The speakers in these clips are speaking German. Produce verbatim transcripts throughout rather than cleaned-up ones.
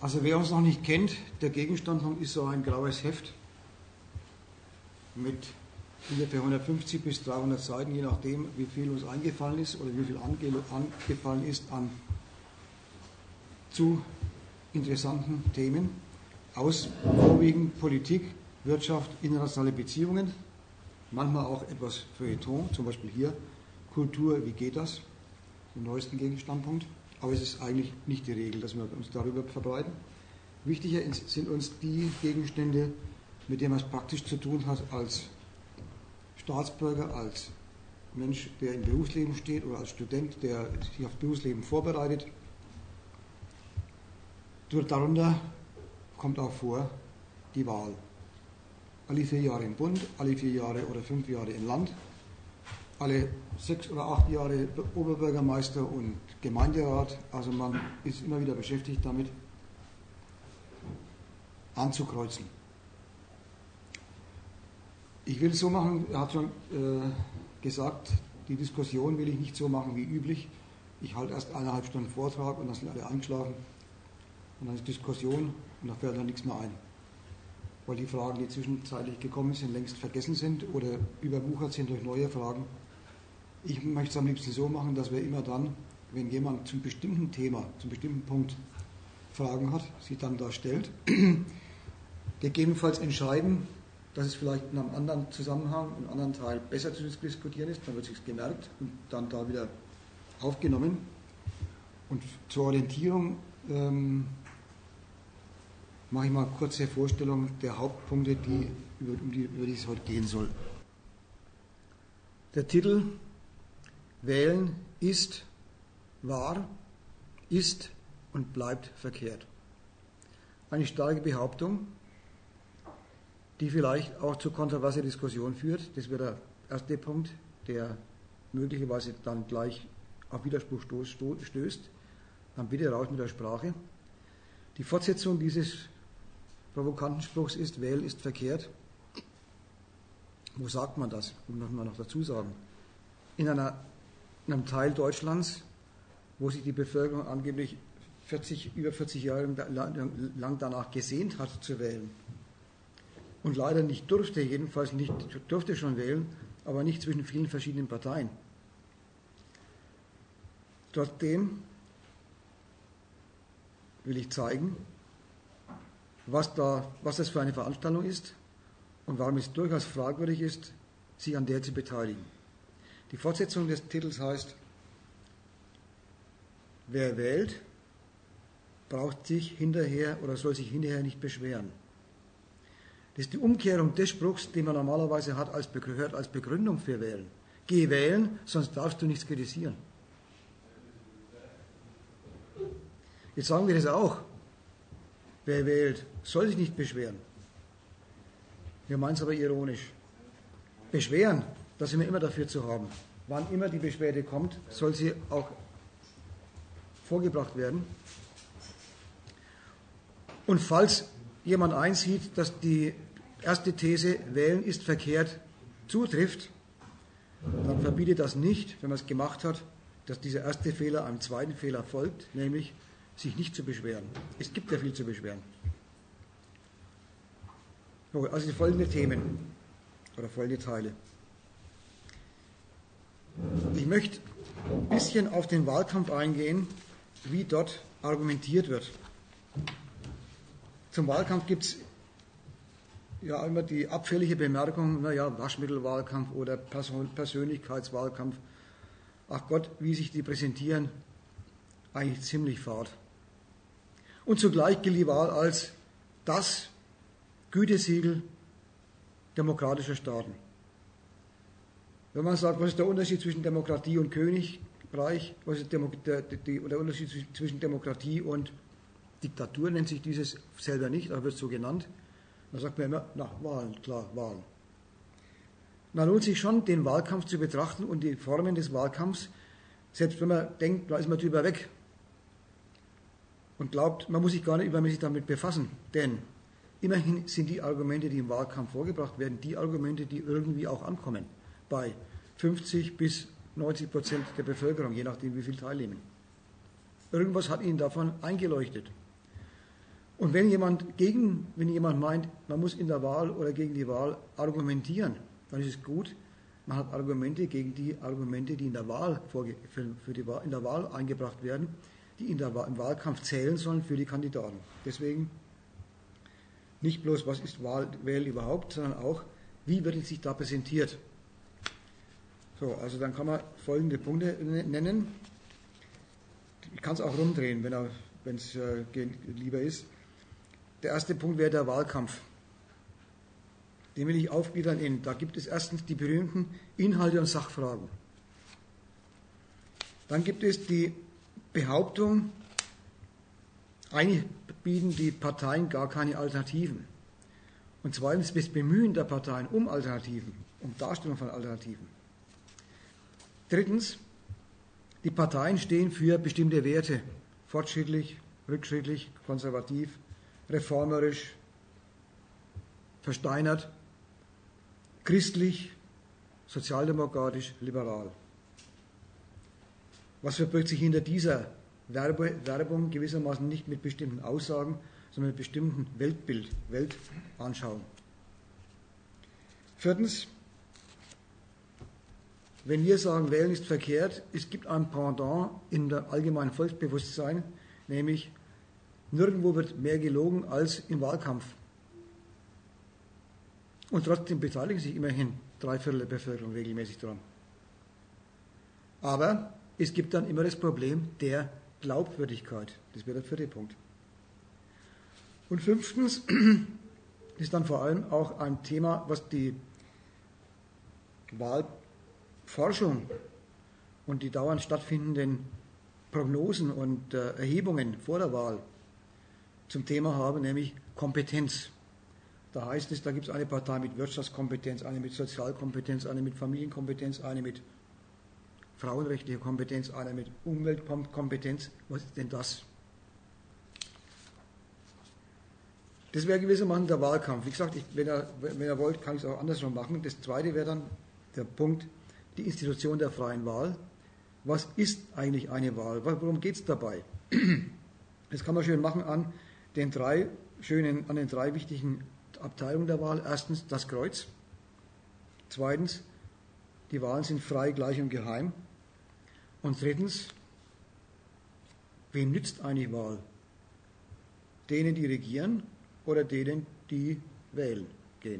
Also wer uns noch nicht kennt, der Gegenstandpunkt ist so ein graues Heft mit ungefähr hundertfünfzig bis dreihundert Seiten, je nachdem, wie viel uns eingefallen ist oder wie viel angefallen ist an zu interessanten Themen aus vorwiegend Politik, Wirtschaft, internationale Beziehungen, manchmal auch etwas Feuilleton, zum Beispiel hier Kultur, wie geht das, im neuesten Gegenstandpunkt. Aber es ist eigentlich nicht die Regel, dass wir uns darüber verbreiten. Wichtiger sind uns die Gegenstände, mit denen man es praktisch zu tun hat als Staatsbürger, als Mensch, der im Berufsleben steht oder als Student, der sich aufs Berufsleben vorbereitet. Darunter kommt auch vor die Wahl. Alle vier Jahre im Bund, alle vier Jahre oder fünf Jahre im Land, alle sechs oder acht Jahre Oberbürgermeister und Gemeinderat. Also man ist immer wieder beschäftigt damit, anzukreuzen. Ich will es so machen, er hat schon äh, gesagt, die Diskussion will ich nicht so machen wie üblich. Ich halte erst eineinhalb Stunden Vortrag und dann sind alle eingeschlafen. Und dann ist Diskussion und da fällt dann nichts mehr ein. Weil die Fragen, die zwischenzeitlich gekommen sind, längst vergessen sind oder überwuchert sind durch neue Fragen. Ich möchte es am liebsten so machen, dass wir immer dann, wenn jemand zum bestimmten Thema, zum bestimmten Punkt Fragen hat, sie dann da stellt, gegebenenfalls entscheiden, dass es vielleicht in einem anderen Zusammenhang, in einem anderen Teil besser zu diskutieren ist, dann wird es sich gemerkt und dann da wieder aufgenommen. Und zur Orientierung ähm, mache ich mal eine kurze Vorstellung der Hauptpunkte, die, über, um die, über die es heute gehen soll. Der Titel Wählen ist wahr, ist und bleibt verkehrt. Eine starke Behauptung, die vielleicht auch zu kontroverser Diskussion führt. Das wäre der erste Punkt, der möglicherweise dann gleich auf Widerspruch stößt. Dann bitte raus mit der Sprache. Die Fortsetzung dieses provokanten Spruchs ist, wählen ist verkehrt. Wo sagt man das? Muss man noch dazu sagen. In, einer, in einem Teil Deutschlands, wo sich die Bevölkerung angeblich vierzig, über vierzig Jahre lang danach gesehnt hat zu wählen und leider nicht durfte, jedenfalls nicht durfte schon wählen, aber nicht zwischen vielen verschiedenen Parteien. Trotzdem will ich zeigen, was, da, was das für eine Veranstaltung ist und warum es durchaus fragwürdig ist, sich an der zu beteiligen. Die Fortsetzung des Titels heißt, wer wählt, braucht sich hinterher oder soll sich hinterher nicht beschweren. Das ist die Umkehrung des Spruchs, den man normalerweise hat als, hört als Begründung für Wählen. Geh wählen, sonst darfst du nichts kritisieren. Jetzt sagen wir das auch. Wer wählt, soll sich nicht beschweren. Wir meinen es aber ironisch. Beschweren, da sind wir immer dafür zu haben. Wann immer die Beschwerde kommt, soll sie auch vorgebracht werden. Und falls jemand einsieht, dass die erste These, wählen ist verkehrt, zutrifft, dann verbietet das nicht, wenn man es gemacht hat, dass dieser erste Fehler einem zweiten Fehler folgt, nämlich sich nicht zu beschweren. Es gibt ja viel zu beschweren. Also die folgenden Themen oder folgende Teile. Ich möchte ein bisschen auf den Wahlkampf eingehen, wie dort argumentiert wird. Zum Wahlkampf gibt es ja immer die abfällige Bemerkung, naja, Waschmittelwahlkampf oder Person- Persönlichkeitswahlkampf. Ach Gott, wie sich die präsentieren, eigentlich ziemlich fad. Und zugleich gilt die Wahl als das Gütesiegel demokratischer Staaten. Wenn man sagt, was ist der Unterschied zwischen Demokratie und Königreich, was ist Demo- der, der, der Unterschied zwischen Demokratie und Diktatur, nennt sich dieses selber nicht, aber wird so genannt, dann sagt man immer, na, Wahlen, klar, Wahlen. Da lohnt sich schon, den Wahlkampf zu betrachten und die Formen des Wahlkampfs, selbst wenn man denkt, da ist man drüber weg und glaubt, man muss sich gar nicht übermäßig damit befassen, denn immerhin sind die Argumente, die im Wahlkampf vorgebracht werden, die Argumente, die irgendwie auch ankommen, bei fünfzig bis neunzig Prozent der Bevölkerung, je nachdem, wie viel teilnehmen. Irgendwas hat ihnen davon eingeleuchtet. Und wenn jemand gegen, wenn jemand meint, man muss in der Wahl oder gegen die Wahl argumentieren, dann ist es gut, man hat Argumente gegen die Argumente, die in der Wahl, für, für die Wahl, in der Wahl eingebracht werden, die in der, im Wahlkampf zählen sollen für die Kandidaten. Deswegen nicht bloß, was ist Wahl, Wählen überhaupt, sondern auch, wie wird es sich da präsentiert. So, also dann kann man folgende Punkte nennen. Ich kann es auch rumdrehen, wenn es äh, lieber ist. Der erste Punkt wäre der Wahlkampf. Den will ich aufgliedern in, da gibt es erstens die berühmten Inhalte und Sachfragen. Dann gibt es die Behauptung, eigentlich bieten die Parteien gar keine Alternativen. Und zweitens das Bemühen der Parteien um Alternativen, um Darstellung von Alternativen. Drittens, die Parteien stehen für bestimmte Werte, fortschrittlich, rückschrittlich, konservativ, reformerisch, versteinert, christlich, sozialdemokratisch, liberal. Was verbirgt sich hinter dieser Werbe, Werbung gewissermaßen nicht mit bestimmten Aussagen, sondern mit bestimmten Weltbild, Weltanschauung. Viertens, wenn wir sagen, wählen ist verkehrt, es gibt ein Pendant in der allgemeinen Volksbewusstsein, nämlich nirgendwo wird mehr gelogen als im Wahlkampf. Und trotzdem beteiligen sich immerhin drei Viertel der Bevölkerung regelmäßig daran. Aber es gibt dann immer das Problem der Glaubwürdigkeit. Das wäre der vierte Punkt. Und fünftens ist dann vor allem auch ein Thema, was die Wahlforschung und die dauernd stattfindenden Prognosen und äh, Erhebungen vor der Wahl zum Thema haben, nämlich Kompetenz. Da heißt es, da gibt es eine Partei mit Wirtschaftskompetenz, eine mit Sozialkompetenz, eine mit Familienkompetenz, eine mit frauenrechtlicher Kompetenz, eine mit Umweltkompetenz. Was ist denn das? Das wäre gewissermaßen der Wahlkampf. Wie gesagt, ich, wenn, ihr, wenn ihr wollt, kann ich es auch andersrum machen. Das zweite wäre dann der Punkt, die Institution der freien Wahl. Was ist eigentlich eine Wahl? Worum geht es dabei? Das kann man schön machen an den drei schönen, an den drei wichtigen Abteilungen der Wahl. Erstens das Kreuz. Zweitens, die Wahlen sind frei, gleich und geheim. Und drittens, wem nützt eine Wahl? Denen, die regieren oder denen, die wählen gehen?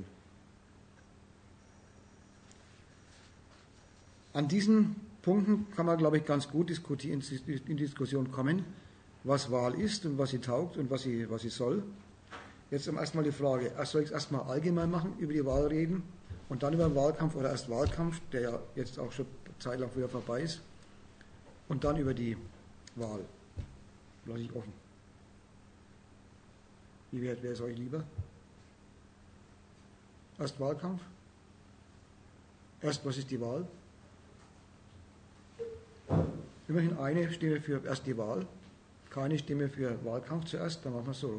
An diesen Punkten kann man, glaube ich, ganz gut diskutieren, in Diskussion kommen, was Wahl ist und was sie taugt und was sie, was sie soll. Jetzt erstmal die Frage, soll ich es erstmal allgemein machen, über die Wahl reden und dann über den Wahlkampf oder erst Wahlkampf, der ja jetzt auch schon eine Zeit lang wieder vorbei ist, und dann über die Wahl. Lasse ich offen. Wie wäre es euch lieber? Erst Wahlkampf? Erst, was ist die Wahl? Immerhin eine Stimme für erst die Wahl, keine Stimme für Wahlkampf zuerst, dann machen wir es so rum.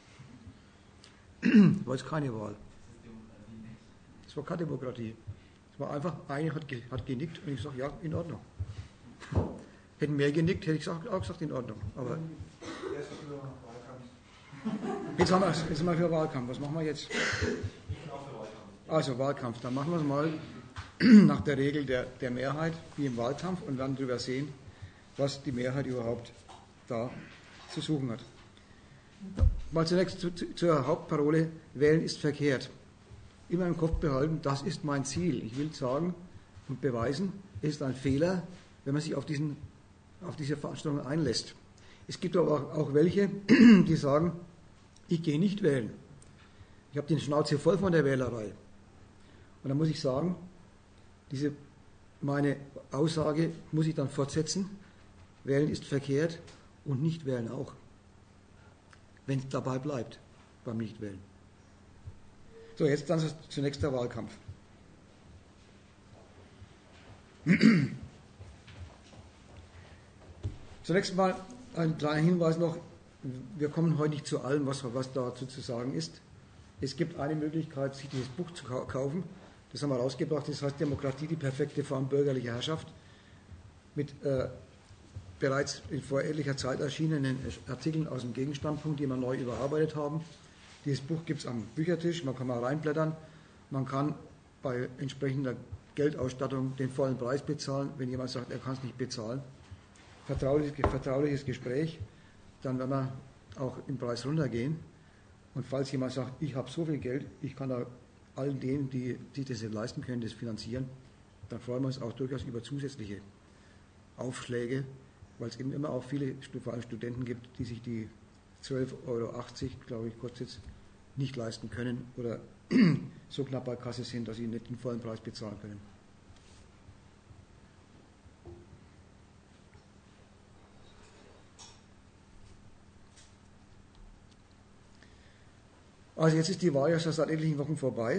Das war jetzt keine Wahl. Das war keine Demokratie. Es war einfach, eine hat, hat genickt und ich sage, ja, in Ordnung. Hätten mehr genickt, hätte ich auch gesagt, in Ordnung. Aber jetzt, haben wir, jetzt sind wir für Wahlkampf. Was machen wir jetzt? Also Wahlkampf. Dann machen wir es mal nach der Regel der, der Mehrheit, wie im Wahlkampf, und dann darüber sehen, was die Mehrheit überhaupt da zu suchen hat. Mal zunächst zu, zu, zur Hauptparole, wählen ist verkehrt. Immer im Kopf behalten, das ist mein Ziel. Ich will sagen und beweisen, es ist ein Fehler, wenn man sich auf, diesen, auf diese Veranstaltung einlässt. Es gibt aber auch, auch welche, die sagen, ich gehe nicht wählen. Ich habe die Schnauze voll von der Wählerei. Und dann muss ich sagen, diese, meine Aussage muss ich dann fortsetzen, wählen ist verkehrt und nicht wählen auch. Wenn es dabei bleibt, beim Nichtwählen. So, jetzt dann zunächst der Wahlkampf. Zunächst mal ein kleiner Hinweis noch, wir kommen heute nicht zu allem, was, was dazu zu sagen ist. Es gibt eine Möglichkeit, sich dieses Buch zu kaufen. Das haben wir rausgebracht, das heißt Demokratie, die perfekte Form bürgerlicher Herrschaft. Mit äh, bereits in vor etlicher Zeit erschienenen Artikeln aus dem Gegenstandpunkt, die wir neu überarbeitet haben. Dieses Buch gibt es am Büchertisch, man kann mal reinblättern. Man kann bei entsprechender Geldausstattung den vollen Preis bezahlen. Wenn jemand sagt, er kann es nicht bezahlen, vertrauliches, vertrauliches Gespräch, dann werden wir auch im Preis runtergehen. Und falls jemand sagt, ich habe so viel Geld, ich kann da allen denen, die sich das nicht leisten können, das finanzieren, dann freuen wir uns auch durchaus über zusätzliche Aufschläge, weil es eben immer auch viele, vor allem Studenten gibt, die sich die zwölf Euro achtzig, glaube ich, kostet es, nicht leisten können oder so knapp bei Kasse sind, dass sie nicht den vollen Preis bezahlen können. Also jetzt ist die Wahl ja schon seit etlichen Wochen vorbei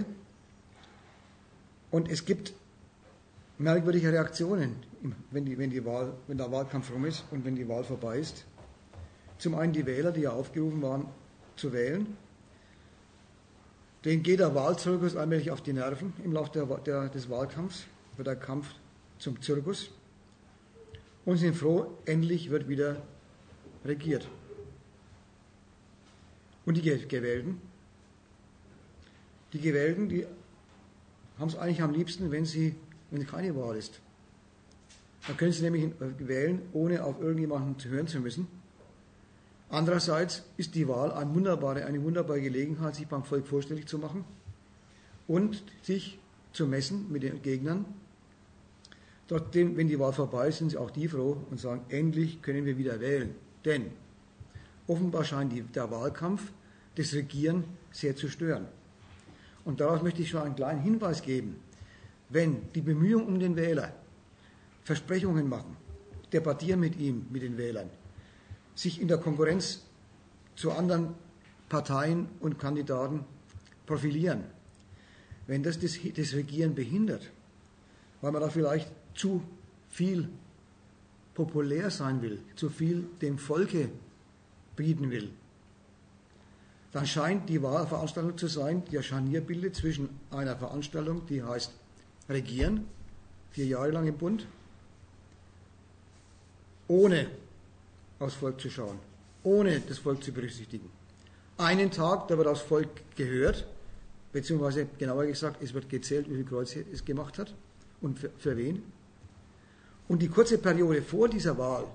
und es gibt merkwürdige Reaktionen, wenn, die, wenn, die Wahl, wenn der Wahlkampf rum ist und wenn die Wahl vorbei ist. Zum einen die Wähler, die ja aufgerufen waren zu wählen. Denen geht der Wahlzirkus allmählich auf die Nerven im Laufe der, der, des Wahlkampfs, wird der Kampf zum Zirkus und sind froh, endlich wird wieder regiert. Und die Gewählten, die Gewählten, die haben es eigentlich am liebsten, wenn sie, wenn keine Wahl ist. Dann können sie nämlich wählen, ohne auf irgendjemanden zu hören zu müssen. Andererseits ist die Wahl eine wunderbare, eine wunderbare Gelegenheit, sich beim Volk vorstellig zu machen und sich zu messen mit den Gegnern. Trotzdem, wenn die Wahl vorbei ist, sind sie auch die froh und sagen, endlich können wir wieder wählen. Denn offenbar scheint die, der Wahlkampf das Regieren sehr zu stören. Und daraus möchte ich schon einen kleinen Hinweis geben. Wenn die Bemühungen um den Wähler Versprechungen machen, debattieren mit ihm, mit den Wählern, sich in der Konkurrenz zu anderen Parteien und Kandidaten profilieren, wenn das das, das Regieren behindert, weil man da vielleicht zu viel populär sein will, zu viel dem Volke bieten will, dann scheint die Wahlveranstaltung zu sein, die ein Scharnier bildet zwischen einer Veranstaltung, die heißt Regieren, vier Jahre lang im Bund, ohne aufs Volk zu schauen, ohne das Volk zu berücksichtigen. Einen Tag, da wird aufs Volk gehört, beziehungsweise genauer gesagt, es wird gezählt, wie viel Kreuz es gemacht hat und für, für wen. Und die kurze Periode vor dieser Wahl,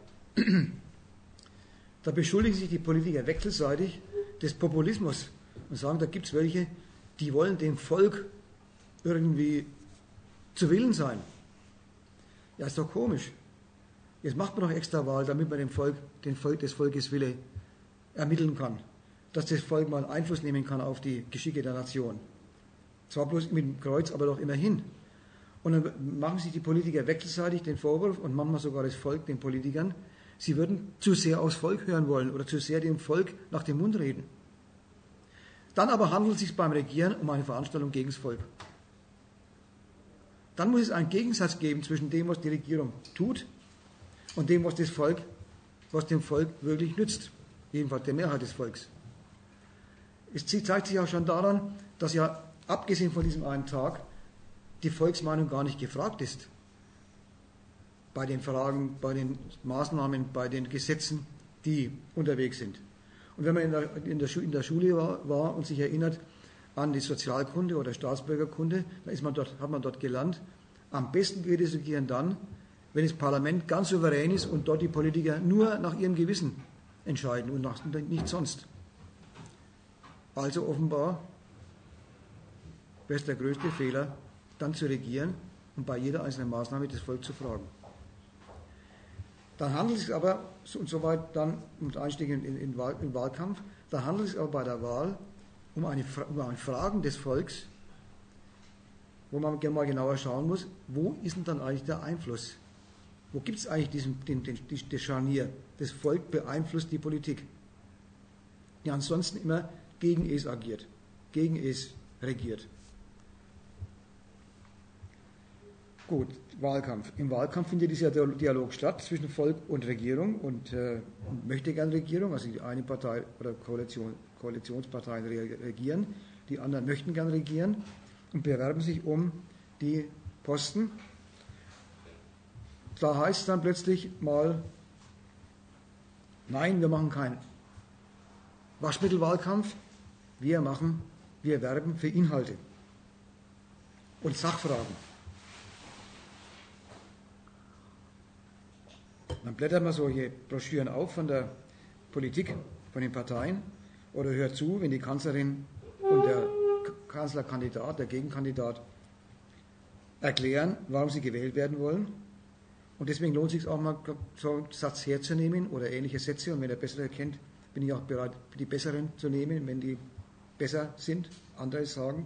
da beschuldigen sich die Politiker wechselseitig des Populismus und sagen, da gibt es welche, die wollen dem Volk irgendwie zu Willen sein. Ja, ist doch komisch. Jetzt macht man doch extra Wahl, damit man dem Volk, den Volk des Volkes Wille ermitteln kann. Dass das Volk mal Einfluss nehmen kann auf die Geschicke der Nation. Zwar bloß mit dem Kreuz, aber doch immerhin. Und dann machen sich die Politiker wechselseitig den Vorwurf und manchmal sogar das Volk den Politikern, sie würden zu sehr aufs Volk hören wollen oder zu sehr dem Volk nach dem Mund reden. Dann aber handelt es sich beim Regieren um eine Veranstaltung gegen das Volk. Dann muss es einen Gegensatz geben zwischen dem, was die Regierung tut und dem, was das Volk, was dem Volk wirklich nützt. Jedenfalls der Mehrheit des Volks. Es zeigt sich auch schon daran, dass ja abgesehen von diesem einen Tag die Volksmeinung gar nicht gefragt ist. Bei den Fragen, bei den Maßnahmen, bei den Gesetzen, die unterwegs sind. Und wenn man in der, in der, Schu- in der Schule war, war und sich erinnert an die Sozialkunde oder Staatsbürgerkunde, da ist man dort, hat man dort gelernt, am besten geht es Regieren dann, wenn das Parlament ganz souverän ist und dort die Politiker nur nach ihrem Gewissen entscheiden und nach, nicht sonst. Also offenbar wäre es der größte Fehler, dann zu regieren und bei jeder einzelnen Maßnahme das Volk zu fragen. Dann handelt es sich aber, und soweit dann mit Einstieg in, in, in, Wahl, in Wahlkampf, dann handelt es sich aber bei der Wahl um, eine, um ein Fragen des Volks, wo man mal genauer schauen muss, wo ist denn dann eigentlich der Einfluss? Wo gibt es eigentlich diesen, den, den, das Scharnier? Das Volk beeinflusst die Politik, die ansonsten immer gegen es agiert, gegen es regiert. Gut, Wahlkampf. Im Wahlkampf findet dieser Dialog statt zwischen Volk und Regierung und äh, möchte gern Regierung, also die eine Partei oder Koalition, Koalitionsparteien regieren, die anderen möchten gern regieren und bewerben sich um die Posten. Da heißt es dann plötzlich mal, Nein, wir machen keinen Waschmittelwahlkampf. Wir machen, wir werben für Inhalte und Sachfragen. Dann blättert man solche Broschüren auf von der Politik, von den Parteien oder hört zu, wenn die Kanzlerin und der Kanzlerkandidat, der Gegenkandidat erklären, warum sie gewählt werden wollen. Und deswegen lohnt es sich auch mal, so einen Satz herzunehmen oder ähnliche Sätze. Und wenn er bessere kennt, bin ich auch bereit, die besseren zu nehmen, wenn die besser sind, andere sagen.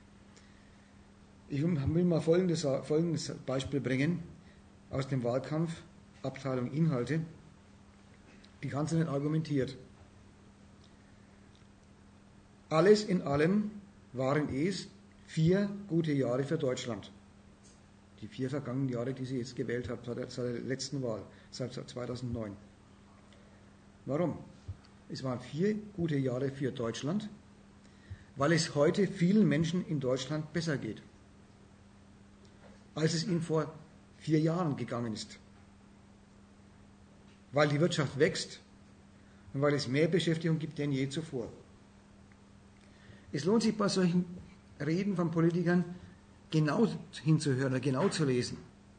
Ich will mal folgendes, folgendes Beispiel bringen aus dem Wahlkampf, Abteilung Inhalte. Die Kanzlerin argumentiert. Alles in allem waren es vier gute Jahre für Deutschland. Die vier vergangenen Jahre, die sie jetzt gewählt hat, seit der, seit der letzten Wahl, seit zweitausendneun. Warum? Es waren vier gute Jahre für Deutschland, weil es heute vielen Menschen in Deutschland besser geht, als es ihnen vor vier Jahren gegangen ist. Weil die Wirtschaft wächst und weil es mehr Beschäftigung gibt denn je zuvor. Es lohnt sich bei solchen Reden von Politikern genau hinzuhören oder genau zu lesen.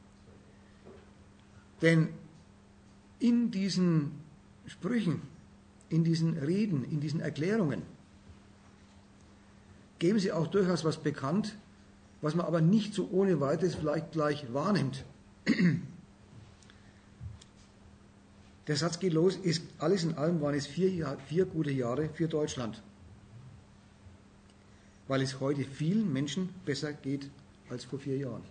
Denn in diesen Sprüchen, in diesen Reden, in diesen Erklärungen geben sie auch durchaus was bekannt, was man aber nicht so ohne weiteres vielleicht gleich wahrnimmt. Der Satz geht los, ist, alles in allem waren es vier, Jahr, vier gute Jahre für Deutschland, weil es heute vielen Menschen besser geht als vor vier Jahren.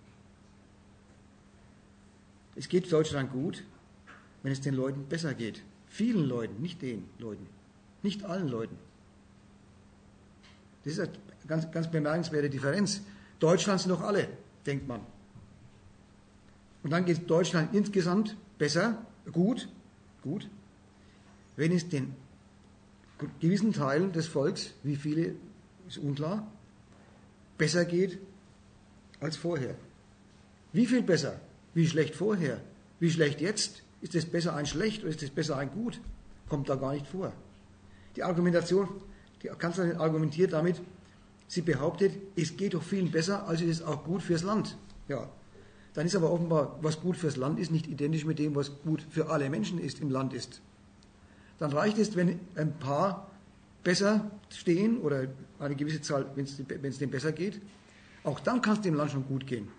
Es geht Deutschland gut, wenn es den Leuten besser geht. Vielen Leuten, nicht den Leuten, nicht allen Leuten. Das ist eine ganz, ganz bemerkenswerte Differenz. Deutschland sind doch alle, denkt man. Und dann geht Deutschland insgesamt besser, gut, gut, wenn es den gewissen Teilen des Volks, wie viele, ist unklar, besser geht als vorher. Wie viel besser? Wie schlecht vorher? Wie schlecht jetzt? Ist es besser ein schlecht oder ist es besser ein gut? Kommt da gar nicht vor. Die Argumentation, die Kanzlerin argumentiert damit, sie behauptet, es geht doch vielen besser, also ist es auch gut fürs Land. Ja, dann ist aber offenbar, was gut fürs Land ist, nicht identisch mit dem, was gut für alle Menschen ist, im Land ist. Dann reicht es, wenn ein paar besser stehen oder eine gewisse Zahl, wenn es, wenn es dem besser geht, auch dann kann es dem Land schon gut gehen.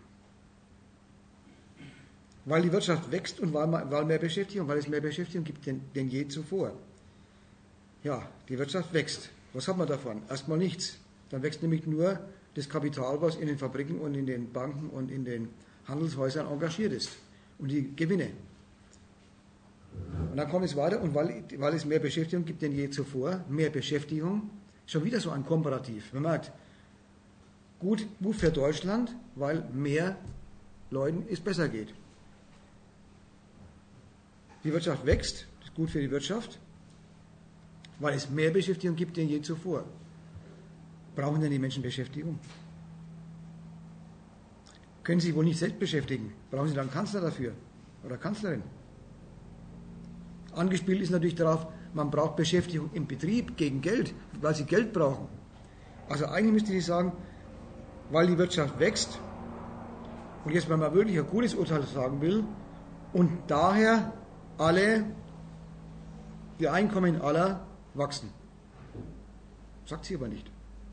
Weil die Wirtschaft wächst und weil, weil mehr Beschäftigung, weil es mehr Beschäftigung gibt denn, denn je zuvor. Ja, die Wirtschaft wächst. Was hat man davon? Erstmal nichts. Dann wächst nämlich nur das Kapital, was in den Fabriken und in den Banken und in den Handelshäusern engagiert ist. Und die Gewinne. Und dann kommt es weiter, und weil, weil es mehr Beschäftigung gibt denn je zuvor, mehr Beschäftigung, schon wieder so ein Komparativ. Man merkt, gut, gut für Deutschland, weil mehr Leuten es besser geht. Die Wirtschaft wächst, das ist gut für die Wirtschaft, weil es mehr Beschäftigung gibt denn je zuvor. Brauchen denn die Menschen Beschäftigung? Können sie sich wohl nicht selbst beschäftigen? Brauchen sie dann einen Kanzler dafür oder Kanzlerin? Angespielt ist natürlich darauf, man braucht Beschäftigung im Betrieb gegen Geld, weil sie Geld brauchen. Also eigentlich müsste ich sagen, weil die Wirtschaft wächst, und jetzt, wenn man wirklich ein gutes Urteil sagen will, und daher alle, die Einkommen aller wachsen. Sagt sie aber nicht.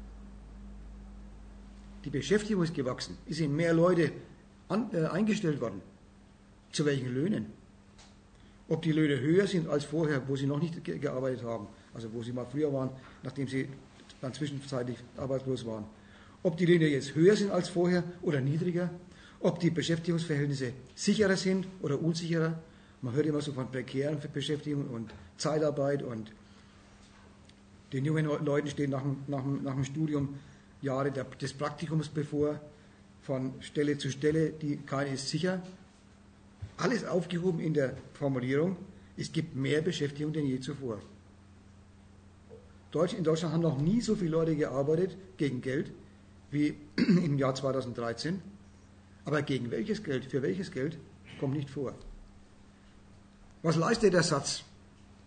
Die Beschäftigung ist gewachsen. Es sind mehr Leute an, äh, eingestellt worden. Zu welchen Löhnen? Ob die Löhne höher sind als vorher, wo sie noch nicht ge- gearbeitet haben, also wo sie mal früher waren, nachdem sie dann zwischenzeitlich arbeitslos waren. Ob die Löhne jetzt höher sind als vorher oder niedriger, ob die Beschäftigungsverhältnisse sicherer sind oder unsicherer. Man hört immer so von prekären Beschäftigungen und Zeitarbeit, und den jungen Leuten stehen nach dem, nach dem, nach dem Studium Jahre des Praktikums bevor, von Stelle zu Stelle, die keine ist sicher. Alles aufgehoben in der Formulierung, es gibt mehr Beschäftigung denn je zuvor. In Deutschland haben noch nie so viele Leute gearbeitet gegen Geld wie im Jahr zweitausenddreizehn. Aber gegen welches Geld, für welches Geld, kommt nicht vor. Was leistet der Satz?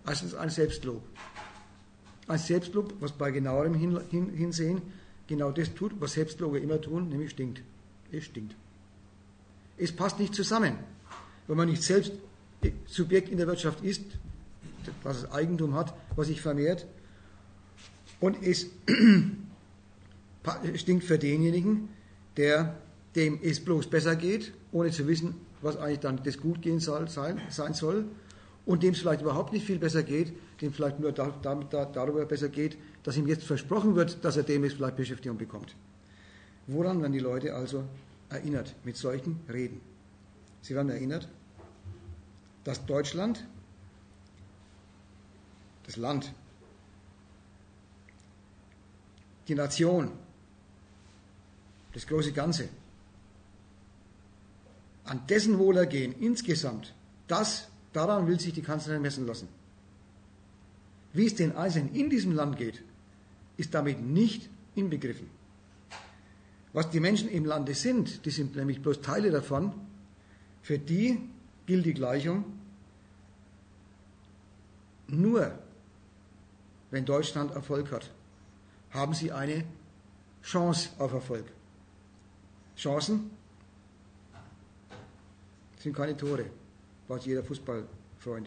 Erstens ein Selbstlob. Ein Selbstlob, was bei genauerem Hin Hin Hinsehen genau das tut, was Selbstlobe immer tun, nämlich stinkt. Es stinkt. Es passt nicht zusammen. Wenn man nicht selbst Subjekt in der Wirtschaft ist, was es Eigentum hat, was sich vermehrt, und es stinkt für denjenigen, der, dem es bloß besser geht, ohne zu wissen, was eigentlich dann das Gutgehen soll, sein, sein soll, und dem es vielleicht überhaupt nicht viel besser geht, dem vielleicht nur da, da, darüber besser geht, dass ihm jetzt versprochen wird, dass er demnächst vielleicht Beschäftigung bekommt. Woran werden die Leute also erinnert mit solchen Reden? Sie werden erinnert, dass Deutschland, das Land, die Nation, das große Ganze, an dessen Wohlergehen insgesamt, das, daran will sich die Kanzlerin messen lassen. Wie es den Einzelnen in diesem Land geht, ist damit nicht inbegriffen. Was die Menschen im Lande sind, die sind nämlich bloß Teile davon, für die gilt die Gleichung, nur wenn Deutschland Erfolg hat, haben sie eine Chance auf Erfolg. Chancen sind keine Tore, weiß jeder Fußballfreund.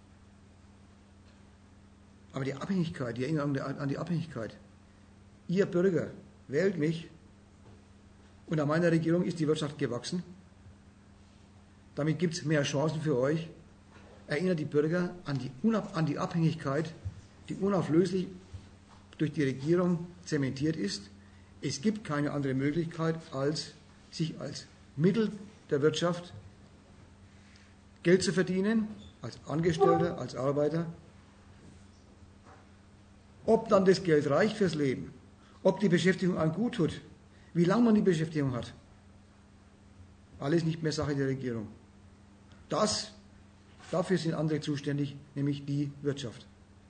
Aber die Abhängigkeit, die Erinnerung an die Abhängigkeit. Ihr Bürger wählt mich, und an meiner Regierung ist die Wirtschaft gewachsen. Damit gibt es mehr Chancen für euch. Erinnert die Bürger an die, an die Abhängigkeit, die unauflöslich durch die Regierung zementiert ist. Es gibt keine andere Möglichkeit, als sich als Mittel der Wirtschaft Geld zu verdienen, als Angestellter, als Arbeiter. Ob dann das Geld reicht fürs Leben, ob die Beschäftigung einem gut tut, wie lange man die Beschäftigung hat, alles nicht mehr Sache der Regierung. Das, dafür sind andere zuständig, nämlich die Wirtschaft.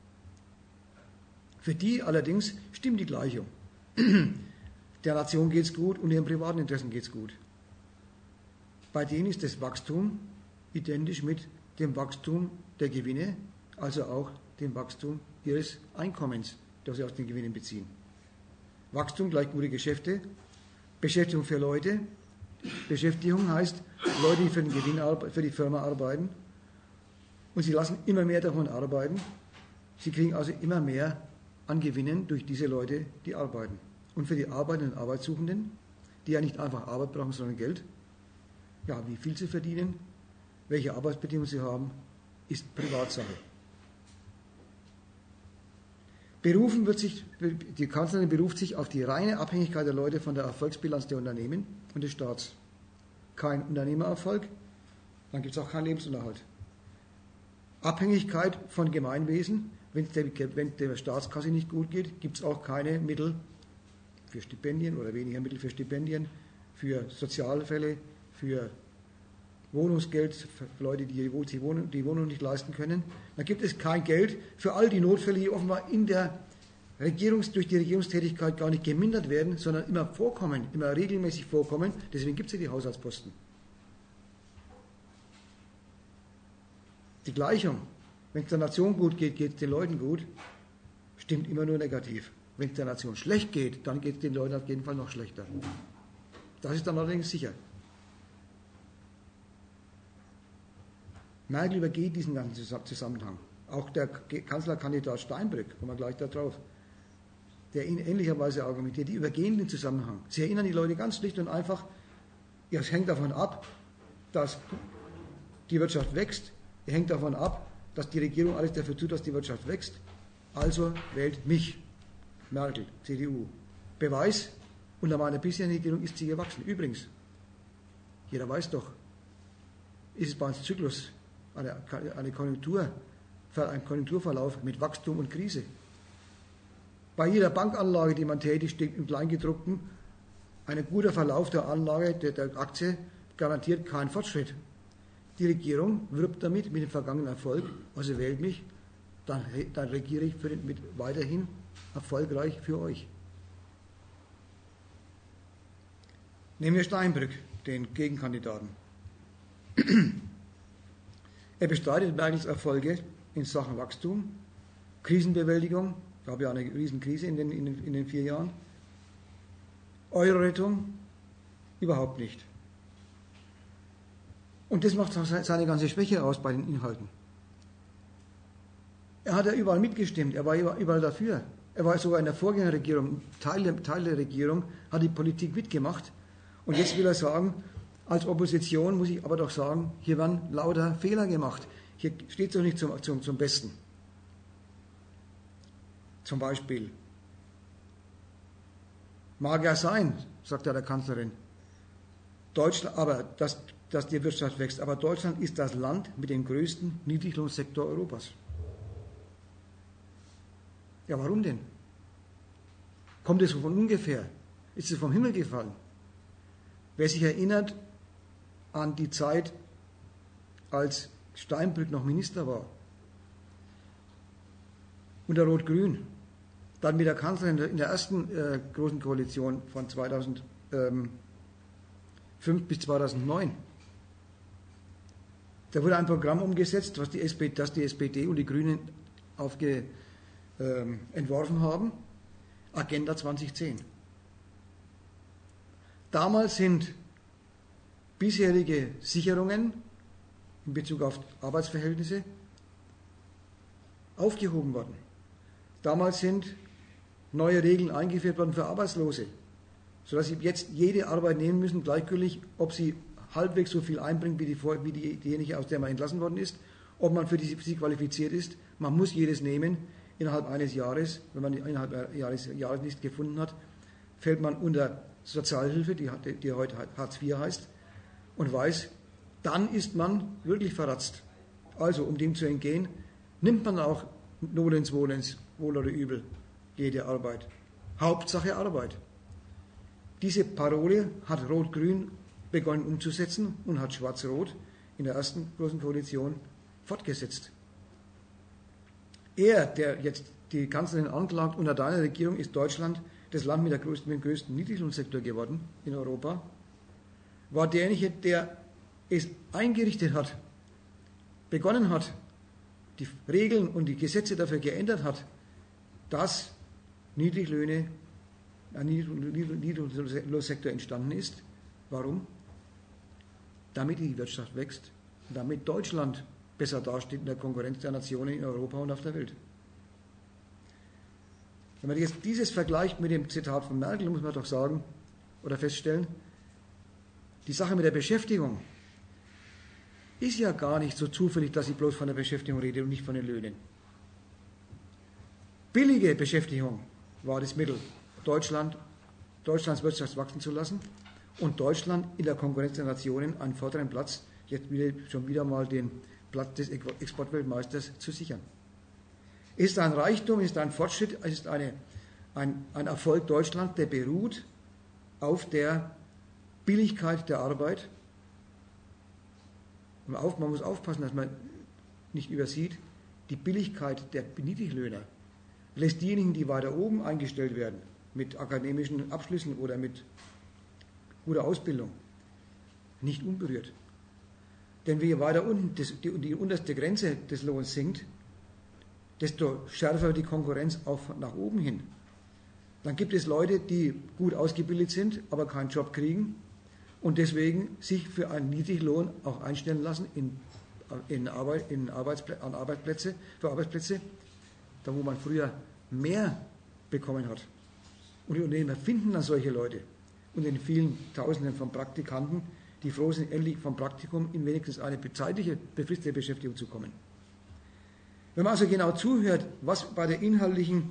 Für die allerdings stimmt die Gleichung. Der Nation geht es gut und ihren privaten Interessen geht es gut. Bei denen ist das Wachstum identisch mit dem Wachstum der Gewinne, also auch dem Wachstum ihres Einkommens, das sie aus den Gewinnen beziehen. Wachstum gleich gute Geschäfte, Beschäftigung für Leute. Beschäftigung heißt Leute, die für den Gewinn, für die Firma arbeiten, und sie lassen immer mehr davon arbeiten. Sie kriegen also immer mehr an Gewinnen durch diese Leute, die arbeiten. Und für die arbeitenden Arbeitssuchenden, die ja nicht einfach Arbeit brauchen, sondern Geld, ja, wie viel sie verdienen, welche Arbeitsbedingungen sie haben, ist Privatsache. Berufen wird sich, die Kanzlerin beruft sich auf die reine Abhängigkeit der Leute von der Erfolgsbilanz der Unternehmen und des Staats. Kein Unternehmererfolg, dann gibt es auch keinen Lebensunterhalt. Abhängigkeit von Gemeinwesen, wenn es der, wenn der Staatskasse nicht gut geht, gibt es auch keine Mittel für Stipendien oder weniger Mittel für Stipendien, für Sozialfälle, für Wohnungsgeld für Leute, die die Wohnung, die Wohnung nicht leisten können. Dann gibt es kein Geld für all die Notfälle, die offenbar in der Regierungs-, durch die Regierungstätigkeit gar nicht gemindert werden, sondern immer vorkommen, immer regelmäßig vorkommen. Deswegen gibt es ja die Haushaltsposten. Die Gleichung, wenn es der Nation gut geht, geht es den Leuten gut, stimmt immer nur negativ. Wenn es der Nation schlecht geht, dann geht es den Leuten auf jeden Fall noch schlechter. Das ist dann allerdings sicher. Merkel übergeht diesen ganzen Zusammenhang. Auch der Kanzlerkandidat Steinbrück, kommen wir gleich da drauf, der in ähnlicher Weise argumentiert, die übergehen den Zusammenhang. Sie erinnern die Leute ganz schlicht und einfach, es hängt davon ab, dass die Wirtschaft wächst, es hängt davon ab, dass die Regierung alles dafür tut, dass die Wirtschaft wächst. Also wählt mich, Merkel, C D U. Beweis, unter meiner bisherigen Regierung ist sie gewachsen. Übrigens, jeder weiß doch, ist es bei uns Zyklus, eine, eine Konjunktur, ein Konjunkturverlauf mit Wachstum und Krise. Bei jeder Bankanlage, die man tätigt, steht im Kleingedruckten, ein guter Verlauf der Anlage, der, der Aktie, garantiert keinen Fortschritt. Die Regierung wirbt damit, mit dem vergangenen Erfolg, also wählt mich, dann, dann regiere ich für den, mit weiterhin erfolgreich für euch. Nehmen wir Steinbrück, den Gegenkandidaten. Er bestreitet Merkels Erfolge in Sachen Wachstum, Krisenbewältigung, gab ja eine Riesenkrise in den, in den, in den vier Jahren, Euro-Rettung, überhaupt nicht. Und das macht seine ganze Schwäche aus bei den Inhalten. Er hat ja überall mitgestimmt, er war überall dafür. Er war sogar in der Vorgängerregierung, Teil, Teil der Regierung, hat die Politik mitgemacht. Und jetzt will er sagen, als Opposition muss ich aber doch sagen, hier werden lauter Fehler gemacht. Hier steht es doch nicht zum, zum, zum Besten. Zum Beispiel. Mag ja sein, sagt er der Kanzlerin, Deutschland, aber dass, dass die Wirtschaft wächst. Aber Deutschland ist das Land mit dem größten Niedriglohnsektor Europas. Ja, warum denn? Kommt es von ungefähr? Ist es vom Himmel gefallen? Wer sich erinnert an die Zeit, als Steinbrück noch Minister war, unter Rot-Grün, dann mit der Kanzlerin in der ersten äh, großen Koalition von zweitausendfünf bis zweitausendneun, da wurde ein Programm umgesetzt, was die S P D, das die S P D und die Grünen aufge, ähm, entworfen haben, Agenda zweitausendzehn. Damals sind bisherige Sicherungen in Bezug auf Arbeitsverhältnisse aufgehoben worden. Damals sind neue Regeln eingeführt worden für Arbeitslose, sodass sie jetzt jede Arbeit nehmen müssen, gleichgültig, ob sie halbwegs so viel einbringt wie, die, wie die, diejenige, aus der man entlassen worden ist, ob man für die, sie qualifiziert ist. Man muss jedes nehmen innerhalb eines Jahres. Wenn man innerhalb eines Jahres nichts gefunden hat, fällt man unter Sozialhilfe, die, die heute Hartz vier heißt, und weiß, dann ist man wirklich verratzt. Also, um dem zu entgehen, nimmt man auch nolens volens, wohl oder übel, jede Arbeit. Hauptsache Arbeit. Diese Parole hat Rot-Grün begonnen umzusetzen und hat Schwarz-Rot in der ersten großen Koalition fortgesetzt. Er, der jetzt die Kanzlerin anklagt, unter deiner Regierung ist Deutschland das Land mit, der größten, mit dem größten Niedriglohnsektor geworden in Europa, war derjenige, der es eingerichtet hat, begonnen hat, die Regeln und die Gesetze dafür geändert hat, dass Niedriglöhne, ein Niedriglohnsektor entstanden ist. Warum? Damit die Wirtschaft wächst, damit Deutschland besser dasteht in der Konkurrenz der Nationen in Europa und auf der Welt. Wenn man jetzt dieses vergleicht mit dem Zitat von Merkel, muss man doch sagen oder feststellen, die Sache mit der Beschäftigung ist ja gar nicht so zufällig, dass sie bloß von der Beschäftigung redet und nicht von den Löhnen. Billige Beschäftigung war das Mittel, Deutschland, Deutschlands Wirtschaft wachsen zu lassen und Deutschland in der Konkurrenz der Nationen einen vorderen Platz, jetzt wieder, schon wieder mal den Platz des Exportweltmeisters zu sichern. Ist ein Reichtum, ist ein Fortschritt, es ist eine, ein, ein Erfolg Deutschlands, der beruht auf der Billigkeit der Arbeit. Man muss aufpassen, dass man nicht übersieht, die Billigkeit der Niedriglöhner lässt diejenigen, die weiter oben eingestellt werden, mit akademischen Abschlüssen oder mit guter Ausbildung, nicht unberührt. Denn je weiter unten das, die, die unterste Grenze des Lohns sinkt, desto schärfer die Konkurrenz auch nach oben hin. Dann gibt es Leute, die gut ausgebildet sind, aber keinen Job kriegen und deswegen sich für einen Niedriglohn auch einstellen lassen in, in, Arbeit, in Arbeitspl- an Arbeitsplätze, für Arbeitsplätze, da wo man früher mehr bekommen hat. Und die Unternehmen finden dann solche Leute und den vielen Tausenden von Praktikanten, die froh sind, endlich vom Praktikum in wenigstens eine zeitliche, befristete Beschäftigung zu kommen. Wenn man also genau zuhört, was bei der inhaltlichen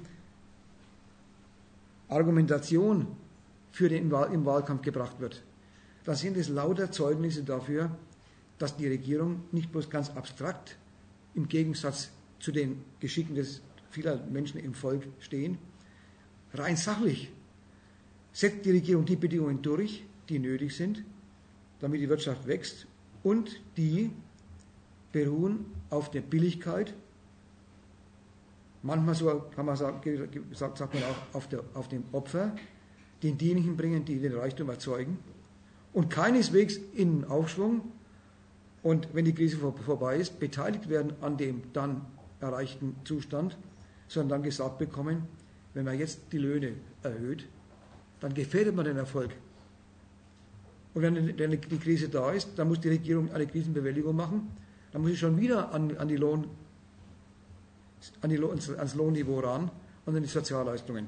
Argumentation für den im Wahlkampf gebracht wird, dann sind es lauter Zeugnisse dafür, dass die Regierung nicht bloß ganz abstrakt im Gegensatz zu den Geschicken des vieler Menschen im Volk stehen, rein sachlich setzt die Regierung die Bedingungen durch, die nötig sind, damit die Wirtschaft wächst und die beruhen auf der Billigkeit, manchmal so kann man sagen, sagt, sagt man auch auf, der, auf dem Opfer, den diejenigen bringen, die den Reichtum erzeugen und keineswegs in den Aufschwung und wenn die Krise vor, vorbei ist, beteiligt werden an dem dann erreichten Zustand, sondern dann gesagt bekommen, wenn man jetzt die Löhne erhöht, dann gefährdet man den Erfolg. Und wenn die Krise da ist, dann muss die Regierung eine Krisenbewältigung machen, dann muss sie schon wieder an, an die Lohn, an die, ans Lohnniveau ran und an die Sozialleistungen.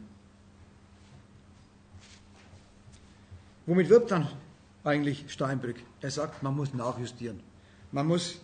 Womit wirbt dann eigentlich Steinbrück? Er sagt, man muss nachjustieren. Man muss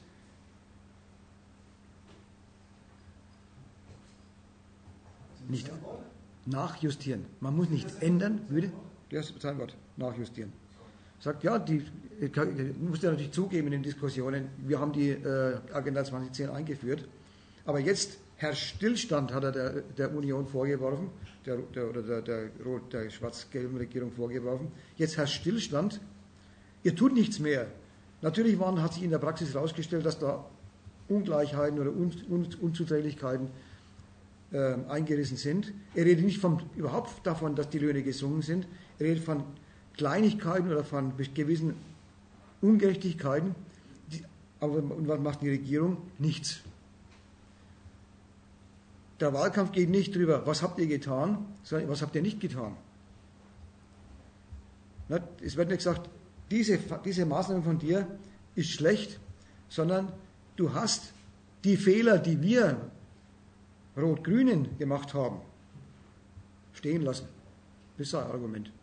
nicht nachjustieren. Man muss nichts ändern. Würde, das ist sein Wort, nachjustieren. Sagt, ja, die, ich muss ja natürlich zugeben in den Diskussionen, wir haben die äh, Agenda zwanzig zehn eingeführt, aber jetzt herrscht Stillstand, hat er der, der Union vorgeworfen, der, der, oder der, der, der schwarz-gelben Regierung vorgeworfen. Jetzt herrscht Stillstand, ihr tut nichts mehr. Natürlich waren, hat sich in der Praxis herausgestellt, dass da Ungleichheiten oder Un, Un, Unzuträglichkeiten äh, eingerissen sind. Er redet nicht vom, überhaupt davon, dass die Löhne gesunken sind, er redet von Kleinigkeiten oder von gewissen Ungerechtigkeiten. Die, aber und was macht die Regierung? Nichts. Der Wahlkampf geht nicht darüber, was habt ihr getan, sondern was habt ihr nicht getan. Es wird nicht gesagt, diese, diese Maßnahme von dir ist schlecht, sondern du hast die Fehler, die wir Rot-Grünen gemacht haben, stehen lassen. Das ist ein Argument.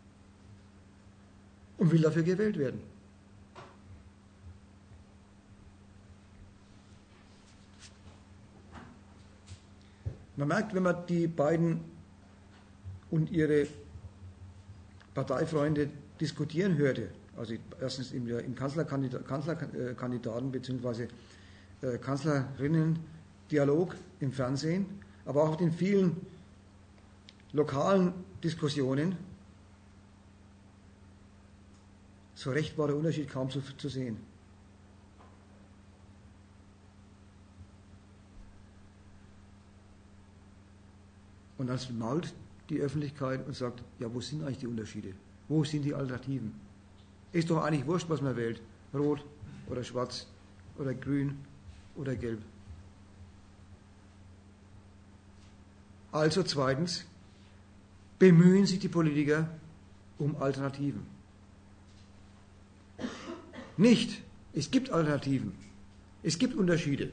Und will dafür gewählt werden. Man merkt, wenn man die beiden und ihre Parteifreunde diskutieren hörte, also erstens im, im Kanzlerkandidaten Kanzlerkandidaten bzw. äh, Kanzlerinnen-Dialog im Fernsehen, aber auch in vielen lokalen Diskussionen, so recht war der Unterschied kaum zu, zu sehen. Und dann mault die Öffentlichkeit und sagt, ja, wo sind eigentlich die Unterschiede? Wo sind die Alternativen? Ist doch eigentlich wurscht, was man wählt. Rot oder schwarz oder grün oder gelb. Also zweitens, bemühen sich die Politiker um Alternativen. Nicht, es gibt Alternativen, es gibt Unterschiede.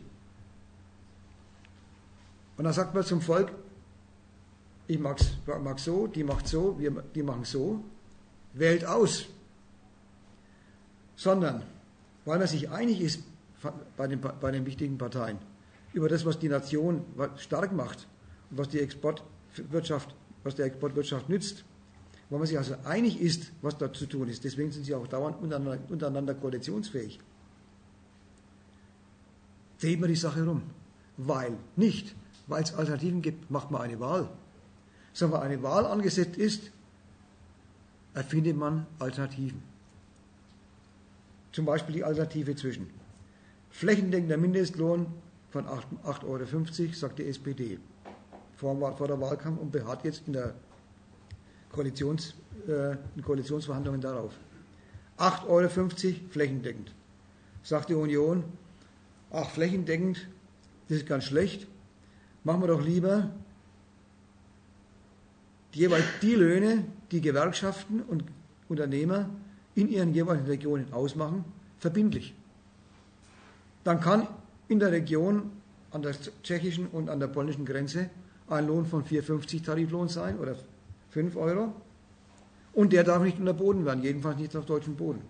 Und dann sagt man zum Volk, ich mag so, die macht so, wir, die machen so, wählt aus. Sondern, weil man sich einig ist bei den, bei den wichtigen Parteien über das, was die Nation stark macht und was die Exportwirtschaft, was der Exportwirtschaft nützt, weil man sich also einig ist, was da zu tun ist. Deswegen sind sie auch dauernd untereinander, untereinander koalitionsfähig. Dreht man die Sache rum. Weil, nicht, weil es Alternativen gibt, macht man eine Wahl. Sondern weil eine Wahl angesetzt ist, erfindet man Alternativen. Zum Beispiel die Alternative zwischen flächendeckender Mindestlohn von acht Euro fünfzig, sagt die S P D, vor, vor der Wahlkampf und beharrt jetzt in der Koalitions, äh, in Koalitionsverhandlungen darauf. acht Euro fünfzig flächendeckend. Sagt die Union, ach, flächendeckend, das ist ganz schlecht, machen wir doch lieber jeweils die Löhne, die Gewerkschaften und Unternehmer in ihren jeweiligen Regionen ausmachen, verbindlich. Dann kann in der Region an der tschechischen und an der polnischen Grenze ein Lohn von vier Euro fünfzig Tariflohn sein oder fünf Euro und der darf nicht unterboten werden, jedenfalls nicht auf deutschem Boden.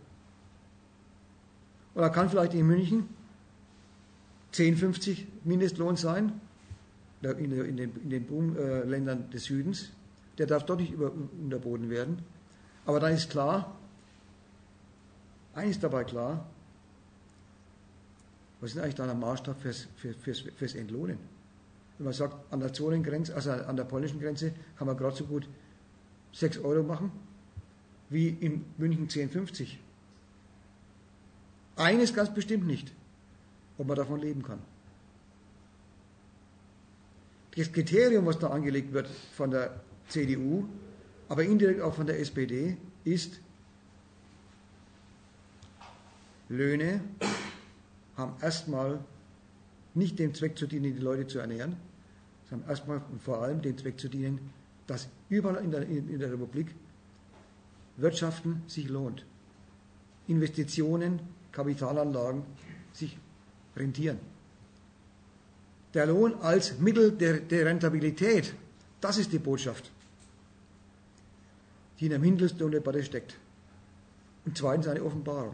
Oder kann vielleicht in München zehn Euro fünfzig Mindestlohn sein, in den, in den Boomländern des Südens, der darf dort nicht über, unterboten werden. Aber dann ist klar, eines ist dabei klar, was ist eigentlich da der Maßstab fürs, für, fürs, fürs Entlohnen? Wenn man sagt, an der Zonengrenze, also an der polnischen Grenze, kann man gerade so gut sechs Euro machen, wie in München zehn Euro fünfzig. Eines ganz bestimmt nicht, ob man davon leben kann. Das Kriterium, was da angelegt wird von der C D U, aber indirekt auch von der S P D, ist, Löhne haben erstmal nicht dem Zweck zu dienen, die Leute zu ernähren, sondern erstmal und vor allem dem Zweck zu dienen, dass überall in der, in der Republik Wirtschaften sich lohnt. Investitionen, Kapitalanlagen sich rentieren. Der Lohn als Mittel der, der Rentabilität, das ist die Botschaft, die in der Mindestlohndebatte steckt. Und zweitens eine Offenbarung.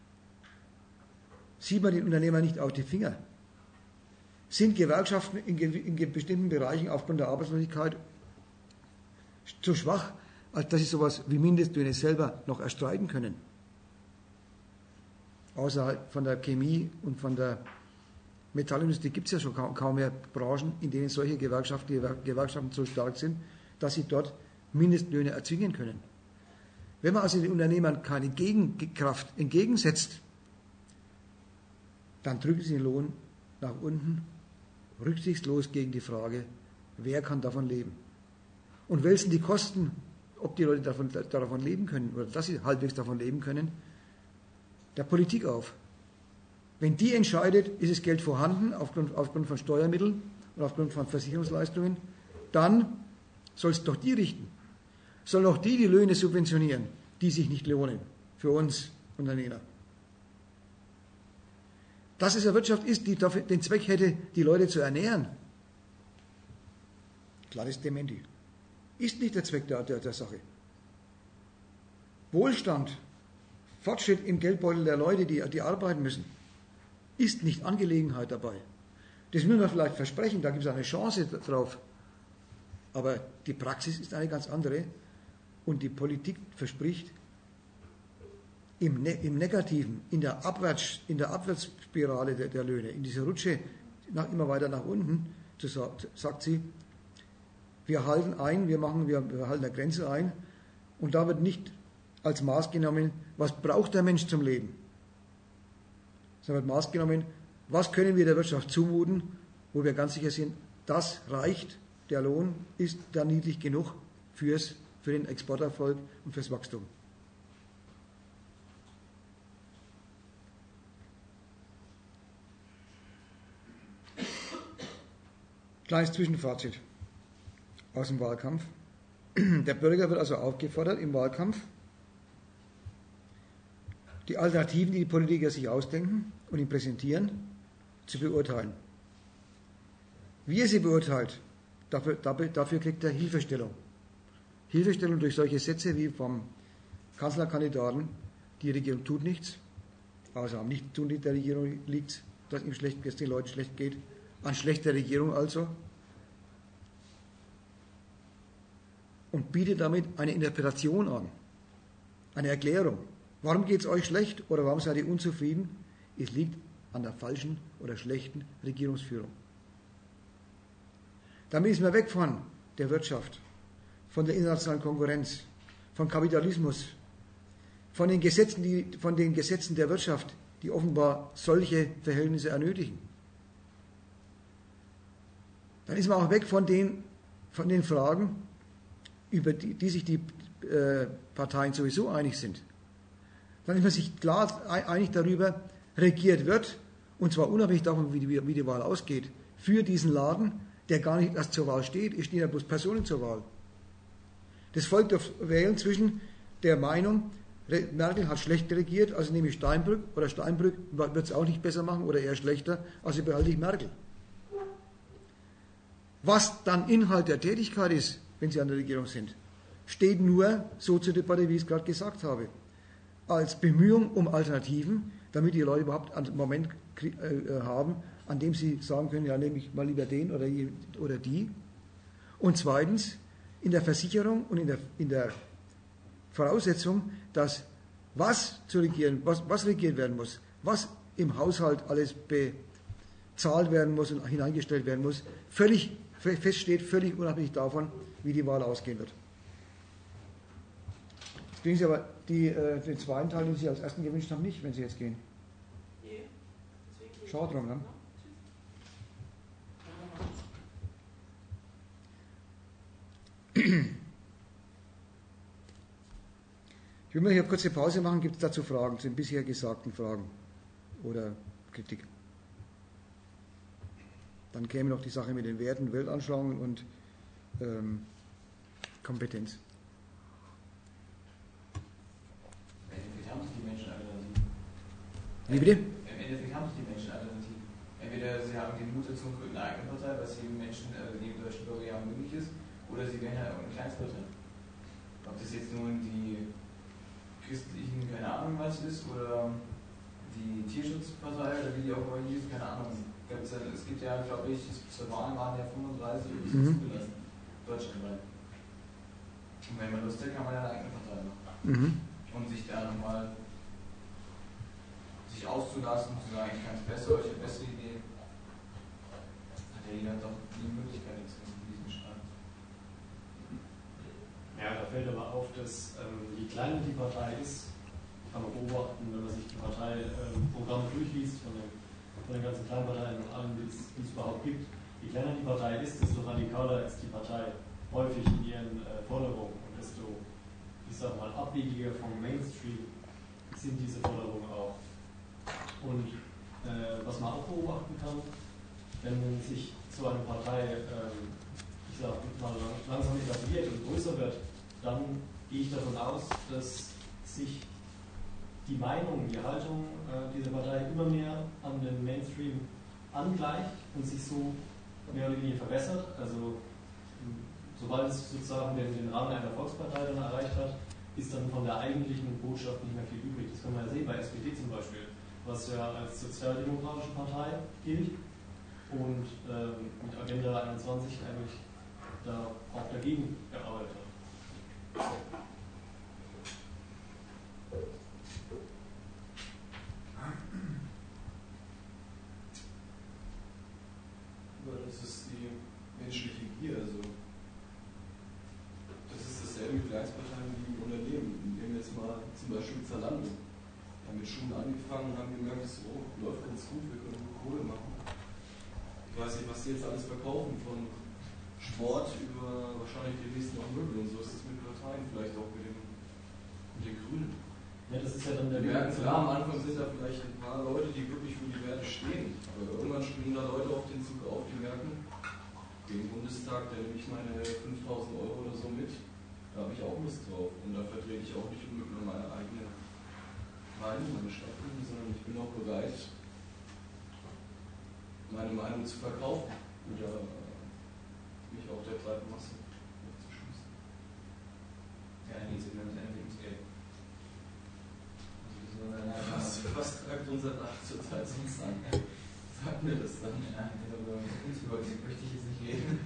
Sieht man den Unternehmern nicht auf die Finger? Sind Gewerkschaften in, in bestimmten Bereichen aufgrund der Arbeitslosigkeit zu schwach, als dass sie sowas wie Mindestlöhne selber noch erstreiten können? Außerhalb von der Chemie und von der Metallindustrie gibt es ja schon kaum, kaum mehr Branchen, in denen solche Gewerkschaften, Gewerkschaften so stark sind, dass sie dort Mindestlöhne erzwingen können. Wenn man also den Unternehmern keine Gegenkraft entgegensetzt, dann drücken sie den Lohn nach unten, rücksichtslos gegen die Frage, wer kann davon leben? Und wälzen die Kosten, ob die Leute davon, davon leben können oder dass sie halbwegs davon leben können, der Politik auf. Wenn die entscheidet, ist das Geld vorhanden aufgrund, aufgrund von Steuermitteln und aufgrund von Versicherungsleistungen, dann soll es doch die richten. Sollen auch die die Löhne subventionieren, die sich nicht lohnen für uns Unternehmer. Dass es eine Wirtschaft ist, die dafür den Zweck hätte, die Leute zu ernähren, klares Dementi. Ist nicht der Zweck der, der, der Sache. Wohlstand, Fortschritt im Geldbeutel der Leute, die, die arbeiten müssen, ist nicht Angelegenheit dabei. Das will man vielleicht versprechen, da gibt es eine Chance drauf. Aber die Praxis ist eine ganz andere und die Politik verspricht, im, ne im Negativen, in der, Abwärts, in der Abwärtsspirale der, der Löhne, in dieser Rutsche nach, immer weiter nach unten, zu, sagt sie, wir halten ein, wir, machen, wir, wir halten eine Grenze ein und da wird nicht als Maß genommen, was braucht der Mensch zum Leben, sondern wird Maß genommen, was können wir der Wirtschaft zumuten, wo wir ganz sicher sind, das reicht, der Lohn ist da niedrig genug fürs, für den Exporterfolg und fürs Wachstum. Kleines Zwischenfazit aus dem Wahlkampf. Der Bürger wird also aufgefordert, im Wahlkampf die Alternativen, die die Politiker sich ausdenken und ihn präsentieren, zu beurteilen. Wie er sie beurteilt, dafür, dafür, dafür kriegt er Hilfestellung. Hilfestellung durch solche Sätze wie vom Kanzlerkandidaten, die Regierung tut nichts, außer am Nichtstun der Regierung liegt, dass ihm schlecht, dass den Leuten schlecht geht, an schlechter Regierung also, und bietet damit eine Interpretation an, eine Erklärung. Warum geht es euch schlecht oder warum seid ihr unzufrieden? Es liegt an der falschen oder schlechten Regierungsführung. Damit ist man weg von der Wirtschaft, von der internationalen Konkurrenz, von Kapitalismus, von den Gesetzen, die, von den Gesetzen der Wirtschaft, die offenbar solche Verhältnisse ernötigen. Dann ist man auch weg von den, von den Fragen, über die, die sich die äh, Parteien sowieso einig sind. Dann ist man sich klar einig darüber, regiert wird, und zwar unabhängig davon, wie die, wie die Wahl ausgeht, für diesen Laden, der gar nicht erst zur Wahl steht, es stehen ja bloß Personen zur Wahl. Das Volk darf wählen zwischen der Meinung, Merkel hat schlecht regiert, also nehme ich Steinbrück, oder Steinbrück wird es auch nicht besser machen oder eher schlechter, also behalte ich Merkel. Was dann Inhalt der Tätigkeit ist, wenn Sie an der Regierung sind, steht nur so zur Debatte, wie ich es gerade gesagt habe, als Bemühung um Alternativen, damit die Leute überhaupt einen Moment äh, haben, an dem sie sagen können, ja, nehme ich mal lieber den oder, oder die. Und zweitens, in der Versicherung und in der, in der Voraussetzung, dass was zu regieren, was, was regiert werden muss, was im Haushalt alles bezahlt werden muss und hineingestellt werden muss, völlig feststeht, völlig unabhängig davon, wie die Wahl ausgehen wird. Jetzt kriegen Sie aber die, äh, den zweiten Teil, den Sie als ersten gewünscht haben, nicht, wenn Sie jetzt gehen. Schau drum, ne? Ich will mal hier eine kurze Pause machen. Gibt es dazu Fragen, zu den bisher gesagten Fragen oder Kritik? Dann käme noch die Sache mit den Werten, Weltanschauungen und ähm, Kompetenz. Im Endeffekt haben es die Menschen alternativ. Wie bitte? Im Endeffekt haben es die Menschen alternativ. Entweder sie haben den Mut dazu und gründen eine eigene Partei, was jedem Menschen, äh, jedem deutschen Bürger ja möglich ist, oder sie wären ja eine Kleinstpartei. Ob das jetzt nun die christlichen, keine Ahnung was ist, oder die Tierschutzpartei, oder wie die auch immer hieß, keine Ahnung. Es gibt ja, glaube ich, zur Wahl waren ja fünfunddreißig und die sind Mhm. zugelassen. Deutschlandweit. Und wenn man Lust hat, kann man ja eine eigene Partei machen. Mhm. Und sich da nochmal sich auszulassen, zu sagen, ich kann es besser, ich habe bessere Ideen. Hat ja jeder doch die Möglichkeit dazu in diesem Staat. Ja, da fällt aber auf, dass ähm, je kleiner die Partei ist, kann man beobachten, wenn man sich die Parteiprogramme ähm, durchliest von den, von den ganzen Kleinparteien und allen, die es, die es überhaupt gibt. Je kleiner die Partei ist, desto radikaler ist die Partei häufig in ihren äh, Forderungen und desto, ich sag mal, abwegiger vom Mainstream sind diese Forderungen auch. Und äh, was man auch beobachten kann, wenn sich so eine Partei, ähm, ich sag mal, langsam etabliert und größer wird, dann gehe ich davon aus, dass sich die Meinung, die Haltung äh, dieser Partei immer mehr an den Mainstream angleicht und sich so mehr oder weniger verbessert. Also sobald es sozusagen den, den Rang einer Volkspartei dann erreicht hat, ist dann von der eigentlichen Botschaft nicht mehr viel übrig. Das kann man ja sehen bei S P D zum Beispiel, was ja als sozialdemokratische Partei gilt und ähm, mit Agenda einundzwanzig eigentlich da auch dagegen gearbeitet hat. Das ist die menschliche Gier. Also das ist dasselbe mit Kleinstparteien wie im Unternehmen. Nehmen wir jetzt mal zum Beispiel Zalando. Wir haben mit Schuhen angefangen und haben gemerkt, so läuft ganz gut, wir können gut Kohle machen. Ich weiß nicht, was die jetzt alles verkaufen, von Sport über wahrscheinlich demnächst noch Möbel und so ist es mit Parteien, vielleicht auch mit, dem, mit den Grünen. Ja, das ist ja dann der Wir merken, klar, am Anfang sind da vielleicht ein paar Leute, die wirklich für die Werte stehen. Aber irgendwann springen da Leute auf den Zug auf, die merken, den Bundestag, da nehme ich meine fünftausend Euro oder so mit, da habe ich auch Lust drauf. Und da vertrete ich auch nicht unbedingt nur meine eigene Meinung, meine Stadtgründen, sondern ich bin auch bereit, meine Meinung zu verkaufen oder mich auch der breiten Masse aufzuschließen. Ja, dann geht es wieder ums Ende ums Geld. Was, was treibt unser Dach zurzeit sonst an? Sag mir das dann. Ja, darüber möchte ich jetzt nicht reden.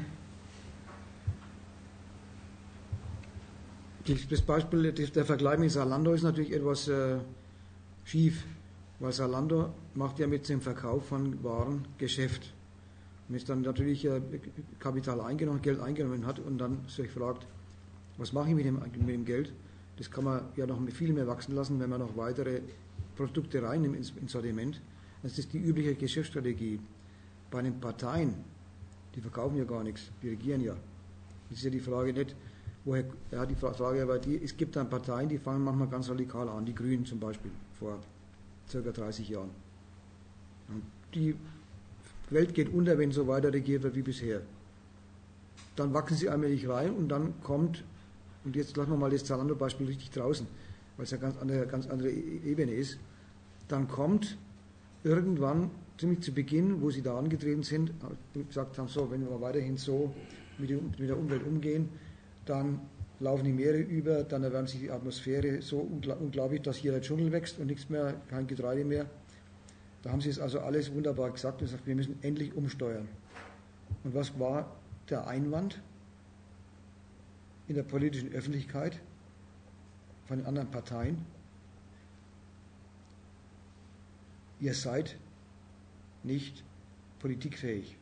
Das Beispiel, der Vergleich mit Zalando ist natürlich etwas äh, schief, weil Zalando macht ja mit dem Verkauf von Waren Geschäft. Und ist dann natürlich äh, Kapital eingenommen, Geld eingenommen hat und dann sich fragt, was mache ich mit dem, mit dem Geld? Das kann man ja noch viel mehr wachsen lassen, wenn man noch weitere Produkte reinnimmt ins, ins Sortiment. Das ist die übliche Geschäftsstrategie. Bei den Parteien, die verkaufen ja gar nichts, die regieren ja. Das ist ja die Frage nicht, woher, ja, die Frage, aber die, es gibt dann Parteien, die fangen manchmal ganz radikal an, die Grünen zum Beispiel, vor ca. dreißig Jahren. Und die Welt geht unter, wenn so weiter regiert wird wie bisher. Dann wachsen sie allmählich rein und dann kommt, und jetzt lassen wir mal das Zalando-Beispiel richtig draußen, weil es ja ganz andere, ganz andere Ebene ist, dann kommt irgendwann, ziemlich zu Beginn, wo sie da angetreten sind, gesagt haben, so, wenn wir weiterhin so mit der Umwelt umgehen, dann laufen die Meere über, dann erwärmt sich die Atmosphäre so unglaublich, dass hier der Dschungel wächst und nichts mehr, kein Getreide mehr. Da haben sie es also alles wunderbar gesagt und gesagt, wir müssen endlich umsteuern. Und was war der Einwand in der politischen Öffentlichkeit von den anderen Parteien? Ihr seid nicht politikfähig.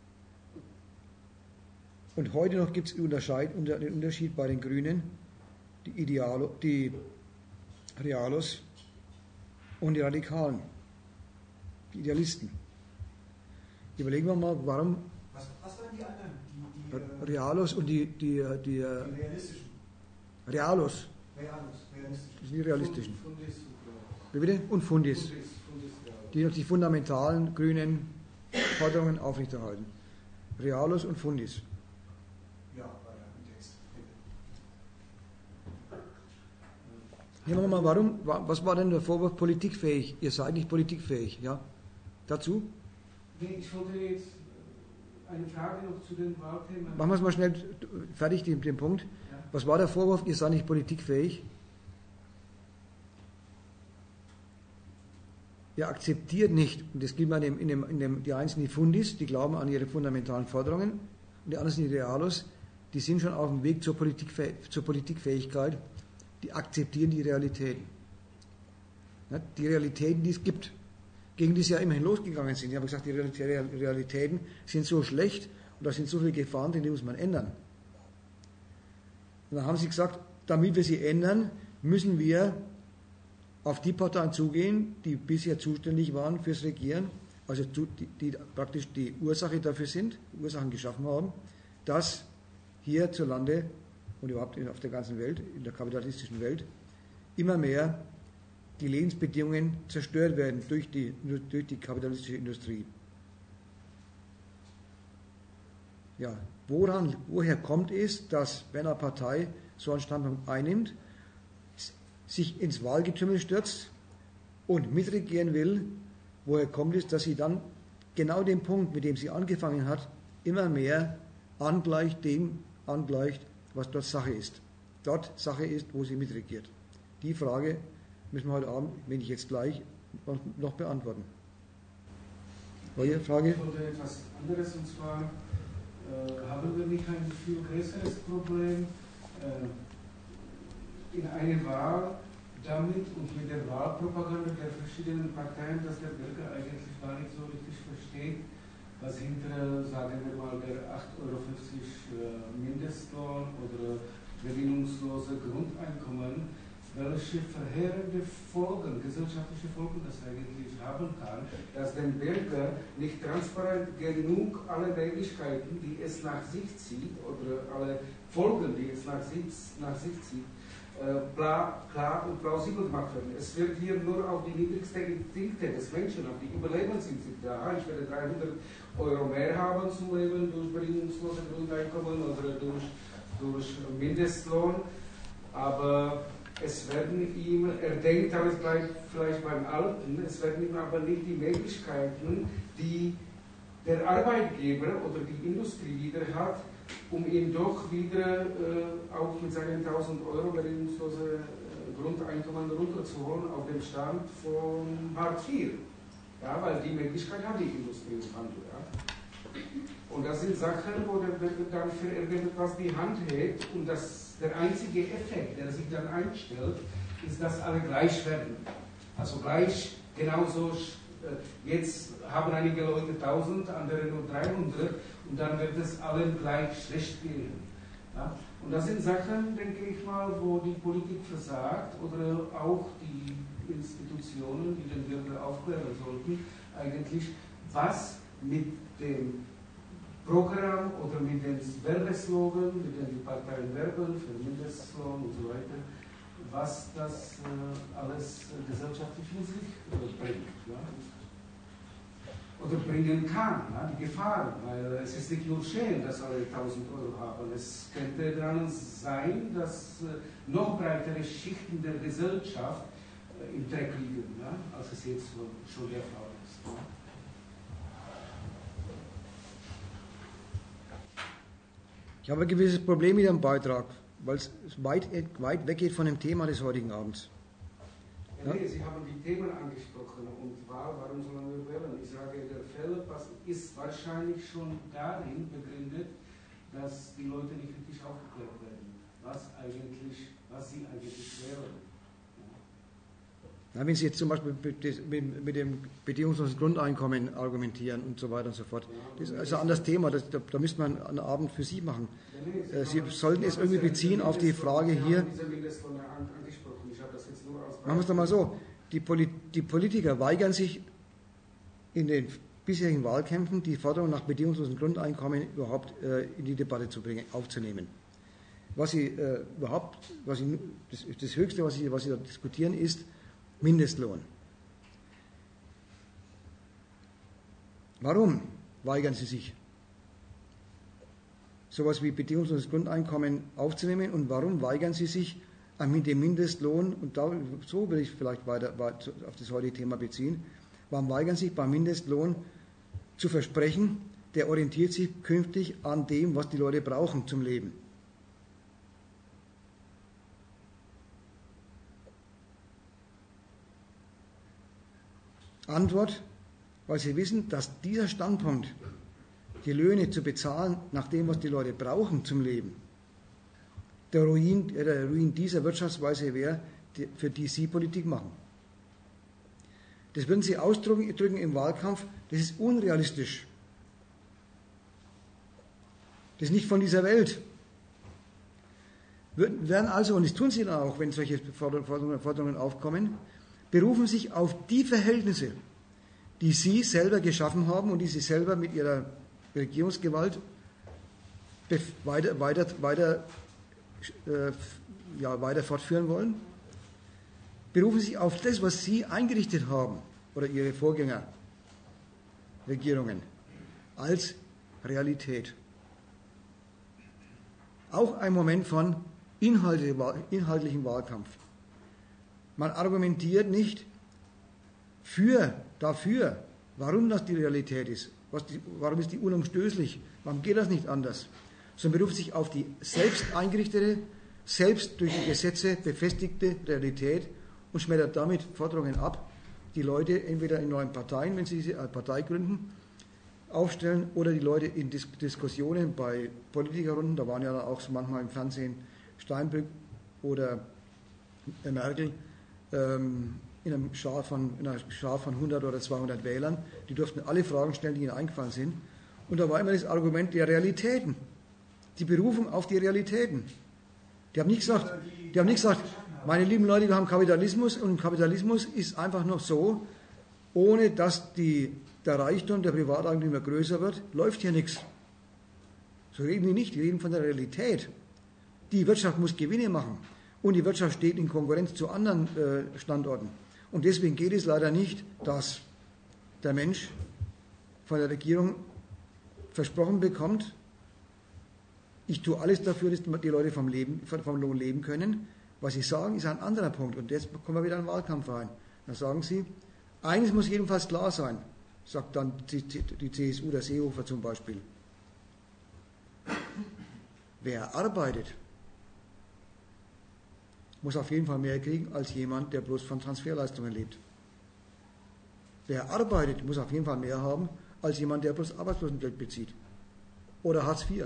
Und heute noch gibt es den Unterschied bei den Grünen, die, Idealo, die Realos und die Radikalen, die Idealisten. Überlegen wir mal, warum Was, was waren die anderen? Die, die, Realos und die, die, die, die realistischen. Realos, Realos, realistischen. das sind die realistischen. Fundis, Wie bitte? Und Fundis. Fundis, Fundis, ja. Die, die fundamentalen Grünen, Forderungen aufrechterhalten. Realos und Fundis. Ja, weiter im Text. Nehmen wir mal, warum, was war denn der Vorwurf politikfähig? Ihr seid nicht politikfähig, ja? Dazu? Nee, ich wollte jetzt eine Frage noch zu den Wahlthemen. Machen wir es mal schnell fertig, den, den Punkt. Ja. Was war der Vorwurf, ihr seid nicht politikfähig? Ihr akzeptiert nicht, und das gilt in dem, in dem, in dem, die einen sind die Fundis, die glauben an ihre fundamentalen Forderungen, und die anderen sind die Realos, die sind schon auf dem Weg zur, Politikfäh zur Politikfähigkeit, die akzeptieren die Realitäten. Ja, die Realitäten, die es gibt, gegen die sie ja immerhin losgegangen sind. Die haben gesagt, die Realitäten sind so schlecht und da sind so viele Gefahren, die muss man ändern. Und dann haben sie gesagt, damit wir sie ändern, müssen wir auf die Parteien zugehen, die bisher zuständig waren fürs Regieren, also die, die praktisch die Ursache dafür sind, Ursachen geschaffen haben, dass hierzulande und überhaupt auf der ganzen Welt, in der kapitalistischen Welt, immer mehr die Lebensbedingungen zerstört werden durch die, durch die kapitalistische Industrie. Ja, woran, woher kommt es, dass, wenn eine Partei so einen Standpunkt einnimmt, sich ins Wahlgetümmel stürzt und mitregieren will, woher kommt es, dass sie dann genau den Punkt, mit dem sie angefangen hat, immer mehr angleicht dem angleicht, was dort Sache ist. Dort Sache ist, wo sie mitregiert. Die Frage müssen wir heute Abend, wenn ich jetzt gleich, noch beantworten. Neue Frage? Ich wollte etwas anderes, und zwar äh, haben wir nicht ein viel größeres Problem äh, in einer Wahl damit und mit der Wahlpropaganda der verschiedenen Parteien, dass der Bürger eigentlich gar nicht so richtig versteht, was hinter, sagen wir mal, der acht Euro fünfzig äh, Mindestlohn oder bedingungslose Grundeinkommen, welche verheerende Folgen, gesellschaftliche Folgen das eigentlich haben kann, dass dem Bürger nicht transparent genug alle Möglichkeiten, die es nach sich zieht, oder alle Folgen, die es nach sich, nach sich zieht, äh, klar, klar und plausibel gemacht werden. Es wird hier nur auf die niedrigsten Instinkte des Menschen, auf die Überlebensinstinkte, ja, ich werde dreihundert Euro mehr haben zum Leben durch bedingungslose Grundeinkommen oder durch, durch Mindestlohn, aber es werden ihm, er denkt, alles bleibt vielleicht beim Alten, es werden ihm aber nicht die Möglichkeiten, die der Arbeitgeber oder die Industrie wieder hat, um ihn doch wieder äh, auch mit seinen tausend Euro bedingungslose äh, Grundeinkommen runterzuholen auf den Stand von Hartz vier. Ja, weil die Möglichkeit hat die Industrie im Handel. Ja. Und das sind Sachen, wo der Bürger dann für irgendetwas die Hand hält und das der einzige Effekt, der sich dann einstellt, ist, dass alle gleich werden. Also gleich, genauso, jetzt haben einige Leute tausend, andere nur dreihundert und dann wird es allen gleich schlecht gehen. Ja? Und das sind Sachen, denke ich mal, wo die Politik versagt oder auch die Institutionen, die den Bürger aufklären sollten, eigentlich, was mit dem Programm oder mit den Werbeslogan, mit denen die Parteien werben für Mindestlohn und so weiter, was das äh, alles äh, gesellschaftlich mit sich äh, bringt. Ja? Oder bringen kann, ja? Die Gefahren, weil es ist nicht nur schön, dass alle tausend Euro haben, es könnte daran sein, dass äh, noch breitere Schichten der Gesellschaft äh, im Dreck liegen, ja? Als es jetzt schon der Fall ist. Ja? Ich habe ein gewisses Problem mit Ihrem Beitrag, weil es weit, weit weggeht von dem Thema des heutigen Abends. Ja? Nee, Sie haben die Themen angesprochen und Wahl, warum sollen wir wählen? Ich sage, der Fehler ist wahrscheinlich schon darin begründet, dass die Leute nicht richtig aufgeklärt werden, was eigentlich, was sie eigentlich wählen. Ja, wenn Sie jetzt zum Beispiel mit, mit dem bedingungslosen Grundeinkommen argumentieren und so weiter und so fort, das ist ein anderes Thema, das, da, da müsste man einen Abend für Sie machen. Äh, Sie sollten es irgendwie beziehen auf die Frage hier. Machen wir es doch mal so, die, Poli die Politiker weigern sich in den bisherigen Wahlkämpfen, die Forderung nach bedingungslosen Grundeinkommen überhaupt äh, in die Debatte zu bringen, aufzunehmen. Was Sie äh, überhaupt, was Sie, das, das Höchste, was Sie, was Sie da diskutieren, ist Mindestlohn. Warum weigern sie sich, sowas wie bedingungsloses Grundeinkommen aufzunehmen, und warum weigern sie sich, den Mindestlohn, und da, so will ich vielleicht weiter, weiter auf das heutige Thema beziehen, warum weigern sie sich beim Mindestlohn zu versprechen, der orientiert sich künftig an dem, was die Leute brauchen zum Leben? Antwort: Weil sie wissen, dass dieser Standpunkt, die Löhne zu bezahlen nach dem, was die Leute brauchen zum Leben, der Ruin, der Ruin dieser Wirtschaftsweise wäre, die, für die sie Politik machen. Das würden sie ausdrücken drücken im Wahlkampf, das ist unrealistisch. Das ist nicht von dieser Welt. Werden also, und das tun sie dann auch, wenn solche Forderungen, Forderungen aufkommen, berufen sich auf die Verhältnisse, die sie selber geschaffen haben und die sie selber mit ihrer Regierungsgewalt weiter, weiter, weiter, äh, ja, weiter fortführen wollen, berufen sich auf das, was sie eingerichtet haben, oder ihre Vorgängerregierungen, als Realität. Auch ein Moment von inhaltlichem Wahlkampf. Man argumentiert nicht für, dafür, warum das die Realität ist, was die, warum ist die unumstößlich, warum geht das nicht anders, sondern beruft sich auf die selbst eingerichtete, selbst durch die Gesetze befestigte Realität und schmettert damit Forderungen ab, die Leute entweder in neuen Parteien, wenn sie diese Partei gründen, aufstellen, oder die Leute in Dis- Diskussionen bei Politikerrunden, da waren ja auch so manchmal im Fernsehen Steinbrück oder Merkel, ähm, in, einem Schar von, in einer Schar von hundert oder zweihundert Wählern, die durften alle Fragen stellen, die ihnen eingefallen sind. Und da war immer das Argument der Realitäten, die Berufung auf die Realitäten. Die haben nicht gesagt, die haben nicht gesagt, meine lieben Leute, wir haben Kapitalismus, und im Kapitalismus ist einfach noch so, ohne dass die, der Reichtum der Privateigentümer größer wird, läuft hier nichts. So reden die nicht, die reden von der Realität. Die Wirtschaft muss Gewinne machen und die Wirtschaft steht in Konkurrenz zu anderen äh, Standorten. Und deswegen geht es leider nicht, dass der Mensch von der Regierung versprochen bekommt, ich tue alles dafür, dass die Leute vom, Leben, vom Lohn leben können. Was sie sagen, ist ein anderer Punkt. Und jetzt kommen wir wieder in den Wahlkampf rein. Da sagen sie, eines muss jedenfalls klar sein, sagt dann die C S U, der Seehofer zum Beispiel. Wer arbeitet, muss auf jeden Fall mehr kriegen als jemand, der bloß von Transferleistungen lebt. Wer arbeitet, muss auf jeden Fall mehr haben als jemand, der bloß Arbeitslosengeld bezieht. Oder Hartz vier.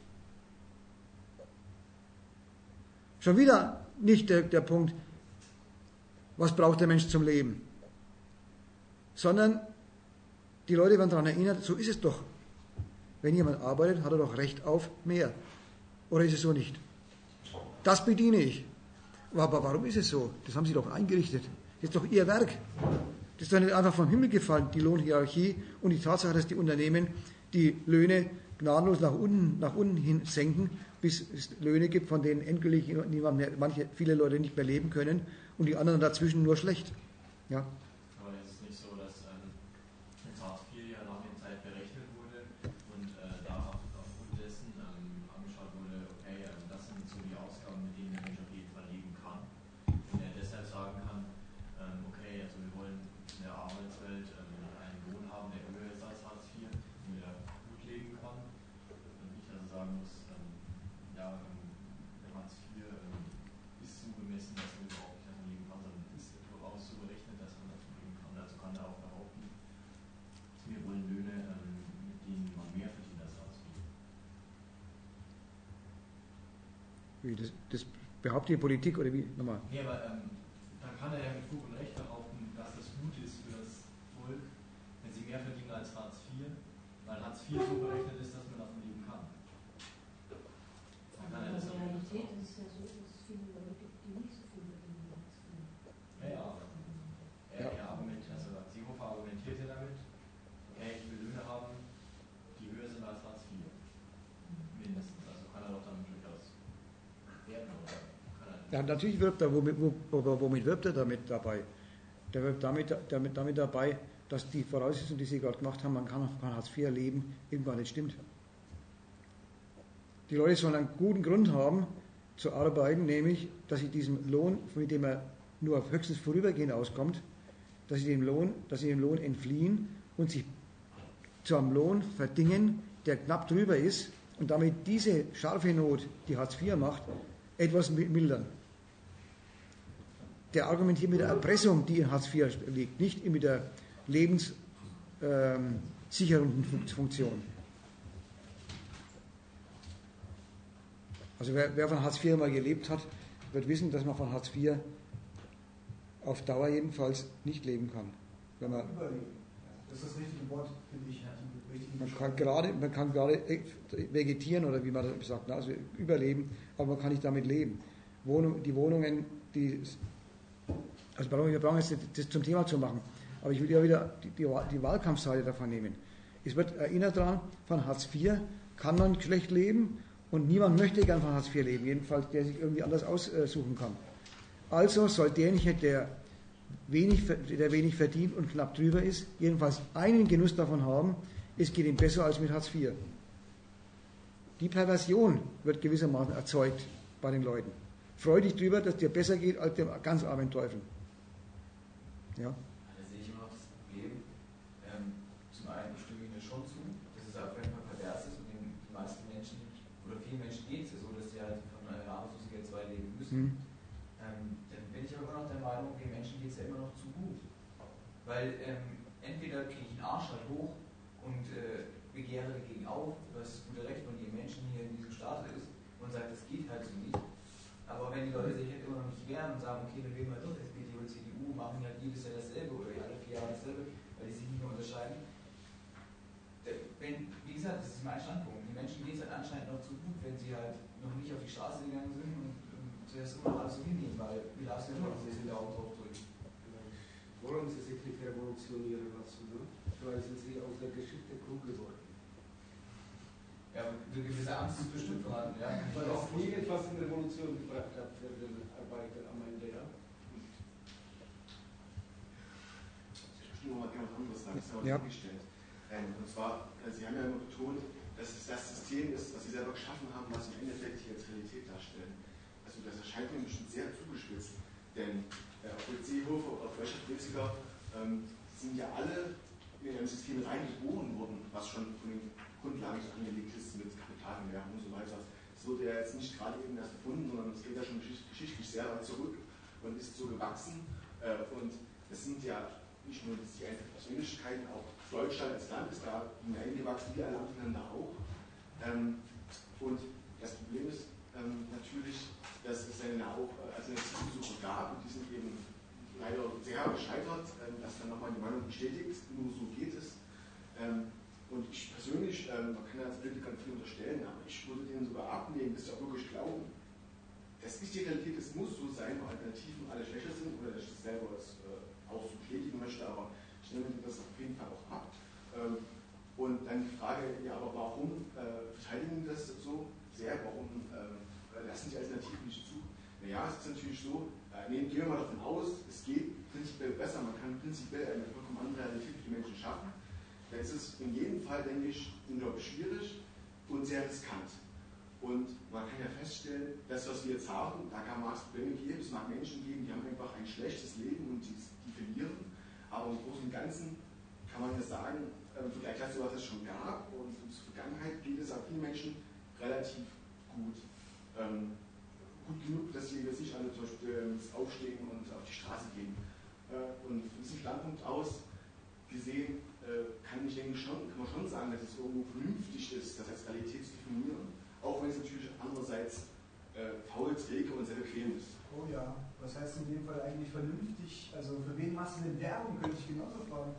Schon wieder nicht der, der Punkt, was braucht der Mensch zum Leben, sondern die Leute werden daran erinnert, so ist es doch. Wenn jemand arbeitet, hat er doch Recht auf mehr. Oder ist es so nicht? Das bediene ich. Aber warum ist es so? Das haben sie doch eingerichtet. Das ist doch ihr Werk. Das ist doch nicht einfach vom Himmel gefallen, die Lohnhierarchie und die Tatsache, dass die Unternehmen die Löhne gnadenlos nach unten, nach unten hin senken, bis es Löhne gibt, von denen endgültig niemand mehr, manche, viele Leute nicht mehr leben können und die anderen dazwischen nur schlecht. Ja. Aber es ist nicht so, dass ähm, das Hartz vier ja lange Zeit berechnet wurde und äh, da aufgrund dessen ähm, angeschaut wurde, okay, ähm, das sind so die Ausgaben, mit denen der Mensch auf jeden Fall leben kann. Und er deshalb sagen kann, ähm, okay, also wir wollen in der Arbeitswelt ähm, einen Lohn haben, der höher ist als Hartz vier, damit er gut leben kann. Und ich also sagen muss, ähm, ja, ähm, Hartz vier ähm, ist so bemessen, dass man überhaupt nicht davon leben kann, sondern ist durchaus so berechnet, dass man davon leben kann. Dazu kann er auch behaupten, wir wollen Löhne, ähm, mit denen man mehr verdient als Hartz vier. Wie, das, das behauptet die Politik oder wie? Nochmal. Nee, aber ähm, dann kann er ja mit Fug und Recht behaupten, dass das gut ist für das Volk, wenn sie mehr verdienen als Hartz vier, weil Hartz vier so berechnet ist, dass man davon leben kann. Dann kann er das die auch Realität behaupten. ist ja so, dass es viele Leute gibt, die nicht so viel verdienen wie Hartz vier. Ja, ja, aber er, er argumentiert, also Seehofer argumentiert ja damit, okay, ich will Löhne haben, die höher sind als Hartz vier. Mindestens. Also kann er doch dann durchaus werden, oder? Kann er Ja, natürlich wirbt er, womit, wo, womit wirbt er damit dabei? Der wirbt damit, damit, damit dabei, dass die Voraussetzung, die Sie gerade gemacht haben, man kann von Hartz vier leben, eben gar nicht stimmt. Die Leute sollen einen guten Grund haben, zu arbeiten, nämlich, dass sie diesen Lohn, mit dem er nur höchstens vorübergehend auskommt, dass sie dem Lohn, dass sie dem Lohn entfliehen und sich zu einem Lohn verdingen, der knapp drüber ist und damit diese scharfe Not, die Hartz vier macht, etwas mildern. Der argumentiert mit der Erpressung, die in Hartz vier liegt, nicht mit der lebenssichernden Funktion. Also wer, wer von Hartz vier mal gelebt hat, wird wissen, dass man von Hartz vier auf Dauer jedenfalls nicht leben kann. Wenn man, Überleben. Das ist das richtige Wort, finde ich. man, kann gerade, man kann gerade vegetieren oder wie man das sagt, also überleben, aber man kann nicht damit leben. Wohnung, die Wohnungen, die, also wir brauchen jetzt das zum Thema zu machen, aber ich will ja wieder die, die, die Wahlkampfseite davon nehmen. Es wird erinnert daran, von Hartz vier kann man schlecht leben und niemand möchte gern von Hartz vier leben, jedenfalls der sich irgendwie anders aussuchen kann. Also soll derjenige, der wenig, der wenig verdient und knapp drüber ist, jedenfalls einen Genuss davon haben, es geht ihm besser als mit Hartz vier. Die Perversion wird gewissermaßen erzeugt bei den Leuten. Freu dich drüber, dass dir besser geht als dem ganz armen Teufel. Ja? Da sehe ich immer noch das Problem. Ähm, zum einen stimme ich mir schon zu, dass es auf jeden Fall pervers ist und den meisten Menschen oder vielen Menschen geht es ja so, dass sie halt von einer Armutslosengeld zwei leben müssen. Mhm. Ähm, dann bin ich aber immer noch der Meinung, den Menschen geht es ja immer noch zu gut. Weil ähm, entweder kriege ich einen Arsch halt hoch und äh, begehre dagegen auf, was das gute Recht von jedem Menschen hier in diesem Staat ist und sagt, das geht halt so nicht. Aber wenn die Leute sich halt immer noch nicht wehren und sagen, okay, dann wählen wir doch S P D oder C D U, machen halt jedes Jahr dasselbe oder alle vier Jahre dasselbe, weil die sich nicht mehr unterscheiden. Wenn, wie gesagt, das ist mein Standpunkt. Die Menschen geht es halt anscheinend noch zu gut, wenn sie halt noch nicht auf die Straße gegangen sind und, und das immer noch alles so hinnehmen, weil wie darfst du immer noch den Daumen drauf drücken? Wollen Sie sich nicht revolutionieren lassen, ne? Vielleicht sind Sie aus der Geschichte klug geworden. Ja, eine gewisse Angst ist bestimmt vorhanden, ja. Weil das nie etwas in Revolution gebracht hat für den Arbeiter am Ende, ja. Ich möchte nur mal gerne was anderes sagen, das ist ja Ja. vorgestellt. Und zwar, Sie haben ja immer betont, dass es das System ist, was Sie selber geschaffen haben, was im Endeffekt hier als Realität darstellen. Also das erscheint mir bestimmt sehr zugespitzt, denn äh, ob jetzt Seehofer oder Fleischer-Pilziger ähm, sind ja alle in ein System reingeboren worden, was schon von den Grundlagen so angelegt ist mit Kapitalvermehrung und so weiter. Das wurde ja jetzt nicht gerade eben erst erfunden, sondern es geht ja schon geschichtlich sehr weit zurück und ist so gewachsen. Äh, und es sind ja nicht nur die einzelnen Persönlichkeiten, auch Deutschland als Land ist da hineingewachsen, wie alle anderen Länder auch. Ähm, und das Problem ist ähm, natürlich, dass es dann auch Alternativversuche gab und die sind eben leider sehr gescheitert, ähm, dass dann nochmal die Meinung bestätigt, nur so geht es. Ähm, und ich persönlich, ähm, man kann ja als Politiker viel unterstellen, aber ich würde denen sogar abnehmen, dass sie auch wirklich glauben. Das ist die Realität, es muss so sein, weil Alternativen alle schlechter sind oder dass ich das selber das, äh, auch so bestätigen möchte, aber ich nehme das auf jeden Fall auch ab. Ähm, und dann die Frage, ja, aber warum äh, verteidigen das so sehr? Warum ähm, lassen die Alternativen nicht zu? Naja, es ist natürlich so, äh, nehmen, gehen wir mal davon aus, es geht prinzipiell besser, man kann prinzipiell eine vollkommen andere Realität für die Menschen schaffen. Da ist es in jedem Fall, denke ich, unglaublich schwierig und sehr riskant. Und man kann ja feststellen, das, was wir jetzt haben, da kann es Probleme geben, es mag Menschen geben, die haben einfach ein schlechtes Leben und die, die verlieren. Aber im Großen und Ganzen kann man ja sagen, im Vergleich dazu, was es schon gab und in der Vergangenheit geht es auch vielen Menschen relativ gut. Ähm, gut genug, dass sie jetzt nicht alle zum Beispiel aufstehen und auf die Straße gehen. Äh, und von diesem Standpunkt aus gesehen äh, kann, ich denke schon, kann man schon sagen, dass es irgendwo vernünftig ist, das als Realität zu definieren. Auch wenn es natürlich andererseits äh, faul, träge und sehr bequem ist. Oh ja, was heißt in dem Fall eigentlich vernünftig? Also für wen machst du denn Werbung, könnte ich genauso fragen.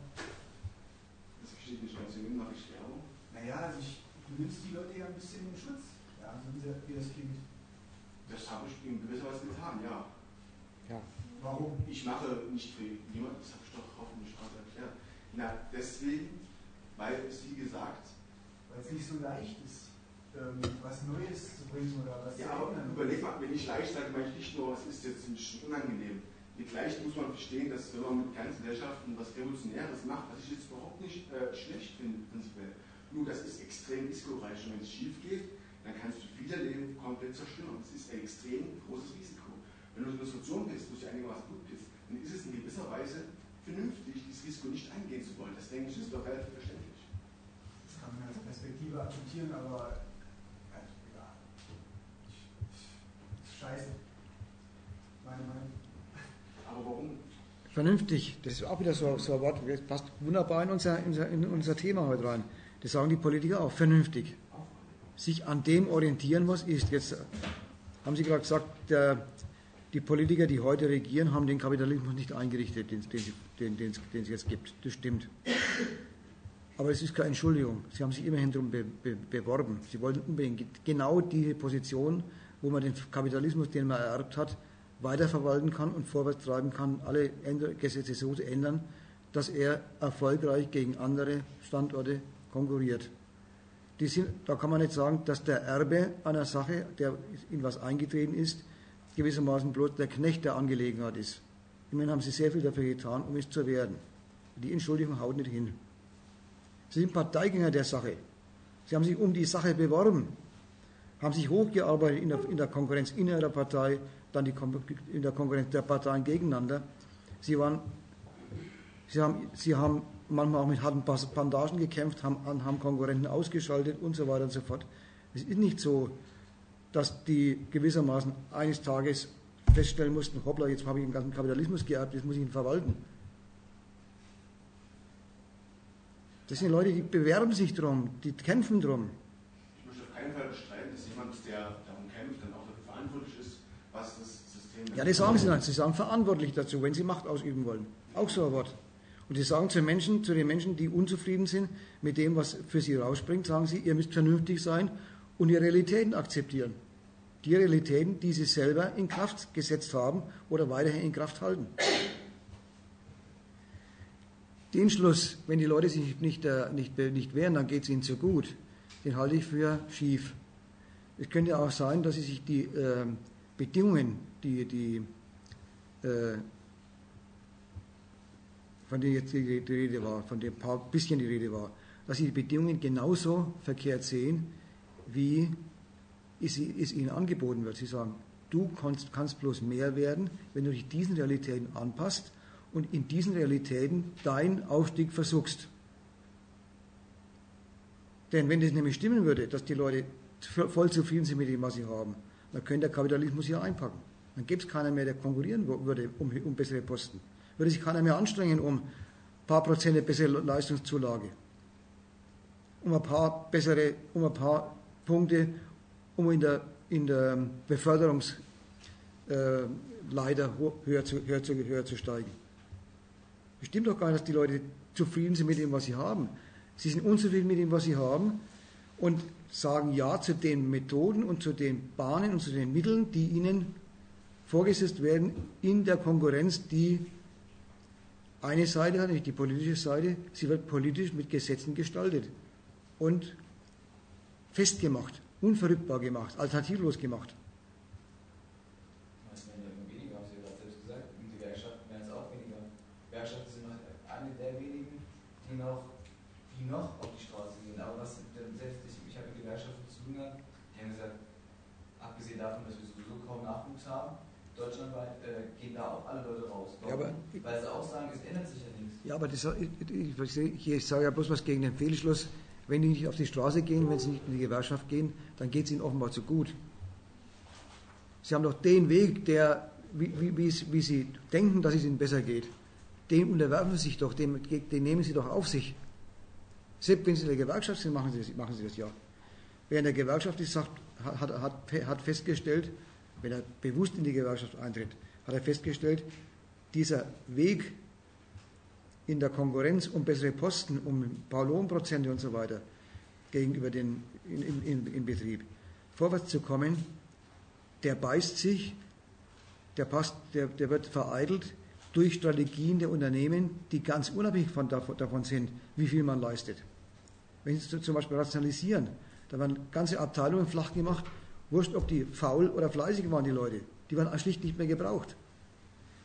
Das verstehe ich nicht, also wen mache ich Werbung? Naja, also ich, du nimmst die Leute ja ein bisschen in Schutz. Ja, so wie, wie das klingt. Das habe ich in gewisser Weise getan, ja. Ja. Warum? Ich mache nicht für jemanden, das habe ich doch hoffentlich gerade erklärt. Na, deswegen, weil es wie gesagt. Weil es nicht so leicht ist, ähm, was Neues zu bringen oder was Ja, zu aber ändern. überleg mal, wenn ich leicht sage, meine ich nicht nur, was ist jetzt ein bisschen unangenehm. Gleich muss man verstehen, dass wenn man mit ganzen Gesellschaften was Revolutionäres macht, was ich jetzt überhaupt nicht äh, schlecht finde, prinzipiell. Nur das ist extrem risikoreich. Und wenn es schief geht, dann kannst du viele Leben komplett zerstören. Das ist ein extrem großes Risiko. Wenn du in einer Situation bist, wo es dir einigermaßen gut geht, dann ist es in gewisser Weise vernünftig, dieses Risiko nicht eingehen zu wollen. Das denke ich, ist doch relativ verständlich. Das kann man als Perspektive akzeptieren, aber ja, ja. Scheiße. Meine Meinung. Aber warum? Vernünftig, das ist auch wieder so, so ein Wort, das passt wunderbar in unser, in, unser, in unser Thema heute rein. Das sagen die Politiker auch, vernünftig. Sich an dem orientieren, was ist. Jetzt haben Sie gerade gesagt, der, die Politiker, die heute regieren, haben den Kapitalismus nicht eingerichtet, den, den, den, den, den es jetzt gibt. Das stimmt. Aber es ist keine Entschuldigung. Sie haben sich immerhin darum be, be, beworben. Sie wollten unbedingt genau diese Position, wo man den Kapitalismus, den man ererbt hat, weiterverwalten kann und vorwärts treiben kann, alle Gesetze so zu ändern, dass er erfolgreich gegen andere Standorte konkurriert. Die sind, da kann man nicht sagen, dass der Erbe einer Sache, der in was eingetreten ist, gewissermaßen bloß der Knecht der Angelegenheit ist. Immerhin haben sie sehr viel dafür getan, um es zu werden. Die Entschuldigung haut nicht hin. Sie sind Parteigänger der Sache. Sie haben sich um die Sache beworben, haben sich hochgearbeitet in der, in der Konkurrenz in ihrer Partei, dann die, in der Konkurrenz der Parteien gegeneinander. Sie, waren, sie, haben, sie haben manchmal auch mit harten Bandagen gekämpft, haben, haben Konkurrenten ausgeschaltet und so weiter und so fort. Es ist nicht so, dass die gewissermaßen eines Tages feststellen mussten, hoppla, jetzt habe ich den ganzen Kapitalismus geerbt, jetzt muss ich ihn verwalten. Das sind Leute, die bewerben sich drum, die kämpfen drum. Ich möchte auf keinen Fall bestreiten, dass jemand, der darum kämpft, dann auch dafür verantwortlich ist, was das System... Ja, das sagen sie dann. Sie sagen verantwortlich dazu, wenn sie Macht ausüben wollen. Auch so ein Wort. Und sie sagen zu Menschen, zu den Menschen, die unzufrieden sind mit dem, was für sie rausspringt, sagen sie, ihr müsst vernünftig sein und die Realitäten akzeptieren. Die Realitäten, die sie selber in Kraft gesetzt haben oder weiterhin in Kraft halten. Den Schluss, wenn die Leute sich nicht, äh, nicht, nicht wehren, dann geht es ihnen zu gut, den halte ich für schief. Es könnte ja auch sein, dass sie sich die äh, Bedingungen, die, die äh, von denen jetzt die, die Rede war, von dem paar bisschen die Rede war, dass sie die Bedingungen genauso verkehrt sehen, wie es, es ihnen angeboten wird. Sie sagen, du kannst, kannst bloß mehr werden, wenn du dich diesen Realitäten anpasst und in diesen Realitäten deinen Aufstieg versuchst. Denn wenn das nämlich stimmen würde, dass die Leute voll zufrieden sind mit dem, was sie haben, dann könnte der Kapitalismus hier einpacken. Dann gäbe es keiner mehr, der konkurrieren würde um, um bessere Posten. Würde sich keiner mehr anstrengen um ein paar Prozent bessere Leistungszulage, um ein paar bessere, um ein paar Punkte, um in der, in der Beförderungsleiter äh, höher, zu, höher, zu, höher zu steigen. Es stimmt doch gar nicht, dass die Leute zufrieden sind mit dem, was sie haben. Sie sind unzufrieden mit dem, was sie haben und sagen Ja zu den Methoden und zu den Bahnen und zu den Mitteln, die ihnen vorgesetzt werden in der Konkurrenz, die eine Seite hat, nicht die politische Seite. Sie wird politisch mit Gesetzen gestaltet und festgemacht, unverrückbar gemacht, alternativlos gemacht. Es werden ja immer weniger, haben Sie ja gerade selbst gesagt, und die Gewerkschaften werden es auch weniger. Gewerkschaften sind noch eine der wenigen, die noch, die noch auf die Straße gehen. Aber was, selbst ich, ich habe mit Gewerkschaften zu tun gehabt, die haben gesagt, abgesehen davon, dass wir sowieso kaum Nachwuchs haben, deutschlandweit äh, gehen da auch alle Leute raus. Ja, aber, weil sie auch sagen, es ändert sich ja nichts. Ja, aber das, ich, ich, ich sage ja bloß was gegen den Fehlschluss. Wenn die nicht auf die Straße gehen, wenn sie nicht in die Gewerkschaft gehen, dann geht es ihnen offenbar zu gut. Sie haben doch den Weg, der, wie, wie, wie, wie sie denken, dass es ihnen besser geht, den unterwerfen sie sich doch, den, den nehmen sie doch auf sich. Selbst wenn sie in der Gewerkschaft sind, machen sie das, machen sie das ja. Wer in der Gewerkschaft ist, sagt, hat, hat, hat festgestellt, wenn er bewusst in die Gewerkschaft eintritt, hat er festgestellt, dieser Weg in der Konkurrenz um bessere Posten, um ein paar Lohnprozente und so weiter gegenüber den in, in, in Betrieb vorwärts zu kommen, der beißt sich, der, passt, der, der wird vereitelt durch Strategien der Unternehmen, die ganz unabhängig von, davon sind, wie viel man leistet. Wenn Sie zum Beispiel rationalisieren, da werden ganze Abteilungen flach gemacht, wurscht, ob die faul oder fleißig waren, die Leute, die waren schlicht nicht mehr gebraucht.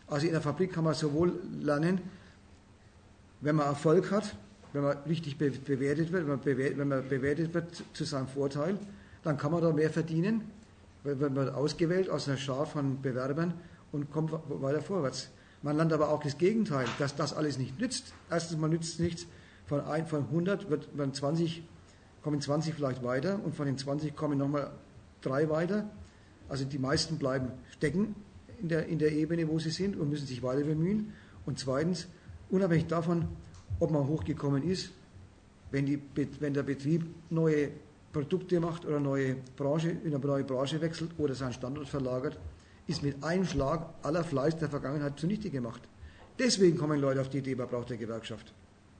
Also in der Fabrik kann man sowohl lernen, wenn man Erfolg hat, wenn man richtig be- bewertet wird, wenn man, bewer- wenn man bewertet wird zu seinem Vorteil, dann kann man da mehr verdienen, weil man wird ausgewählt aus einer Schar von Bewerbern und kommt weiter vorwärts. Man lernt aber auch das Gegenteil, dass das alles nicht nützt. Erstens, man nützt nichts. Von, ein, von hundert wird, werden zwanzig, kommen zwanzig vielleicht weiter und von den zwanzig kommen nochmal drei weiter. Also die meisten bleiben stecken in der, in der Ebene, wo sie sind und müssen sich weiter bemühen. Und zweitens, unabhängig davon, ob man hochgekommen ist, wenn, die, wenn der Betrieb neue Produkte macht oder neue Branche, in eine neue Branche wechselt oder seinen Standort verlagert, ist mit einem Schlag aller Fleiß der Vergangenheit zunichte gemacht. Deswegen kommen Leute auf die Idee, man braucht eine Gewerkschaft.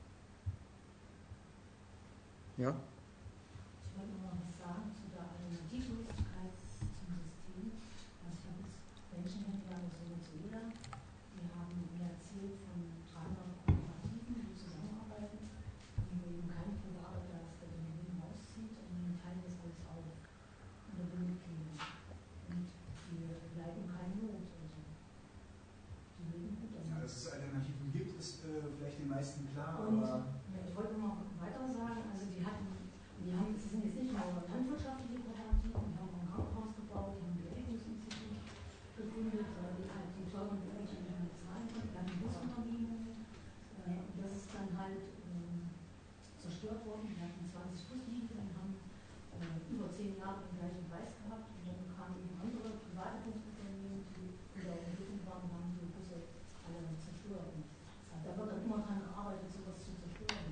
Ja? Ich wollte noch mal was sagen zu der Alternativlosigkeit zum System. Also ich habe jetzt Menschenhändler aus Venezuela, die haben mir erzählt von dreihundert Kooperativen, die zusammenarbeiten, wo eben kein Privatarbeiter ist, der den Leben rauszieht und die teilen das alles auf unter den Mitgliedern. Und die leiden keine Not. Also die leben gut damit. Ja, dass es Alternativen gibt, ist äh, vielleicht den meisten klar, Und aber ja, ich wollte noch weiter sagen, also die hatten, die haben, sie sind jetzt nicht nur landwirtschaftliche Kooperativen, die haben auch ein Krankenhaus gebaut, die haben ein Bewegungs-Institut gegründet, weil die halt die teuren Bereiche nicht mehr zahlen konnten, die hatten Busunternehmungen, äh, und das ist dann halt ähm, zerstört worden, die hatten zwanzig Buslinien und haben äh, über zehn Jahre den gleichen Preis gehabt und dann kamen eben andere private Busunternehmen, die in der Entwicklung waren und haben die Busse alle zerstört. Und da wird dann immer dran gearbeitet, sowas zu zerstören.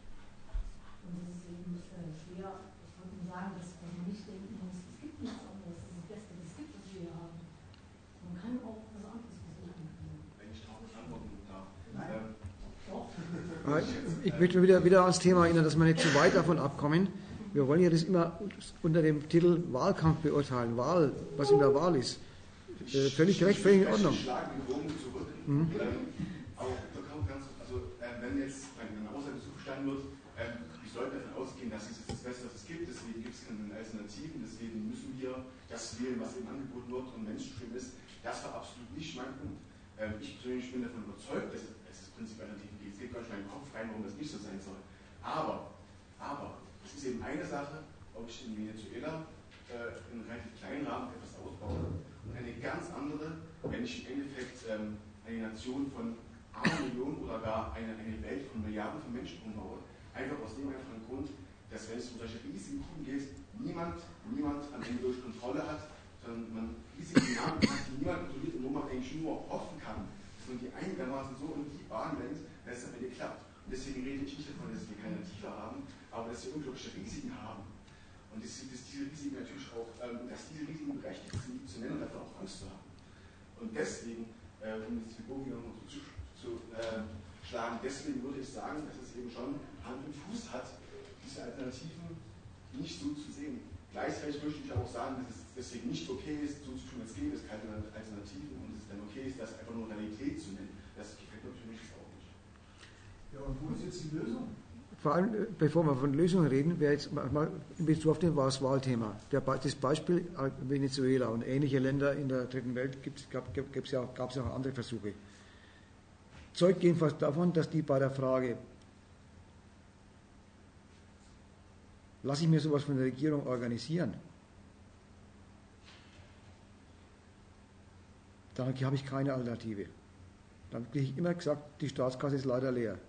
Und es ist eben äh, schwer, ich wollte nur sagen, dass, dass man nicht denken muss, es gibt nichts anderes, das ist das Beste, das gibt, was wir hier haben. Man kann auch was anderes versuchen. Wenn ich darauf antworten darf. Nein. Ähm, Doch. Ich möchte wieder, wieder ans Thema erinnern, dass wir nicht zu weit davon abkommen. Wir wollen ja das immer unter dem Titel Wahlkampf beurteilen. Wahl, was in der Wahl ist. Äh, völlig recht, völlig in Ordnung. Ich schlage den Bogen zurück. Mhm. Ähm, aber ganz, also, äh, wenn jetzt eine Aussage zugestanden wird, ähm, wir sollten davon ausgehen, dass es das Beste, was es gibt, deswegen gibt es keine Alternativen, deswegen müssen wir das wählen, was eben angeboten wird und Mainstream ist. Das war absolut nicht mein Punkt. Ähm, ich persönlich bin davon überzeugt, dass es prinzipiell Alternativen gibt. Es geht gar nicht in meinen Kopf rein, warum das nicht so sein soll. Aber, aber, es ist eben eine Sache, ob ich in Venezuela äh, in einem relativ kleinen Rahmen etwas ausbaue und eine ganz andere, wenn ich im Endeffekt ähm, eine Nation von einer Million oder gar eine, eine Welt von Milliarden von Menschen umbaue, einfach aus dem einfachen Grund, dass wenn es um solche riesigen Teams geht, niemand, niemand am Ende durch Kontrolle hat, sondern man riesige Namen hat, die niemand kontrolliert und wo man eigentlich nur hoffen kann, dass man die einigermaßen so in die Bahn lenkt, dass es am Ende klappt. Und deswegen rede ich nicht davon, dass wir keine Tiefe haben, aber dass wir unglaubliche Risiken haben. Und dass, dass diese Risiken natürlich auch, ähm, dass diese Risiken berechtigt sind, die zu nennen und dafür auch Angst zu haben. Und deswegen, äh, um das Bogen noch zu, zu äh, schlagen, deswegen würde ich sagen, dass es eben schon Hand und Fuß hat, diese Alternativen nicht so zu sehen. Gleichzeitig möchte ich auch sagen, dass es deswegen nicht okay ist, so zu tun, als gäbe es keine Alternativen und es dann okay ist, das einfach nur Realität zu nennen. Das gefällt mir für mich auch nicht. ja, und wo ist jetzt die Lösung? Vor allem, bevor wir von Lösungen reden, wäre jetzt mal in Bezug auf den Wahlthema. Der, das Beispiel Venezuela und ähnliche Länder in der dritten Welt gab es ja, gab es ja auch andere Versuche. Zeugt jedenfalls davon, dass die bei der Frage, lasse ich mir sowas von der Regierung organisieren, dann habe ich keine Alternative. Dann kriege ich immer gesagt, die Staatskasse ist leider leer.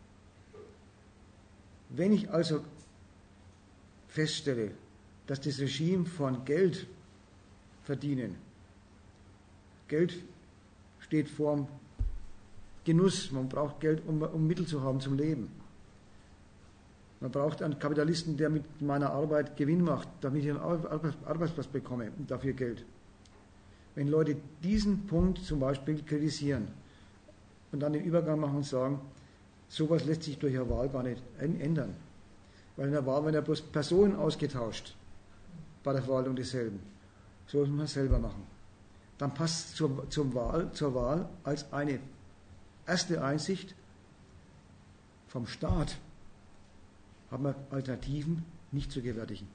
Wenn ich also feststelle, dass das Regime von Geld verdienen, Geld steht vorm Genuss, man braucht Geld, um, um Mittel zu haben zum Leben. Man braucht einen Kapitalisten, der mit meiner Arbeit Gewinn macht, damit ich einen Arbeitsplatz bekomme und dafür Geld. Wenn Leute diesen Punkt zum Beispiel kritisieren und dann den Übergang machen und sagen, sowas lässt sich durch eine Wahl gar nicht ändern. Weil in der Wahl werden ja bloß Personen ausgetauscht bei der Verwaltung desselben. So muss man es selber machen. Dann passt es zur, zur, Wahl, zur Wahl als eine erste Einsicht vom Staat, haben wir Alternativen nicht zu gewärtigen.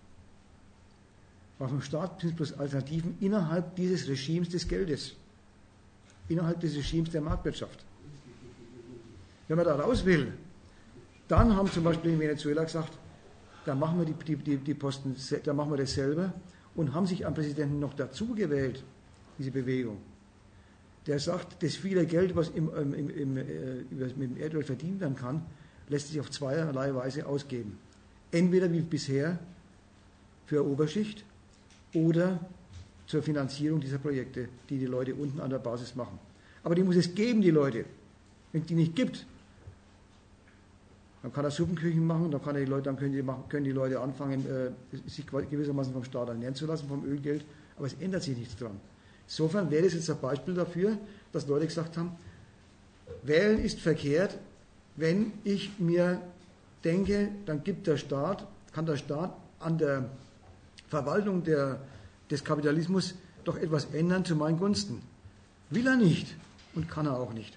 Weil vom Staat sind bloß Alternativen innerhalb dieses Regimes des Geldes. innerhalb des Regimes der Marktwirtschaft. Wenn man da raus will, dann haben zum Beispiel in Venezuela gesagt, da machen wir die, die, die Posten, da machen wir das selber und haben sich am Präsidenten noch dazu gewählt, diese Bewegung. Der sagt, das viele Geld, was im, im, im, im, mit dem Erdöl verdient werden kann, lässt sich auf zweierlei Weise ausgeben. Entweder wie bisher für Oberschicht oder zur Finanzierung dieser Projekte, die die Leute unten an der Basis machen. Aber die muss es geben, die Leute. Wenn es die nicht gibt, dann kann er Suppenküchen machen, dann, kann er die Leute, dann können, die machen, können die Leute anfangen, äh, sich gewissermaßen vom Staat ernähren zu lassen, vom Ölgeld, aber es ändert sich nichts dran. Insofern wäre das jetzt ein Beispiel dafür, dass Leute gesagt haben, wählen ist verkehrt, wenn ich mir denke, dann gibt der Staat, kann der Staat an der Verwaltung der, des Kapitalismus doch etwas ändern zu meinen Gunsten. Will er nicht und kann er auch nicht.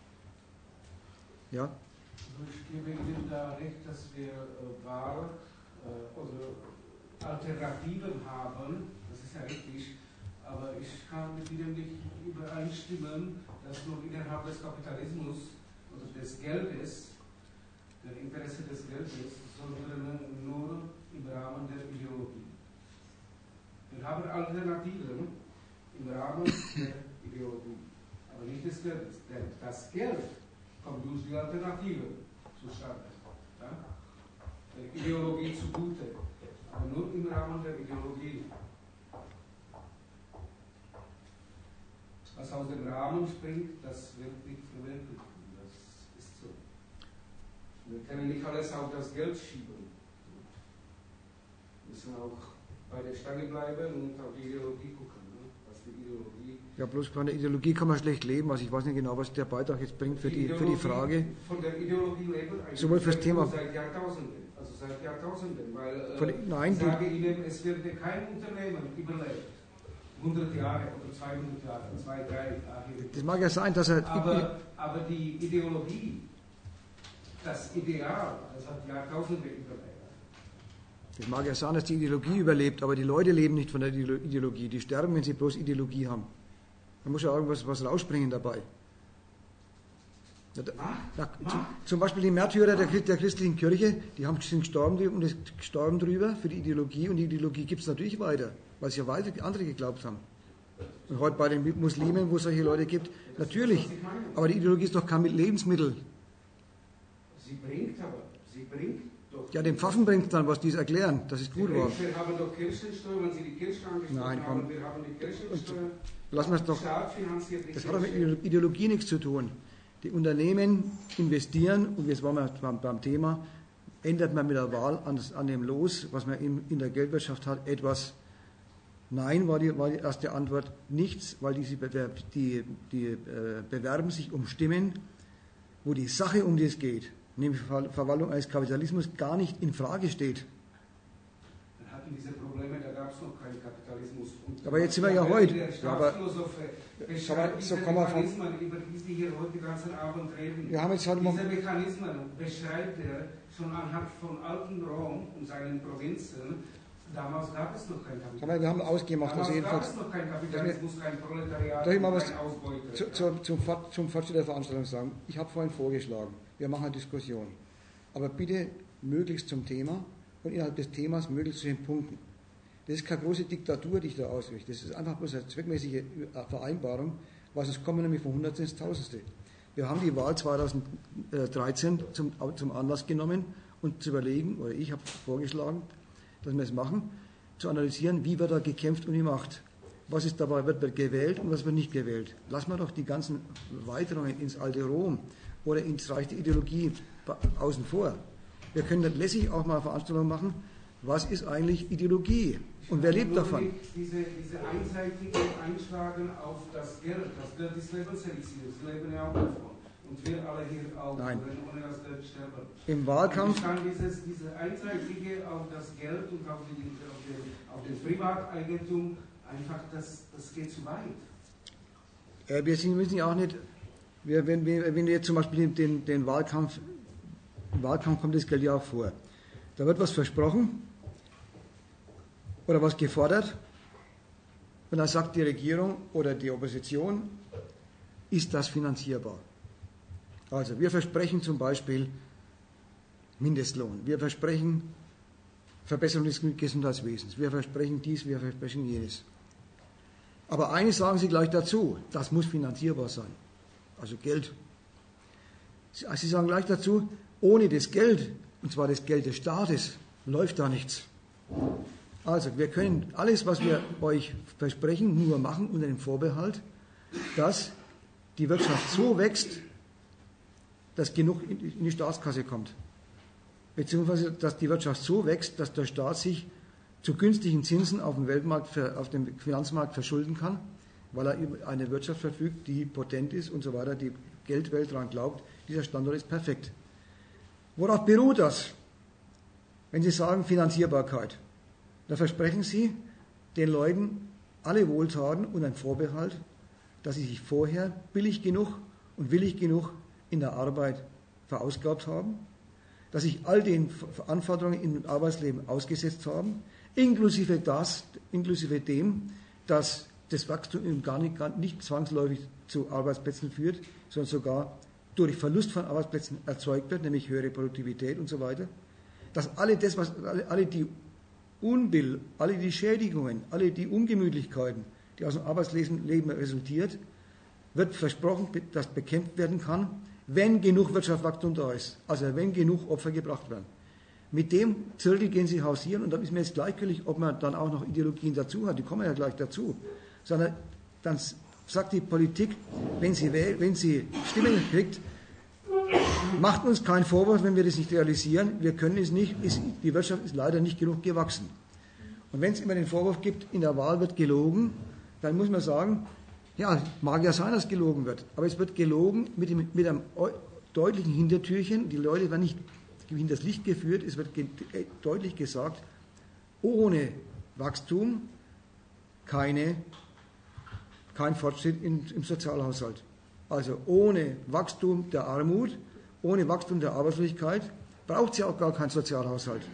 Ja? Ich gebe Ihnen da recht, dass wir äh, Wahl äh, oder Alternativen haben, das ist ja richtig, aber ich kann mit Ihnen nicht übereinstimmen, dass nur innerhalb des Kapitalismus oder des Geldes, der Interesse des Geldes, sondern nur im Rahmen der Ideologie. Wir haben Alternativen im Rahmen der Ideologie, aber nicht des Geldes, denn das Geld kommt durch die Alternative zustande. Ja? Der Ideologie zugute, aber nur im Rahmen der Ideologie. Was aus dem Rahmen springt, das wird nicht verwendet. Das ist so. Wir können nicht alles auf das Geld schieben. Wir müssen auch bei der Stange bleiben und auf die Ideologie gucken. Ne? Was die Ideologie. Ja, bloß von der Ideologie kann man schlecht leben. Also ich weiß nicht genau, was der Beitrag jetzt bringt für die, die, für die Frage. Von der Ideologie leben eigentlich sowohl fürs Thema seit Jahrtausenden. Also seit Jahrtausenden. Weil äh, von, nein, ich sage Ihnen, es wird kein Unternehmen überlebt. hundert Jahre oder zweihundert Jahre, zwei, drei Jahre. Das mag ja sein, dass er... Aber, aber die Ideologie, das Ideal, das hat Jahrtausende überlebt. Das mag ja sein, dass die Ideologie überlebt, aber die Leute leben nicht von der Ideologie. Die sterben, wenn sie bloß Ideologie haben. Da muss ja irgendwas was rausspringen dabei. Ja, da, zum, zum Beispiel die Märtyrer der, der christlichen Kirche, die haben, sind gestorben und ist gestorben drüber für die Ideologie und die Ideologie gibt es natürlich weiter, weil es ja weiter andere geglaubt haben. Und heute bei den Muslimen, wo es solche Leute gibt, natürlich, aber die Ideologie ist doch kein Lebensmittel. Sie bringt aber, sie bringt doch... Ja, den Pfaffen bringt dann, was die es erklären, das ist gut war. Wir haben doch Kirchensteuer, wenn Sie die Kirche angesprochen Nein, haben, wir haben die Kirchensteuer... Lassen wir es doch, das hat doch mit Ideologie nichts zu tun. Die Unternehmen investieren, und jetzt waren wir beim, beim Thema, ändert man mit der Wahl an, an dem Los, was man in, in der Geldwirtschaft hat, etwas? Nein, war die, war die erste Antwort, nichts, weil die, die, die äh, bewerben sich um Stimmen, wo die Sache, um die es geht, nämlich Ver Verwaltung eines Kapitalismus, gar nicht in Frage steht. Dann hatten diese Probleme, da gab es noch keinen Kapitalismus. Und aber jetzt sind wir ja heute. Der Ja, aber, beschreibt diese so kann man Mechanismen, über die Sie hier heute den ganzen Abend reden. Wir haben jetzt halt diese Mechanismen beschreibt er schon anhand von alten Rom und seinen Provinzen. Damals gab es noch kein Kapitalismus. Aber wir haben ausgemacht, Damals also jedenfalls, gab es noch kein Kapitalismus, kein Proletariat, darf ich mal kein was Ausbeuter. zu, zu, zum, zum Fortschritt der Veranstaltung sagen? Ich habe vorhin vorgeschlagen, wir machen eine Diskussion. Aber bitte möglichst zum Thema und innerhalb des Themas möglichst zu den Punkten. Das ist keine große Diktatur, die ich da ausrichte. Das ist einfach bloß eine zweckmäßige Vereinbarung, was es kommen nämlich von Hundertstel ins Tausendste. Wir haben die Wahl zweitausenddreizehn zum, zum Anlass genommen und zu überlegen, oder ich habe vorgeschlagen, dass wir es machen, zu analysieren, wie wird da gekämpft um die Macht. Was ist dabei, wird, wird gewählt und was wird nicht gewählt. Lassen wir doch die ganzen Weiterungen ins alte Rom oder ins Reich der Ideologie außen vor. Wir können dann lässig auch mal eine Veranstaltung machen, was ist eigentlich Ideologie und wer lebt davon? Diese, diese einseitige Einschlagen auf das Geld, das Geld ist Lebenselixier, das leben ja auch davon. Und wir alle hier auch, Nein. ohne das Geld sterben. Im Wahlkampf... Ich kann dieses, diese einseitige auf das Geld und auf, die, auf, den, auf den Privateigentum, einfach, das, das geht zu weit. Äh, wir sind, müssen ja auch nicht... Wir, wenn, wir, wenn wir jetzt zum Beispiel den, den Wahlkampf... Im Wahlkampf kommt das Geld ja auch vor. Da wird was versprochen oder was gefordert und dann sagt die Regierung oder die Opposition, ist das finanzierbar? Also wir versprechen zum Beispiel Mindestlohn, wir versprechen Verbesserung des Gesundheitswesens, wir versprechen dies, wir versprechen jenes. Aber eines sagen Sie gleich dazu, das muss finanzierbar sein, also Geld. Sie sagen gleich dazu, ohne das Geld, und zwar das Geld des Staates, läuft da nichts. Also wir können alles, was wir euch versprechen, nur machen unter dem Vorbehalt, dass die Wirtschaft so wächst, dass genug in die Staatskasse kommt. Beziehungsweise, dass die Wirtschaft so wächst, dass der Staat sich zu günstigen Zinsen auf dem Weltmarkt, auf dem Finanzmarkt verschulden kann, weil er über eine Wirtschaft verfügt, die potent ist und so weiter, die Geldwelt daran glaubt, dieser Standort ist perfekt. Worauf beruht das? Wenn Sie sagen Finanzierbarkeit, da versprechen Sie den Leuten alle Wohltaten und einen Vorbehalt, dass sie sich vorher billig genug und willig genug in der Arbeit verausgabt haben, dass sich all den Anforderungen im Arbeitsleben ausgesetzt haben, inklusive, das, inklusive dem, dass das Wachstum gar nicht, gar nicht zwangsläufig zu Arbeitsplätzen führt, sondern sogar durch Verlust von Arbeitsplätzen erzeugt wird, nämlich höhere Produktivität und so weiter. Dass alle, das, was, alle, alle die Unbill, alle die Schädigungen, alle die Ungemütlichkeiten, die aus dem Arbeitsleben resultiert, wird versprochen, dass bekämpft werden kann, wenn genug Wirtschaftswachstum da ist, also wenn genug Opfer gebracht werden. Mit dem Zirkel gehen Sie hausieren und dann ist mir jetzt gleichgültig, ob man dann auch noch Ideologien dazu hat, die kommen ja gleich dazu, sondern dann sagt die Politik, wenn sie, wenn sie Stimmen kriegt, macht uns keinen Vorwurf, wenn wir das nicht realisieren, wir können es nicht, ist, die Wirtschaft ist leider nicht genug gewachsen. Und wenn es immer den Vorwurf gibt, in der Wahl wird gelogen, dann muss man sagen, ja, mag ja sein, dass gelogen wird, aber es wird gelogen mit, dem, mit einem deutlichen Hintertürchen, die Leute werden nicht in das Licht geführt, es wird ge deutlich gesagt, ohne Wachstum keine, kein Fortschritt in, im Sozialhaushalt. Also ohne Wachstum der Armut, ohne Wachstum der Arbeitslosigkeit braucht es ja auch gar keinen Sozialhaushalt.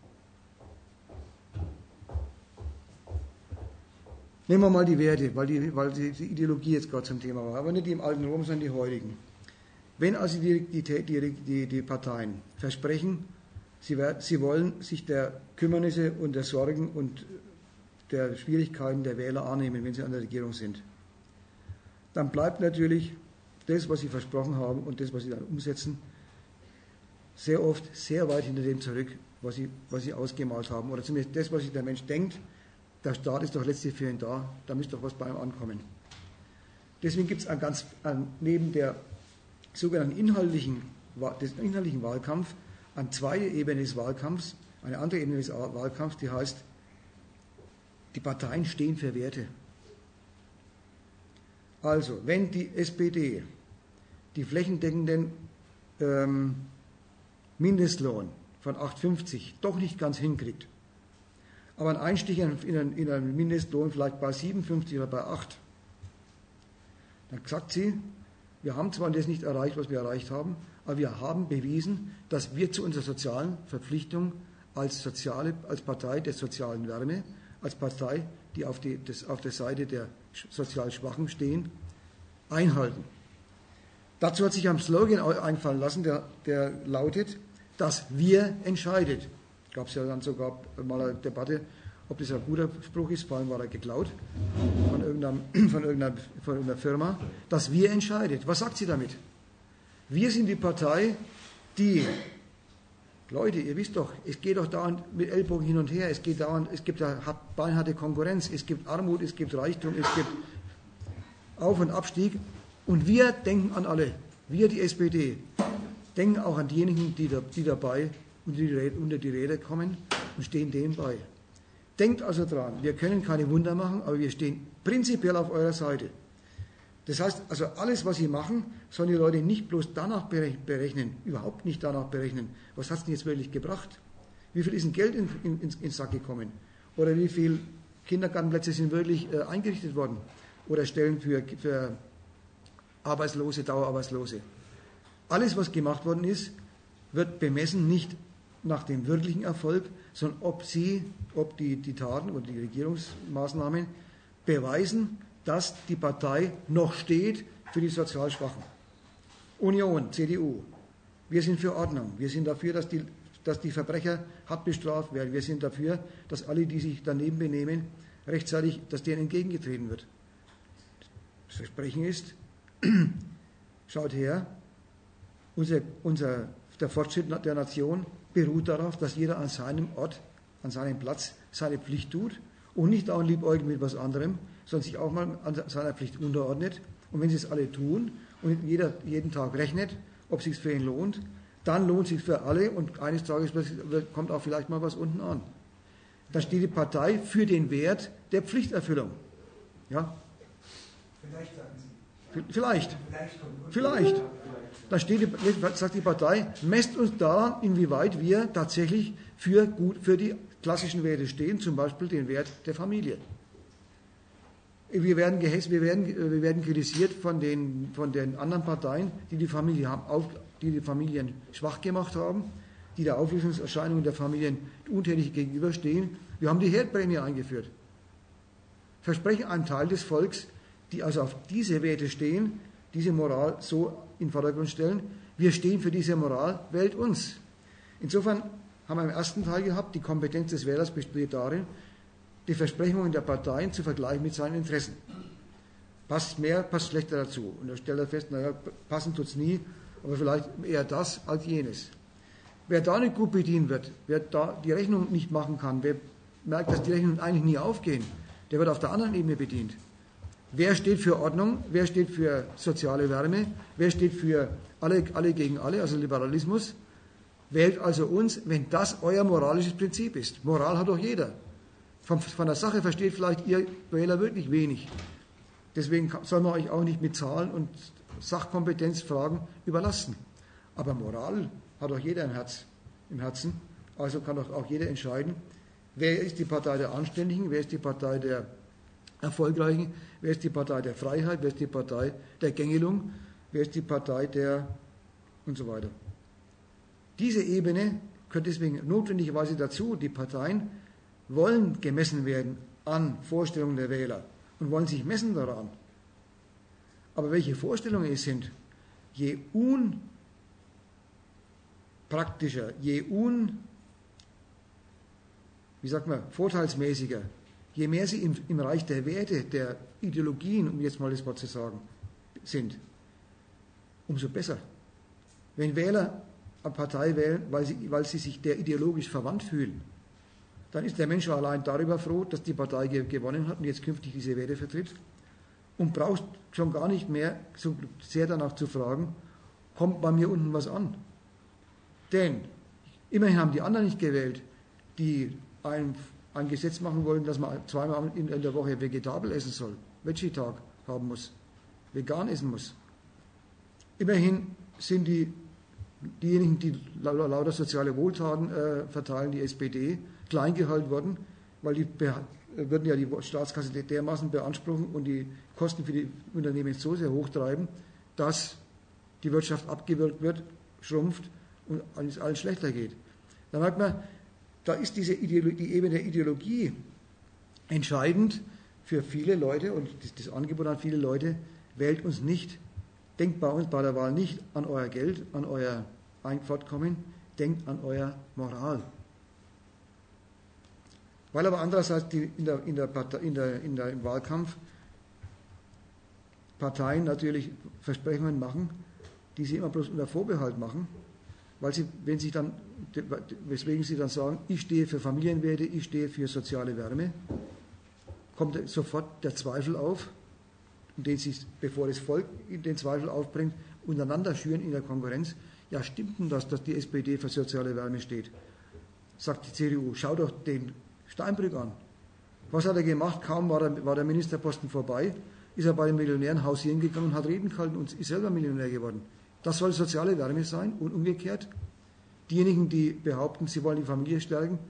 Nehmen wir mal die Werte, weil die, weil die, die Ideologie jetzt gerade zum Thema war, aber nicht die im alten Rom, sondern die heutigen. Wenn also die, die, die, die Parteien versprechen, sie, sie wollen sich der Kümmernisse und der Sorgen und der Schwierigkeiten der Wähler annehmen, wenn sie an der Regierung sind, dann bleibt natürlich das, was sie versprochen haben und das, was sie dann umsetzen, sehr oft sehr weit hinter dem zurück, was sie, was sie ausgemalt haben. Oder zumindest das, was sich der Mensch denkt, der Staat ist doch letztlich für ihn da, da müsste doch was bei ihm ankommen. Deswegen gibt es ein ganz, ein, neben der sogenannten inhaltlichen, des inhaltlichen Wahlkampf eine zweite Ebene des Wahlkampfs, eine andere Ebene des Wahlkampfs, die heißt, die Parteien stehen für Werte. Also, wenn die S P D die flächendeckenden ähm, Mindestlohn von acht fünfzig doch nicht ganz hinkriegt, aber ein Einstieg in einen, in einen Mindestlohn vielleicht bei siebenundfünfzig oder bei acht, dann sagt sie, wir haben zwar das nicht erreicht, was wir erreicht haben, aber wir haben bewiesen, dass wir zu unserer sozialen Verpflichtung als, soziale, als Partei der sozialen Wärme, als Partei, die auf, die, das, auf der Seite der sozial Schwachen stehen, einhalten. Dazu hat sich ein Slogan einfallen lassen, der, der lautet, dass wir entscheidet. Gab es ja dann sogar mal eine Debatte, ob das ein guter Spruch ist, vor allem war er geklaut von irgendeiner, von irgendeiner, von irgendeiner Firma, dass wir entscheidet. Was sagt sie damit? Wir sind die Partei, die, Leute, ihr wisst doch, es geht doch dauernd mit Ellbogen hin und her, es geht dauernd, es gibt ja beinharte Konkurrenz, es gibt Armut, es gibt Reichtum, es gibt Auf- und Abstieg und wir denken an alle, wir die S P D, denken auch an diejenigen, die, da, die dabei unter die, unter die Räder kommen und stehen denen bei. Denkt also dran, wir können keine Wunder machen, aber wir stehen prinzipiell auf eurer Seite. Das heißt, also alles, was sie machen, sollen die Leute nicht bloß danach berechnen, überhaupt nicht danach berechnen, was hat es denn jetzt wirklich gebracht? Wie viel ist denn Geld in, in, in, ins Sack gekommen? Oder wie viele Kindergartenplätze sind wirklich äh, eingerichtet worden? Oder Stellen für, für Arbeitslose, Dauerarbeitslose? Alles, was gemacht worden ist, wird bemessen nicht nach dem wirklichen Erfolg, sondern ob sie, ob die, die Taten oder die Regierungsmaßnahmen beweisen, dass die Partei noch steht für die sozial Schwachen. Union, C D U. Wir sind für Ordnung. Wir sind dafür, dass die, dass die Verbrecher hart bestraft werden. Wir sind dafür, dass alle, die sich daneben benehmen, rechtzeitig, dass denen entgegengetreten wird. Das Versprechen ist, schaut her, unser, unser, der Fortschritt der Nation beruht darauf, dass jeder an seinem Ort, an seinem Platz seine Pflicht tut und nicht auch liebäugelt mit etwas anderem, sondern sich auch mal an seiner Pflicht unterordnet. Und wenn sie es alle tun und jeder jeden Tag rechnet, ob es sich für ihn lohnt, dann lohnt es sich für alle und eines Tages kommt auch vielleicht mal was unten an. Dann steht die Partei für den Wert der Pflichterfüllung. Ja? Vielleicht sagen Sie. Vielleicht. Vielleicht. kommt- Vielleicht. Da steht die, sagt die Partei, messt uns daran, inwieweit wir tatsächlich für, gut, für die klassischen Werte stehen, zum Beispiel den Wert der Familie. Wir werden, gehässt, wir werden, wir werden kritisiert von den, von den anderen Parteien, die die, Familie haben, auf, die die Familien schwach gemacht haben, die der Auflösungserscheinung der Familien untätig gegenüberstehen. Wir haben die Herdprämie eingeführt. Versprechen einem Teil des Volks, die also auf diese Werte stehen, diese Moral so in den Vordergrund stellen. Wir stehen für diese Moral, wählt uns. Insofern haben wir im ersten Teil gehabt, die Kompetenz des Wählers besteht darin, die Versprechungen der Parteien zu vergleichen mit seinen Interessen. Passt mehr, passt schlechter dazu. Und da stellt er fest, naja, passen tut es nie, aber vielleicht eher das als jenes. Wer da nicht gut bedient wird, wer da die Rechnung nicht machen kann, wer merkt, dass die Rechnungen eigentlich nie aufgehen, der wird auf der anderen Ebene bedient. Wer steht für Ordnung, wer steht für soziale Wärme, wer steht für alle, alle gegen alle, also Liberalismus, wählt also uns, wenn das euer moralisches Prinzip ist. Moral hat doch jeder. Von, von der Sache versteht vielleicht ihr Wähler wirklich wenig. Deswegen soll man euch auch nicht mit Zahlen und Sachkompetenzfragen überlasten. Aber Moral hat doch jeder im, Herz, im Herzen. Also kann doch auch jeder entscheiden, wer ist die Partei der Anständigen, wer ist die Partei der Erfolgreichen, wer ist die Partei der Freiheit, wer ist die Partei der Gängelung, wer ist die Partei der und so weiter. Diese Ebene gehört deswegen notwendigerweise dazu. Die Parteien wollen gemessen werden an Vorstellungen der Wähler und wollen sich messen daran. Aber welche Vorstellungen es sind, je unpraktischer, je un, wie sagt man, vorteilsmäßiger, je mehr sie im, im Reich der Werte, der Ideologien, um jetzt mal das Wort zu sagen, sind, umso besser. Wenn Wähler eine Partei wählen, weil sie, weil sie sich der ideologisch verwandt fühlen, dann ist der Mensch allein darüber froh, dass die Partei gewonnen hat und jetzt künftig diese Werte vertritt und braucht schon gar nicht mehr so sehr danach zu fragen, kommt bei mir unten was an? Denn immerhin haben die anderen nicht gewählt, die ein, ein Gesetz machen wollen, dass man zweimal in, in der Woche vegetabel essen soll, Veggie-Tag haben muss, vegan essen muss. Immerhin sind die, diejenigen, die lauter soziale Wohltaten äh, verteilen, die S P D, klein gehalten worden, weil die würden ja die Staatskasse dermaßen beanspruchen und die Kosten für die Unternehmen so sehr hochtreiben, dass die Wirtschaft abgewürgt wird, schrumpft und es allen schlechter geht. Da merkt man, da ist diese Ideologie, die Ebene der Ideologie entscheidend für viele Leute und das, das Angebot an viele Leute, wählt uns nicht, denkt bei uns bei der Wahl nicht an euer Geld, an euer Fortkommen, denkt an euer Moral. Weil aber andererseits die in der, in der Partei, in der, in der, im Wahlkampf Parteien natürlich Versprechungen machen, die sie immer bloß unter Vorbehalt machen, weil sie, wenn sie dann, weswegen sie dann sagen, ich stehe für Familienwerte, ich stehe für soziale Wärme, kommt sofort der Zweifel auf, den sie, bevor das Volk den Zweifel aufbringt, untereinander schüren in der Konkurrenz. Ja, stimmt denn das, dass die S P D für soziale Wärme steht? Sagt die C D U, schau doch den Steinbrück an. Was hat er gemacht? Kaum war der, war der Ministerposten vorbei, ist er bei den Millionären hausieren gegangen und hat Reden gehalten und ist selber Millionär geworden. Das soll soziale Wärme sein und umgekehrt. Diejenigen, die behaupten, sie wollen die Familie stärken,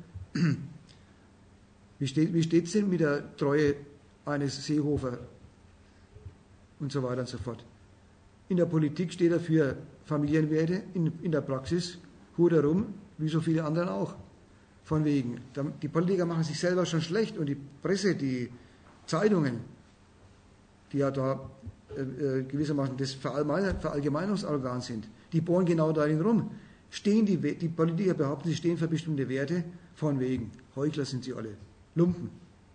wie steht wie steht's denn mit der Treue eines Seehofer und so weiter und so fort. In der Politik steht er für Familienwerte, in, in der Praxis hurt er rum, wie so viele anderen auch. Von wegen, die Politiker machen sich selber schon schlecht und die Presse, die Zeitungen, die ja da äh, gewissermaßen das Verallgemein- Verallgemeinungsorgan sind, die bohren genau darin rum. Stehen die, die Politiker behaupten, sie stehen für bestimmte Werte, von wegen. Heuchler sind sie alle. Lumpen.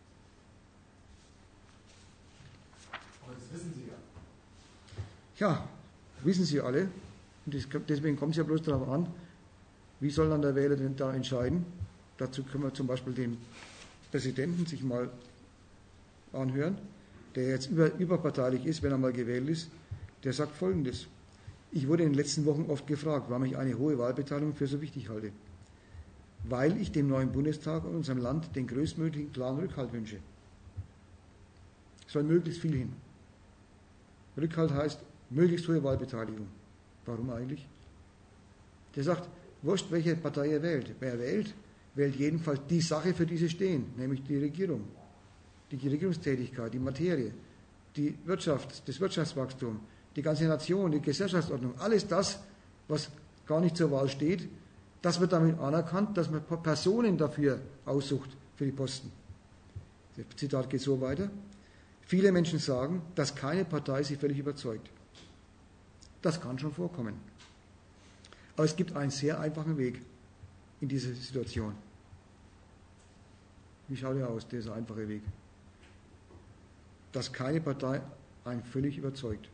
Aber das wissen Sie ja. Ja, wissen sie alle. Und das, deswegen kommt es ja bloß darauf an, wie soll dann der Wähler denn da entscheiden? Dazu können wir zum Beispiel den Präsidenten sich mal anhören, der jetzt über, überparteilich ist, wenn er mal gewählt ist. Der sagt Folgendes. Ich wurde in den letzten Wochen oft gefragt, warum ich eine hohe Wahlbeteiligung für so wichtig halte. Weil ich dem neuen Bundestag und unserem Land den größtmöglichen klaren Rückhalt wünsche. Es soll möglichst viel hin. Rückhalt heißt möglichst hohe Wahlbeteiligung. Warum eigentlich? Der sagt, wurscht, welche Partei er wählt. Wer wählt, wählt jedenfalls die Sache, für die sie stehen, nämlich die Regierung, die Regierungstätigkeit, die Materie, die Wirtschaft, das Wirtschaftswachstum, die ganze Nation, die Gesellschaftsordnung, alles das, was gar nicht zur Wahl steht, das wird damit anerkannt, dass man Personen dafür aussucht für die Posten. Das Zitat geht so weiter. Viele Menschen sagen, dass keine Partei sie völlig überzeugt. Das kann schon vorkommen. Aber es gibt einen sehr einfachen Weg in diese Situation. Wie schaut er aus, dieser einfache Weg? Dass keine Partei einen völlig überzeugt.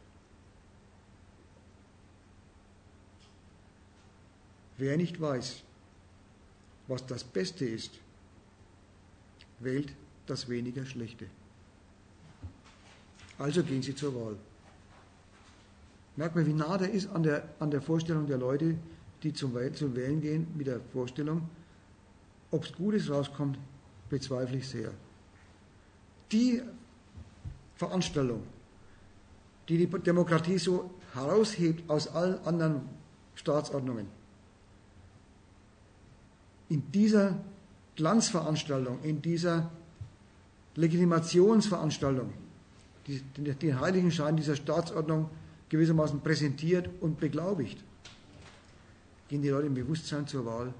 Wer nicht weiß, was das Beste ist, wählt das weniger Schlechte. Also gehen Sie zur Wahl. Merkt man, wie nah der ist an der, an der Vorstellung der Leute, die zum, zum Wählen gehen, mit der Vorstellung, ob es Gutes rauskommt, bezweifle ich sehr. Die Veranstaltung, die die Demokratie so heraushebt aus allen anderen Staatsordnungen, in dieser Glanzveranstaltung, in dieser Legitimationsveranstaltung, die den, den Heiligenschein dieser Staatsordnung gewissermaßen präsentiert und beglaubigt, gehen die Leute im Bewusstsein zur Wahl.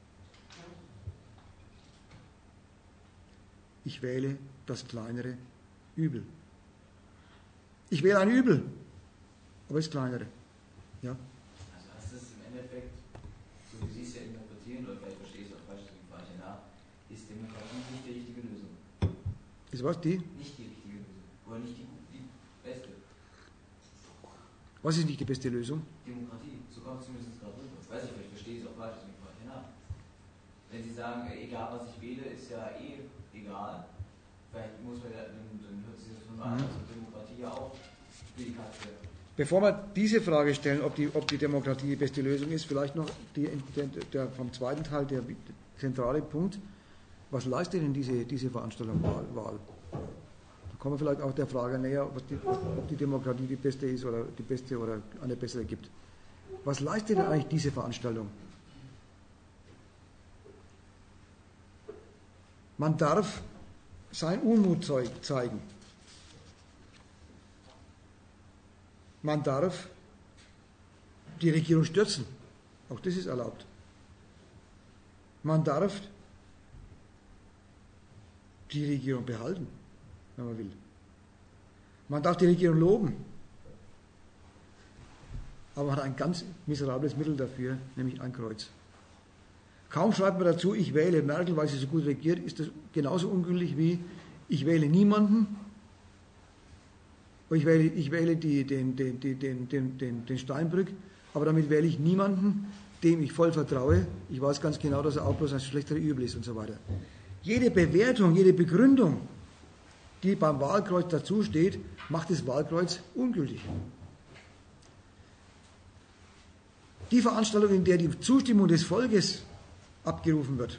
Ich wähle das kleinere Übel. Ich wähle ein Übel, aber das kleinere. Ja? Also heißt das im Endeffekt, so wie Sie es ja interpretieren, oder vielleicht verstehe ich es auch falsch, deswegen frage ich ja nach, ist Demokratie nicht die richtige Lösung? Ist was die? Nicht die richtige Lösung. Oder nicht die, die beste. Was ist nicht die beste Lösung? Demokratie, so kommt es zumindest gerade rüber. Ich weiß nicht, vielleicht verstehe ich es auch falsch, deswegen frage ich ja nach. Wenn Sie sagen, egal was ich wähle, ist ja eh egal, vielleicht muss man ja, dann, dann hört sich das von an, Mhm. dass Demokratie ja auch für die Katze. Bevor wir diese Frage stellen, ob die, ob die Demokratie die beste Lösung ist, vielleicht noch die, der, der, vom zweiten Teil der zentrale Punkt. Was leistet denn diese, diese Veranstaltung Wahl? Wahl? Da kommen wir vielleicht auch der Frage näher, ob die, ob die Demokratie die beste ist oder die beste oder eine bessere gibt. Was leistet denn eigentlich diese Veranstaltung? Man darf seinen Unmut zeigen. Man darf die Regierung stürzen. Auch das ist erlaubt. Man darf die Regierung behalten, wenn man will. Man darf die Regierung loben. Aber man hat ein ganz miserables Mittel dafür, nämlich ein Kreuz. Kaum schreibt man dazu, ich wähle Merkel, weil sie so gut regiert, ist das genauso ungültig wie ich wähle niemanden. Ich wähle, ich wähle die, den, den, den, den, den, den Steinbrück, aber damit wähle ich niemanden, dem ich voll vertraue. Ich weiß ganz genau, dass er auch bloß ein schlechterer Übel ist und so weiter. Jede Bewertung, jede Begründung, die beim Wahlkreuz dazu steht, macht das Wahlkreuz ungültig. Die Veranstaltung, in der die Zustimmung des Volkes abgerufen wird,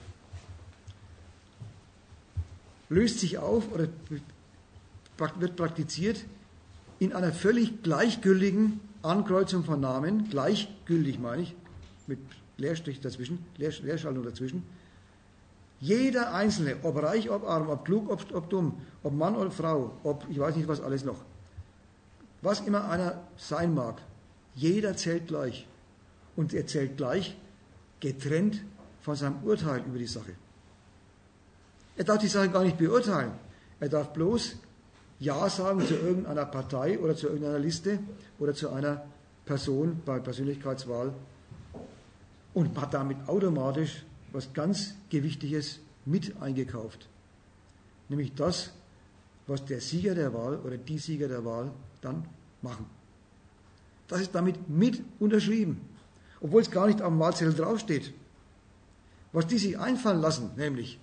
löst sich auf oder wird praktiziert in einer völlig gleichgültigen Ankreuzung von Namen, gleichgültig meine ich, mit Leerstrich dazwischen, Leer, Leerschaltung dazwischen. Jeder Einzelne, ob reich, ob arm, ob klug, ob, ob dumm, ob Mann oder Frau, ob ich weiß nicht was alles noch, was immer einer sein mag, jeder zählt gleich. Und er zählt gleich getrennt von seinem Urteil über die Sache. Er darf die Sache gar nicht beurteilen. Er darf bloß Ja sagen zu irgendeiner Partei oder zu irgendeiner Liste oder zu einer Person bei Persönlichkeitswahl und hat damit automatisch was ganz Gewichtiges mit eingekauft. Nämlich das, was der Sieger der Wahl oder die Sieger der Wahl dann machen. Das ist damit mit unterschrieben, obwohl es gar nicht am Wahlzettel draufsteht. Was die sich einfallen lassen, nämlich,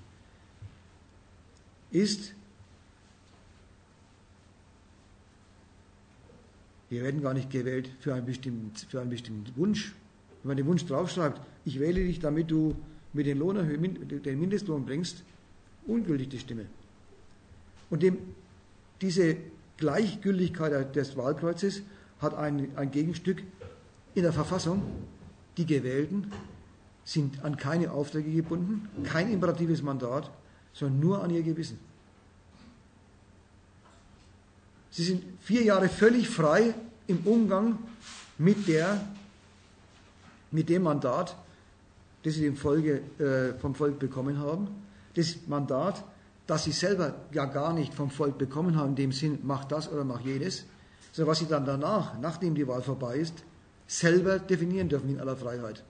ist, wir werden gar nicht gewählt für einen bestimmten, für einen bestimmten Wunsch. Wenn man den Wunsch draufschreibt, ich wähle dich, damit du mit den, Lohn, den Mindestlohn bringst, ungültig die Stimme. Und dem, diese Gleichgültigkeit des Wahlkreuzes hat ein, ein Gegenstück in der Verfassung. Die Gewählten sind an keine Aufträge gebunden, kein imperatives Mandat, sondern nur an ihr Gewissen. Sie sind vier Jahre völlig frei im Umgang mit, der, mit dem Mandat, das sie dem Volke, äh, vom Volk bekommen haben. Das Mandat, das sie selber ja gar nicht vom Volk bekommen haben, in dem Sinn, mach das oder mach jenes, sondern was sie dann danach, nachdem die Wahl vorbei ist, selber definieren dürfen in aller Freiheit.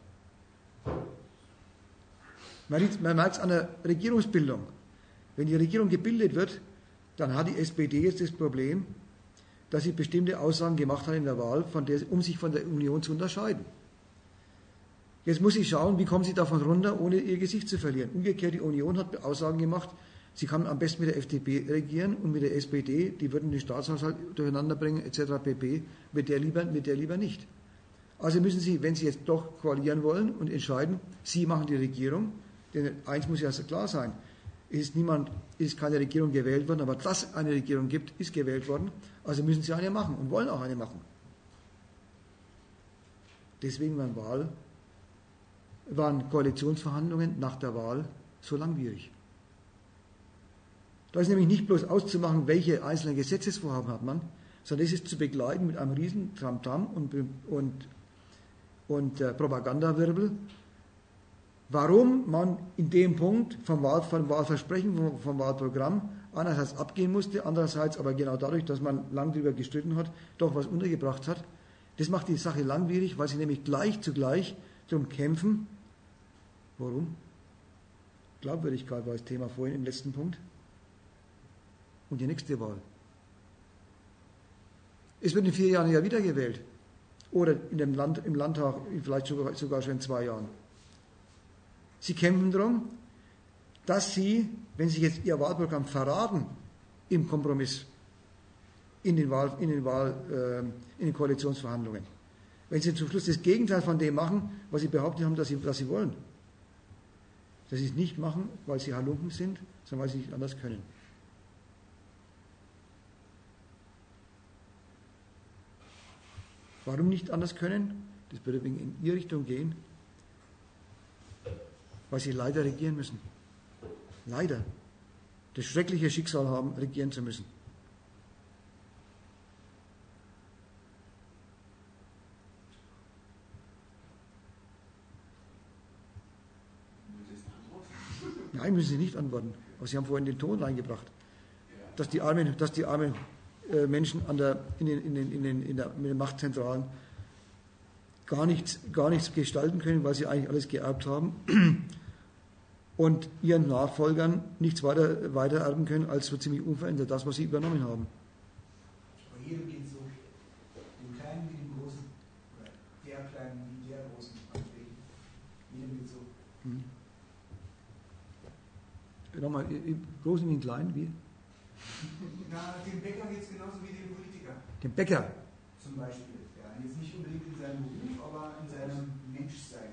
Man merkt es an der Regierungsbildung. Wenn die Regierung gebildet wird, dann hat die S P D jetzt das Problem, dass sie bestimmte Aussagen gemacht hat in der Wahl, von der, um sich von der Union zu unterscheiden. Jetzt muss sie schauen, wie kommen sie davon runter, ohne ihr Gesicht zu verlieren. Umgekehrt, die Union hat Aussagen gemacht, sie kann am besten mit der F D P regieren und mit der S P D, die würden den Staatshaushalt durcheinander bringen, et cetera pp., mit der lieber, mit der lieber nicht. Also müssen sie, wenn sie jetzt doch koalieren wollen und entscheiden, sie machen die Regierung, denn eins muss ja klar sein, es ist niemand, ist keine Regierung gewählt worden, aber dass es eine Regierung gibt, ist gewählt worden, also müssen sie eine machen und wollen auch eine machen. Deswegen waren, Wahl, waren Koalitionsverhandlungen nach der Wahl so langwierig. Da ist nämlich nicht bloß auszumachen, welche einzelnen Gesetzesvorhaben hat man, sondern es ist zu begleiten mit einem riesen Tamtam und, und, und äh, Propagandawirbel, warum man in dem Punkt vom, Wahl, vom Wahlversprechen, vom, vom Wahlprogramm einerseits abgehen musste, andererseits aber genau dadurch, dass man lang darüber gestritten hat, doch was untergebracht hat. Das macht die Sache langwierig, weil sie nämlich gleich zugleich darum kämpfen. Warum? Glaubwürdigkeit war das Thema vorhin im letzten Punkt. Und die nächste Wahl. Es wird in vier Jahren ja wieder gewählt. Oder in dem Land, im Landtag vielleicht sogar, sogar schon in zwei Jahren. Sie kämpfen darum, dass sie, wenn sie jetzt ihr Wahlprogramm verraten, im Kompromiss, in den, Wahl, in den, Wahl, äh, in den Koalitionsverhandlungen, wenn sie zum Schluss das Gegenteil von dem machen, was sie behauptet haben, dass sie, dass sie wollen. Dass sie es nicht machen, weil sie Halunken sind, sondern weil sie nicht anders können. Warum nicht anders können? Das würde in ihre Richtung gehen, weil sie leider regieren müssen. Leider. Das schreckliche Schicksal haben, regieren zu müssen. Nein, müssen Sie nicht antworten. Aber Sie haben vorhin den Ton reingebracht, dass die armen, dass die armen äh, Menschen an der, in den, in den, in den, in der, mit den Machtzentralen gar nichts, gar nichts gestalten können, weil sie eigentlich alles geerbt haben und ihren Nachfolgern nichts weiter, weiter erben können, als so ziemlich unverändert das, was sie übernommen haben. Aber jedem geht es so. Dem Kleinen wie dem Großen. Oder der Kleinen wie der Großen. Jedem geht es so. Hm. Nochmal, im Großen wie im Kleinen, wie? Na, dem Bäcker geht es genauso wie dem Politiker. Dem Bäcker? Zum Beispiel. Ja, jetzt nicht unbedingt in seinem Beruf, aber in seinem Menschsein.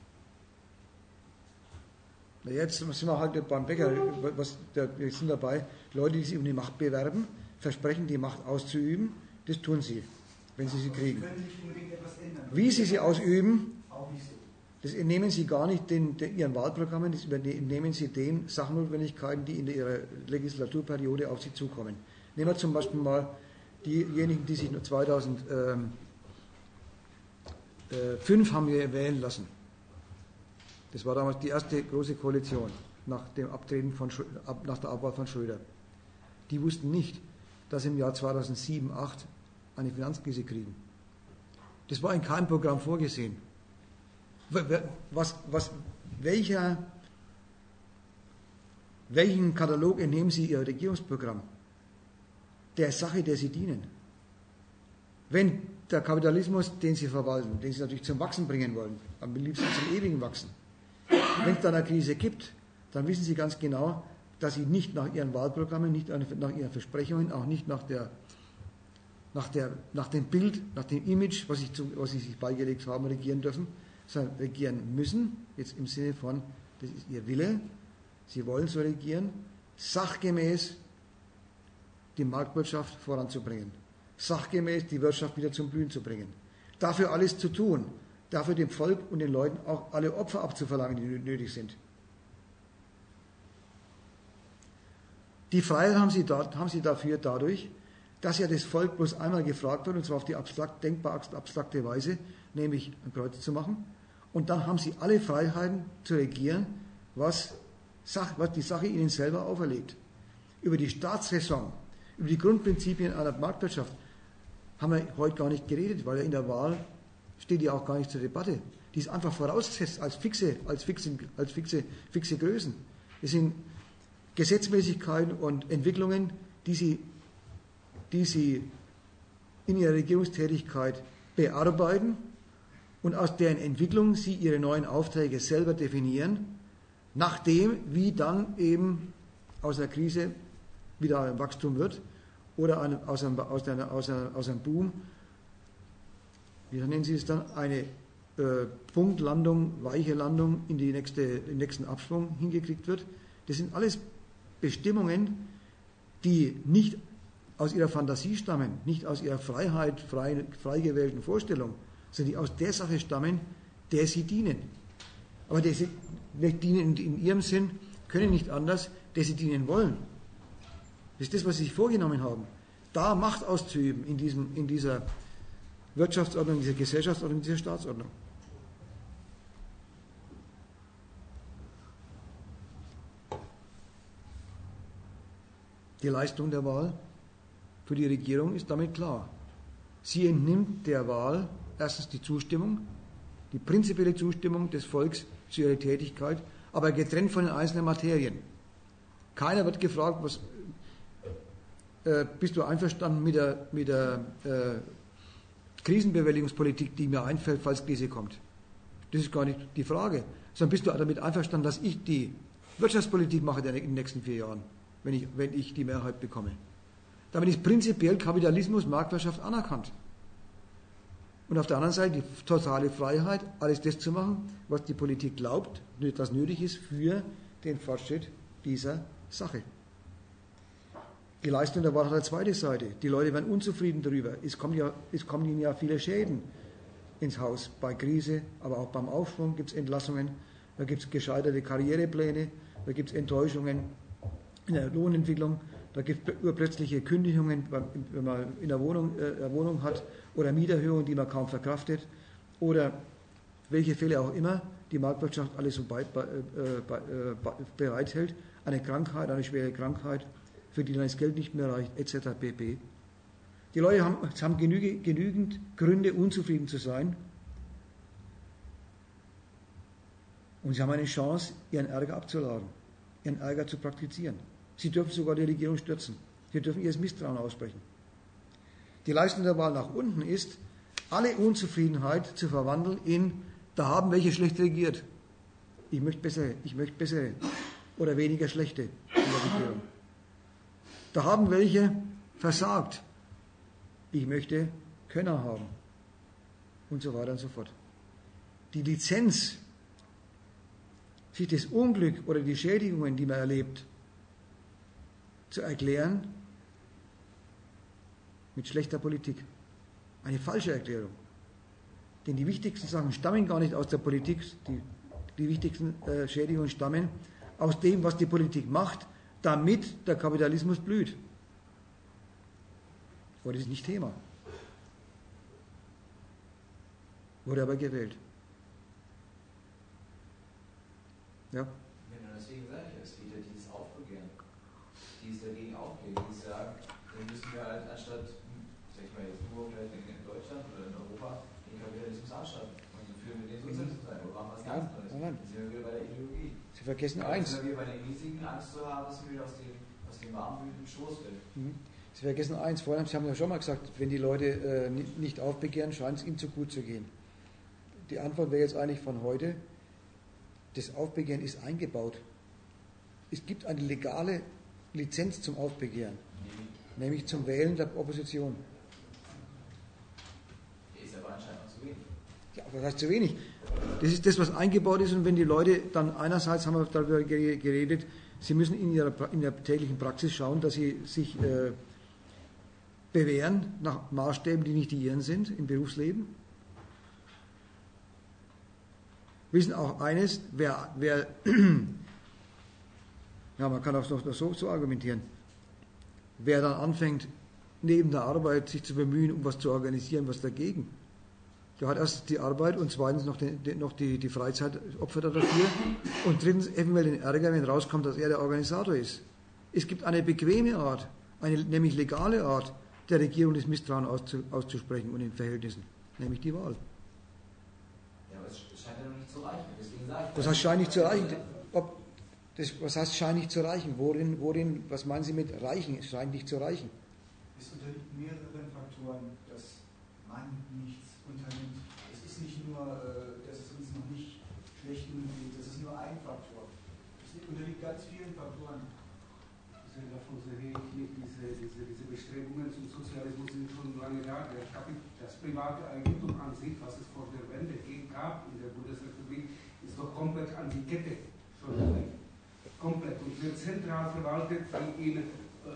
Na jetzt sind wir halt beim Bäcker. Was, der, wir sind dabei, Leute, die sich um die Macht bewerben, versprechen, die Macht auszuüben, das tun sie, wenn sie sie kriegen. Sie können nicht unbedingt etwas ändern. Wie sie sie ausüben, auch nicht so. Das entnehmen Sie gar nicht den, den, Ihren Wahlprogrammen, das entnehmen Sie den Sachnotwendigkeiten, die in Ihrer Legislaturperiode auf Sie zukommen. Nehmen wir zum Beispiel mal diejenigen, die sich zweitausendfünf haben wir wählen lassen. Das war damals die erste große Koalition nach dem Abtreten von, nach der Abwahl von Schröder. Die wussten nicht, dass sie im Jahr zweitausendsieben, zweitausendacht eine Finanzkrise kriegen. Das war in keinem Programm vorgesehen. Was, was, welcher, welchen Katalog entnehmen Sie Ihr Regierungsprogramm? Der Sache, der Sie dienen. Wenn der Kapitalismus, den Sie verwalten, den Sie natürlich zum Wachsen bringen wollen, am liebsten zum ewigen Wachsen, wenn es da eine Krise gibt, dann wissen Sie ganz genau, dass Sie nicht nach Ihren Wahlprogrammen, nicht nach Ihren Versprechungen, auch nicht nach, der, nach, der, nach dem Bild, nach dem Image, was, ich zu, was Sie sich beigelegt haben, regieren dürfen, sondern regieren müssen, jetzt im Sinne von, das ist Ihr Wille, Sie wollen so regieren, sachgemäß die Marktwirtschaft voranzubringen, sachgemäß die Wirtschaft wieder zum Blühen zu bringen, dafür alles zu tun, dafür dem Volk und den Leuten auch alle Opfer abzuverlangen, die nötig sind. Die Freiheit haben sie, da, haben sie dafür dadurch, dass ja das Volk bloß einmal gefragt wird, und zwar auf die abstrakt, denkbar abstrakte Weise, nämlich ein Kreuz zu machen. Und dann haben sie alle Freiheiten zu regieren, was, was die Sache ihnen selber auferlegt. Über die Staatsräson, über die Grundprinzipien einer Marktwirtschaft haben wir heute gar nicht geredet, weil ja in der Wahl steht die auch gar nicht zur Debatte. Die ist einfach vorausgesetzt als fixe, als fixe, als fixe, fixe Größen. Es sind Gesetzmäßigkeiten und Entwicklungen, die sie, die sie in ihrer Regierungstätigkeit bearbeiten und aus deren Entwicklung sie ihre neuen Aufträge selber definieren, nachdem, wie dann eben aus einer Krise wieder ein Wachstum wird oder ein, aus, einem, aus, einer, aus, einer, aus einem Boom, wie nennen Sie es dann, eine äh, Punktlandung, weiche Landung in die nächste, in den nächsten Abschwung hingekriegt wird. Das sind alles Bestimmungen, die nicht aus ihrer Fantasie stammen, nicht aus ihrer Freiheit, frei, frei gewählten Vorstellung, sondern die aus der Sache stammen, der sie dienen. Aber der sie nicht dienen in ihrem Sinn, können nicht anders, der sie dienen wollen. Das ist das, was sie sich vorgenommen haben. Da Macht auszuüben in, diesem, in dieser Wirtschaftsordnung, dieser Gesellschaftsordnung, dieser Staatsordnung. Die Leistung der Wahl für die Regierung ist damit klar. Sie entnimmt der Wahl erstens die Zustimmung, die prinzipielle Zustimmung des Volks zu ihrer Tätigkeit, aber getrennt von den einzelnen Materien. Keiner wird gefragt, was, äh, bist du einverstanden mit der, mit der äh, Krisenbewältigungspolitik, die mir einfällt, falls Krise kommt. Das ist gar nicht die Frage. Sondern bist du damit einverstanden, dass ich die Wirtschaftspolitik mache in den nächsten vier Jahren, wenn ich, wenn ich die Mehrheit bekomme. Damit ist prinzipiell Kapitalismus, Marktwirtschaft anerkannt. Und auf der anderen Seite die totale Freiheit, alles das zu machen, was die Politik glaubt, das nötig ist für den Fortschritt dieser Sache. Die Leistung der Wahl hat eine zweite Seite. Die Leute werden unzufrieden darüber. Es kommen, ja, es kommen ihnen ja viele Schäden ins Haus. Bei Krise, aber auch beim Aufschwung gibt es Entlassungen, da gibt es gescheiterte Karrierepläne, da gibt es Enttäuschungen in der Lohnentwicklung, da gibt es urplötzliche Kündigungen, wenn man in der Wohnung, äh, eine Wohnung hat, oder Mieterhöhungen, die man kaum verkraftet, oder welche Fälle auch immer die Marktwirtschaft alles so bei, bei, äh, bei, äh, bereithält, eine Krankheit, eine schwere Krankheit, für die dann das Geld nicht mehr reicht, et cetera pp. Die Leute haben, haben genüge, genügend Gründe, unzufrieden zu sein, und sie haben eine Chance, ihren Ärger abzuladen, ihren Ärger zu praktizieren. Sie dürfen sogar die Regierung stürzen. Sie dürfen ihr Misstrauen aussprechen. Die Leistung der Wahl nach unten ist, alle Unzufriedenheit zu verwandeln in, da haben welche schlecht regiert. Ich möchte bessere, ich möchte bessere oder weniger schlechte in der Regierung. Da haben welche versagt. Ich möchte Könner haben. Und so weiter und so fort. Die Lizenz, sich das Unglück oder die Schädigungen, die man erlebt, zu erklären mit schlechter Politik. Eine falsche Erklärung. Denn die wichtigsten Sachen stammen gar nicht aus der Politik, die, die wichtigsten äh, Schädigungen stammen aus dem, was die Politik macht, damit der Kapitalismus blüht. Aber das ist nicht Thema. Wurde aber gewählt. Ja? Genau, deswegen sage ich, es geht ja dieses Aufbegehren, die es dagegen aufgehen, die sagen, wir müssen wir halt anstatt, sag ich mal jetzt nur vielleicht in Deutschland oder in Europa, den Kapitalismus anschaffen und führen wir den Sozialismus ein. Oder machen wir was ganz Neues? Dann sind wir wieder bei der Ideologie. Sie vergessen ja, eins. Dann sind wir bei den riesigen Angst zu haben, dass wir wieder aus dem, aus dem warmen Schoß fällt. Mhm. Sie vergessen eins, vorhin, Sie haben ja schon mal gesagt, wenn die Leute äh, nicht aufbegehren, scheint es ihnen zu gut zu gehen. Die Antwort wäre jetzt eigentlich von heute, das Aufbegehren ist eingebaut. Es gibt eine legale Lizenz zum Aufbegehren, mhm. nämlich zum Wählen der Opposition. Ist aber anscheinend noch zu wenig. Ja, aber das heißt zu wenig. Das ist das, was eingebaut ist, und wenn die Leute dann einerseits, haben wir darüber geredet, sie müssen in ihrer, in der täglichen Praxis schauen, dass sie sich äh, bewähren nach Maßstäben, die nicht die ihren sind im Berufsleben. Wissen auch eines, wer, wer ja, man kann auch noch so, so argumentieren, wer dann anfängt, neben der Arbeit sich zu bemühen, um was zu organisieren, was dagegen. Der hat erst die Arbeit und zweitens noch, den, den, noch die, die Freizeit opfert er dafür und drittens eventuell den Ärger, wenn rauskommt, dass er der Organisator ist. Es gibt eine bequeme Art, eine nämlich legale Art, der Regierung das Misstrauen auszu, auszusprechen und in Verhältnissen, nämlich die Wahl. Ja, aber es scheint ja noch nicht zu reichen. Deswegen sage ich, das heißt, scheint nicht zu reichen. Ob, das, was heißt, scheint nicht zu reichen? Worin, worin, was meinen Sie mit reichen? Es scheint nicht zu reichen. Es unterliegt mehreren Faktoren, dass man nichts unternimmt. Es ist nicht nur, dass es uns noch nicht schlecht geht, das ist nur ein Faktor. Es unterliegt ganz vielen Faktoren. Davon sehe ich nicht, diese, diese, diese Bestrebungen zum Sozialismus sind schon lange da. Das private Eigentum an sich, was es vor der Wende gab in der Bundesrepublik, ist doch komplett an die Kette schon gelegt. Komplett. Und wird zentral verwaltet wie in äh,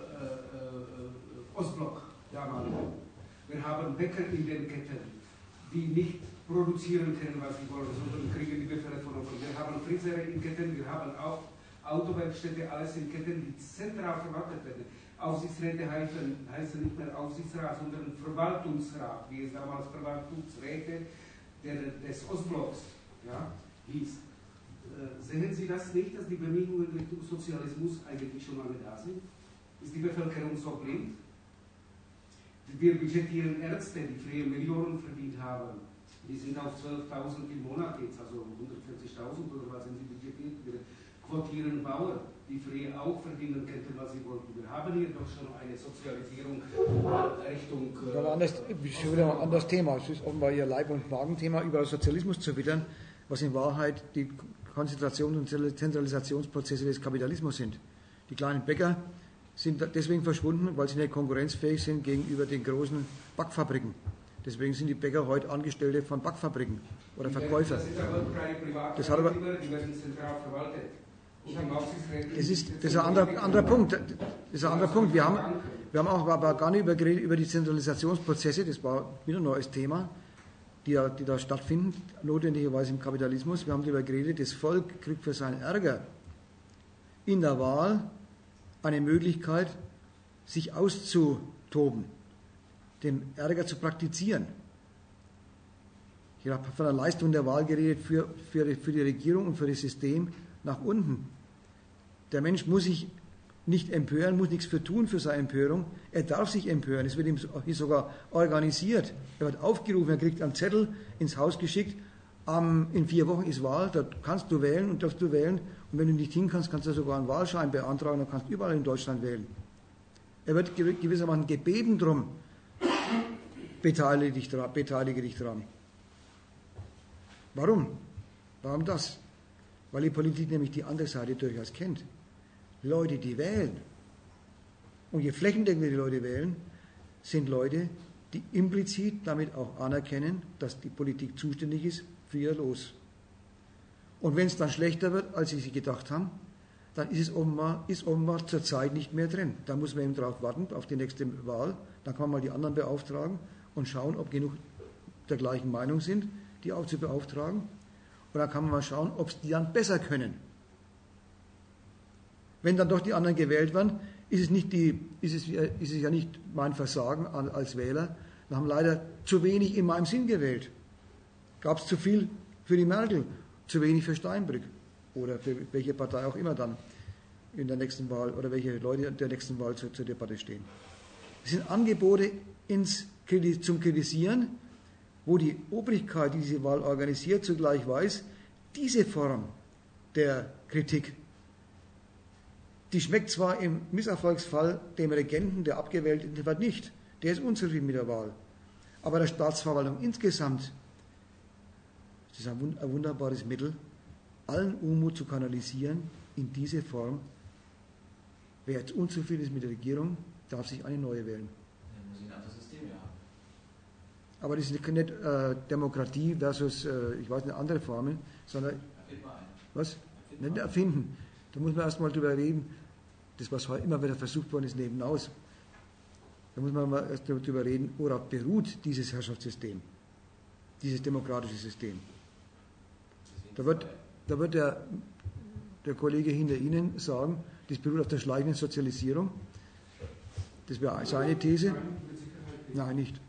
äh, Ostblock damals. Wir haben Bäcker in den Ketten, die nicht produzieren können, was sie wollen, sondern kriegen die Befehle von oben. Wir haben Friseure in Ketten, wir haben auch Autowerkstätte, alles in Ketten, die zentral verwaltet werden. Aufsichtsräte heißen, heißen nicht mehr Aufsichtsrat, sondern Verwaltungsrat, wie es damals Verwaltungsräte der, des Ostblocks ja, hieß. Äh, sehen Sie das nicht, dass die Bemühungen Richtung Sozialismus eigentlich schon lange da sind? Ist die Bevölkerung so blind? Wir budgetieren Ärzte, die früher Millionen verdient haben. Die sind auf zwölftausend im Monat jetzt, also hundertvierzigtausend oder was sind sie budgetiert. Wir quotieren Bauern, die früher auch verdienen könnten, was sie wollten. Wir haben hier doch schon eine Sozialisierung Richtung... Äh, aber anders, schon wieder ein anderes Thema. Es ist offenbar Ihr Leib- und Magenthema, über Sozialismus zu wittern, was in Wahrheit die Konzentrations- und Zentralisationsprozesse des Kapitalismus sind. Die kleinen Bäcker sind deswegen verschwunden, weil sie nicht konkurrenzfähig sind gegenüber den großen Backfabriken. Deswegen sind die Bäcker heute Angestellte von Backfabriken oder Verkäufer. Das sind aber keine privaten das hat aber, die werden zentral verwaltet. Das ist, das ist ein anderer, anderer Punkt. Das ist ein anderer Punkt. Wir haben, wir haben auch aber gar nicht über, geredet über die Zentralisationsprozesse, das war wieder ein neues Thema, die da, die da stattfinden, notwendigerweise im Kapitalismus. Wir haben darüber geredet, das Volk kriegt für seinen Ärger in der Wahl eine Möglichkeit, sich auszutoben, den Ärger zu praktizieren. Ich habe von der Leistung der Wahl geredet für, für, für die Regierung und für das System nach unten. Der Mensch muss sich nicht empören, muss nichts für tun für seine Empörung. Er darf sich empören. Es wird ihm sogar organisiert. Er wird aufgerufen, er kriegt einen Zettel ins Haus geschickt. Ähm, in vier Wochen ist Wahl, da kannst du wählen und darfst du wählen. Und wenn du nicht hin kannst, kannst du sogar einen Wahlschein beantragen und kannst überall in Deutschland wählen. Er wird gewissermaßen gebeten drum, beteilige dich, beteilige dich dran. Warum? Warum das? Weil die Politik nämlich die andere Seite durchaus kennt. Leute, die wählen, und je flächendeckender die Leute wählen, sind Leute, die implizit damit auch anerkennen, dass die Politik zuständig ist für ihr Los. Und wenn es dann schlechter wird, als sie sich gedacht haben, dann ist es offenbar, ist offenbar zur Zeit nicht mehr drin. Da muss man eben darauf warten, auf die nächste Wahl. Dann kann man mal die anderen beauftragen und schauen, ob genug der gleichen Meinung sind, die auch zu beauftragen. Und dann kann man mal schauen, ob es die dann besser können. Wenn dann doch die anderen gewählt werden, ist es, nicht die, ist es, ist es ja nicht mein Versagen als Wähler. Wir haben leider zu wenig in meinem Sinn gewählt. Gab es zu viel für die Merkel, zu wenig für Steinbrück oder für welche Partei auch immer dann in der nächsten Wahl oder welche Leute in der nächsten Wahl zur, zur Debatte stehen. Das sind Angebote ins, zum Kritisieren, wo die Obrigkeit, die diese Wahl organisiert, zugleich weiß, diese Form der Kritik, die schmeckt zwar im Misserfolgsfall dem Regenten, der abgewählt wird, nicht. Der ist unzufrieden mit der Wahl. Aber der Staatsverwaltung insgesamt ist das ein wunderbares Mittel, allen Unmut zu kanalisieren in diese Form. Wer jetzt unzufrieden ist mit der Regierung, darf sich eine neue wählen. Dann muss ich ein anderes System ja haben. Aber das ist nicht äh, Demokratie versus, äh, ich weiß nicht, andere Formen, sondern. Erfind mal eine. Was? Nicht erfinden. Da muss man erstmal drüber reden, das, was heute immer wieder versucht worden ist, nebenaus. Da muss man mal erst drüber reden, worauf beruht dieses Herrschaftssystem, dieses demokratische System. Da wird, da wird der, der Kollege hinter Ihnen sagen, das beruht auf der schleichenden Sozialisierung. Das wäre seine These. Nein, nicht.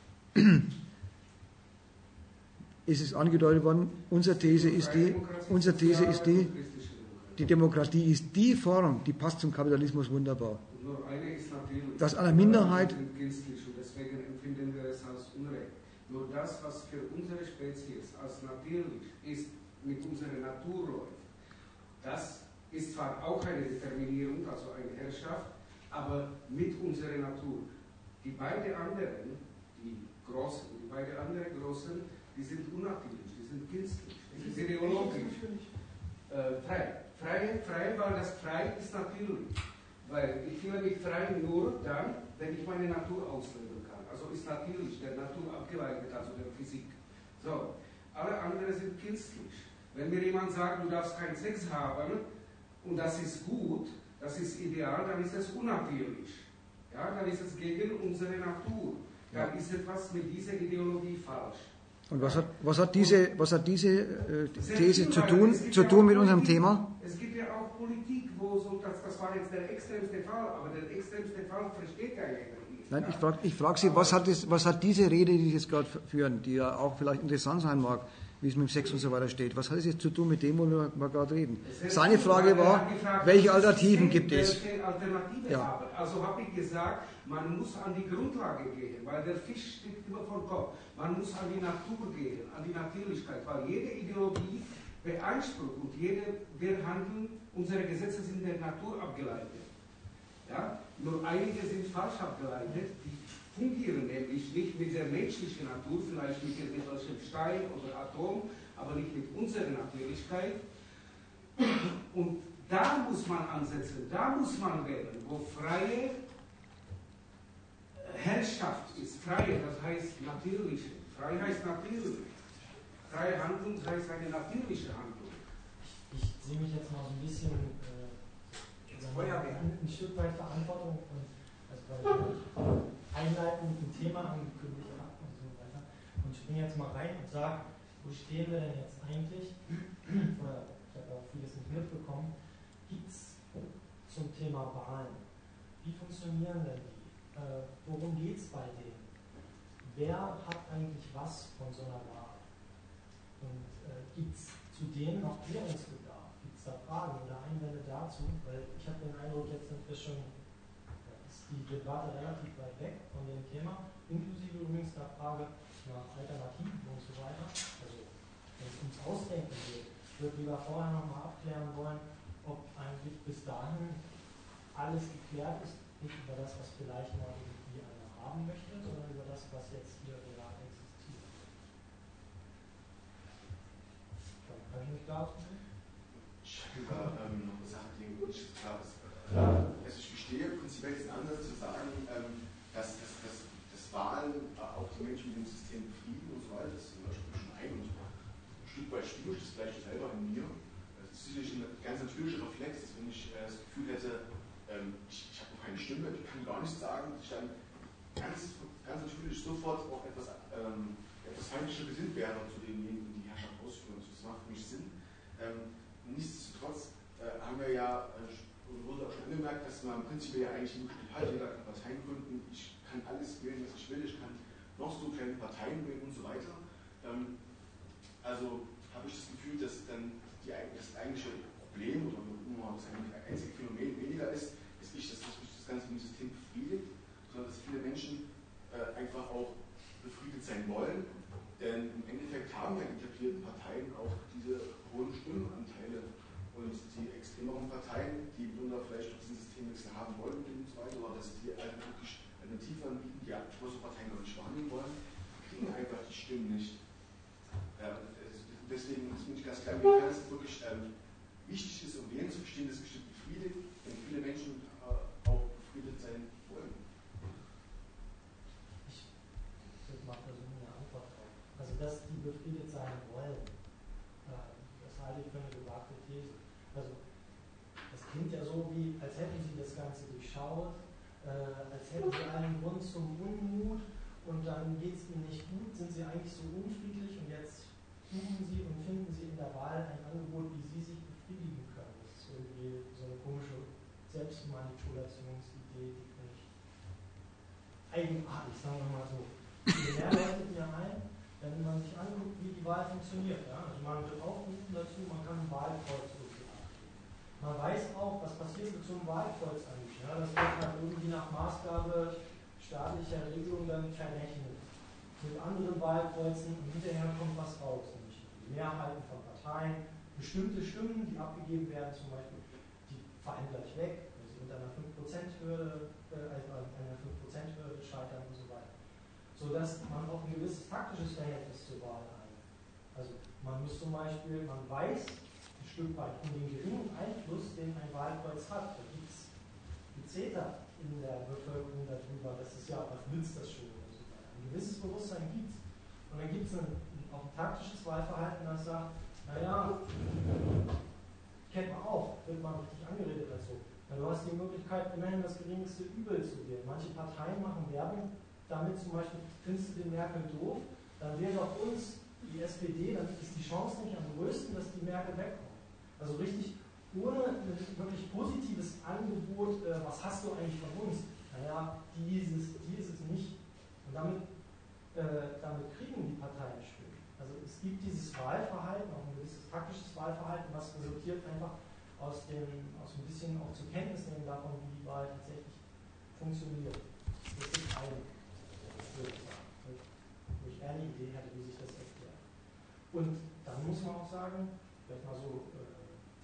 Es ist angedeutet worden, unsere These ist die, unsere These ist die, die Demokratie ist die Form, die passt zum Kapitalismus wunderbar. Nur eine ist natürlich, dass einer Minderheit sind günstig und deswegen empfinden wir es als Unrecht. Nur das, was für unsere Spezies als natürlich ist, mit unserer Natur läuft, das ist zwar auch eine Determinierung, also eine Herrschaft, aber mit unserer Natur. Die beiden anderen, die Großen, die beiden anderen Großen, die sind unnatürlich, die sind günstig, die sind ideologisch. Äh, frei. frei. Frei, weil das frei ist natürlich. Weil ich fühle mich frei nur dann, wenn ich meine Natur ausleben kann. Also ist natürlich der Natur abgeleitet, also der Physik. So, alle anderen sind künstlich. Wenn mir jemand sagt, du darfst keinen Sex haben und das ist gut, das ist ideal, dann ist es unnatürlich. Ja, dann ist es gegen unsere Natur. Dann ist etwas mit dieser Ideologie falsch. Und was hat, was hat diese, was hat diese äh, These zu tun, zu tun mit unserem Thema? Es gibt ja auch Politik, wo so, das, das war jetzt der extremste Fall, aber der extremste Fall versteht ja eigentlich. Nein, ich frage ich frag Sie, was hat, das, was hat diese Rede, die Sie jetzt gerade führen, die ja auch vielleicht interessant sein mag, wie es mit dem Sex und so weiter steht, was hat es jetzt zu tun mit dem, worüber wir gerade reden? Seine Frage war, welche Alternativen gibt es? Welche Alternative ja. haben. Also habe ich gesagt, man muss an die Grundlage gehen, weil der Fisch steht immer vor Kopf. Man muss an die Natur gehen, an die Natürlichkeit, weil jede Ideologie beansprucht und jede, wir handeln, unsere Gesetze sind der Natur abgeleitet. Ja? Nur einige sind falsch abgeleitet, die fungieren nämlich nicht mit der menschlichen Natur, vielleicht mit irgendwelchem Stein oder Atom, aber nicht mit unserer Natürlichkeit. Und da muss man ansetzen, da muss man wählen, wo freie Herrschaft ist. Freie, das heißt natürliche. Frei heißt natürlich. Freie Handlung heißt eine natürliche Handlung. Ich, ich sehe mich jetzt mal so ein bisschen äh, ein, ein Stück weit Verantwortung und also weil ich einleitend ein Thema angekündigt habe und so weiter und springe jetzt mal rein und sage, wo stehen wir denn jetzt eigentlich? Oder ich habe auch vieles nicht mitbekommen. Gibt es zum Thema Wahlen? Wie funktionieren denn die? Äh, worum geht es bei denen? Wer hat eigentlich was von so einer Wahl? Und äh, gibt es zu denen noch Klärungsbedarf? Gibt es da Fragen oder Einwände dazu? Weil ich habe den Eindruck, jetzt sind wir schon, ja, ist die Debatte relativ weit weg von dem Thema, inklusive übrigens der Frage nach Alternativen und so weiter. Also wenn es ums Ausdenken geht, ich würde lieber vorher nochmal abklären wollen, ob eigentlich bis dahin alles geklärt ist, nicht über das, was vielleicht mal irgendwie einer haben möchte, sondern über das, was jetzt hier real existiert. Kann ich mich da ausdrücken? Ich habe über ähm, noch eine Sache, die nicht klar ist. Also ich verstehe prinzipiell diesen Ansatz zu sagen, ähm, dass, dass, dass, dass Wahlen auch die Menschen mit dem System befrieden und so weiter, das ist zum Beispiel schon ein und ein Stück weit spüre ich das vielleicht selber in mir. Das ist sicherlich ein ganz natürlicher Reflex, dass wenn ich äh, das Gefühl hätte, ähm, ich, ich habe noch keine Stimme, ich kann gar nichts sagen, dass ich dann ganz, ganz natürlich sofort auch etwas, ähm, etwas feindlicher gesinnt wäre zu denjenigen, die Herrschaft ausführen. Das macht für mich Sinn. Ähm, nichtsdestotrotz äh, haben wir ja, äh, wurde auch schon angemerkt, dass man im Prinzip ja eigentlich nicht hat, jeder kann Parteien gründen, ich kann alles wählen, was ich will, ich kann noch so kleine Parteien wählen und so weiter. Ähm, also habe ich das Gefühl, dass dann die, das eigentliche Problem oder das einzige Phänomen weniger ist, dass ich, dass mich das ganze System befriedigt, sondern dass viele Menschen äh, einfach auch befriedet sein wollen. Denn im Endeffekt haben ja die etablierten Parteien auch diese hohen Stimmenanteile. Und die extremeren Parteien, die mitunter vielleicht auch diesen Systemwechsel haben wollen und so weiter, oder dass die halt wirklich Alternativen anbieten, die große Parteien noch nicht wahrnehmen wollen, kriegen einfach die Stimmen nicht. Äh, deswegen ist mir nicht ganz klar, wie kann es wirklich ähm, wichtig ist, um Wählen zu verstehen, dass bestimmt befriedigt, wenn viele Menschen äh, auch befriedet sein wollen. Ich mache da so eine Antwort drauf. Also, dass die befriedet sein wollen, äh, das halte ich für eine gewagte These. Also, das klingt ja so, wie als hätten sie das Ganze durchschaut, äh, als hätten sie einen Grund zum Unmut und dann geht es ihnen nicht gut, sind sie eigentlich so unfriedlich und jetzt suchen sie und finden sie in der Wahl ein Angebot, wie sie sich befriedigen können. Das ist irgendwie so eine komische Selbstmanipulationsidee, die finde ich eigenartig, sagen wir mal so. Die mehr leuchtet mir ein, wenn man sich anguckt, wie die Wahl funktioniert. Ja? Also man wird aufgerufen dazu, man kann ein Wahlkreuz abgeben. Man weiß auch, was passiert mit so einem Wahlkreuz eigentlich. Ja? Das wird halt irgendwie nach Maßgabe staatlicher Regelung dann verrechnet. Mit anderen Wahlkreuzen und hinterher kommt was raus. Nämlich die Mehrheiten von Parteien, bestimmte Stimmen, die abgegeben werden, zum Beispiel, die fallen gleich weg, wenn sie unter einer fünf Prozent Hürde, äh, also einer fünf Prozent Hürde scheitern und so weiter. Sodass man auch ein gewisses taktisches Verhältnis zur Wahl einnimmt. Also man muss zum Beispiel, man weiß ein Stück weit um den geringen Einfluss, den ein Wahlkreuz hat. Da gibt es Zeter in der Bevölkerung darüber, das ist ja, was nützt das schon und so weiter. Ein gewisses Bewusstsein gibt es. Und dann gibt es ein, auch ein taktisches Wahlverhalten, das sagt, naja, kennt man auch, wird man richtig angeredet dazu. Ja, du hast die Möglichkeit, immerhin das geringste Übel zu wählen. Manche Parteien machen Werbung damit, zum Beispiel, findest du den Merkel doof, dann wähle doch uns die S P D, dann ist die Chance nicht am größten, dass die Merkel wegkommt. Also richtig ohne ein wirklich positives Angebot, äh, was hast du eigentlich von uns? Naja, dieses, dieses nicht. Und damit, äh, damit kriegen die Parteien Stimmen. Also es gibt dieses Wahlverhalten, auch ein gewisses taktisches Wahlverhalten, was resultiert einfach aus dem, aus ein bisschen auch zur Kenntnis nehmen davon, wie die Wahl tatsächlich funktioniert. Das ist eine, würde ich sagen, wo ich eher eine Idee hätte, wie sich das erklärt. Und dann muss man auch sagen, vielleicht mal so äh,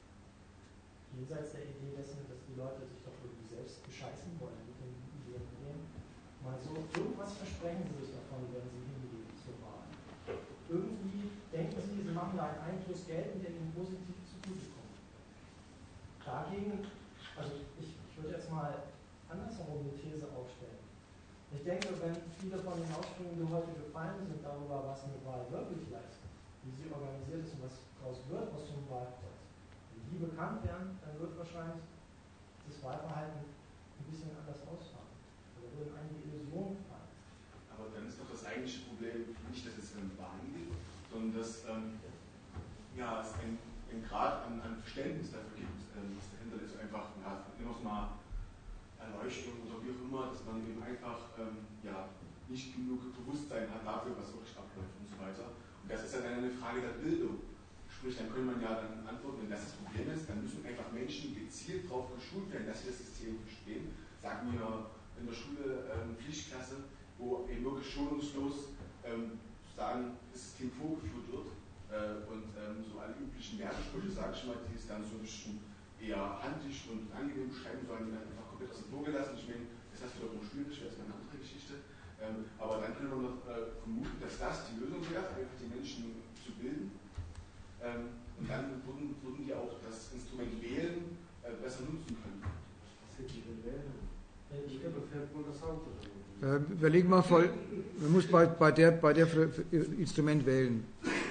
jenseits der Idee dessen, dass die Leute sich doch irgendwie selbst bescheißen wollen mit den Ideen, mal so irgendwas versprechen sie sich davon, wenn sie hingehen zur Wahl. Irgendwie denken sie, sie machen da einen Einfluss geltend, der ihnen positiv zugutekommt. Dagegen, also ich, ich würde jetzt mal andersherum eine These aufstellen. Ich denke, wenn viele von den Ausführungen, die heute gefallen sind, darüber, was eine Wahl wirklich leistet, wie sie organisiert ist und was daraus wird aus so einem Wahlkreuz, wenn die bekannt werden, dann wird wahrscheinlich das Wahlverhalten ein bisschen anders ausfallen. Oder würden einige Illusionen fallen. Aber dann ist doch das eigentliche Problem nicht, dass es um Wahlen geht, sondern dass ähm, ja, es ein, ein Grad an, an Verständnis dafür gibt, ähm, was dahinter ist. Einfach, ja, immer mal Erleuchtung oder wie auch immer, dass man eben einfach ähm, ja, nicht genug Bewusstsein hat dafür, was wirklich abläuft und so weiter. Und das ist ja dann eine Frage der Bildung. Sprich, dann können man ja dann antworten, wenn das das Problem ist, dann müssen einfach Menschen gezielt darauf geschult werden, dass sie das System verstehen. Sagen wir in der Schule ähm, Pflichtklasse, wo eben wirklich schonungslos ähm, sagen, das System vorgeführt wird äh, und ähm, so alle üblichen Werbesprüche, sage ich mal, die es dann so ein bisschen eher handlich und angenehm beschreiben sollen, die dann einfach komplett aus dem Tor gelassen. Ich meine, das heißt wiederum schwierig, das ist eine andere Geschichte. Ähm, aber dann können wir noch äh, vermuten, dass das die Lösung wäre, einfach die Menschen zu bilden. Ähm, und dann würden, würden die auch das Instrument wählen äh, besser nutzen können. Was hätte ich denn wählen? Ich glaube, fährt man das Auto. Äh, überlegen wir voll, man muss bei, bei der, bei der Instrument wählen.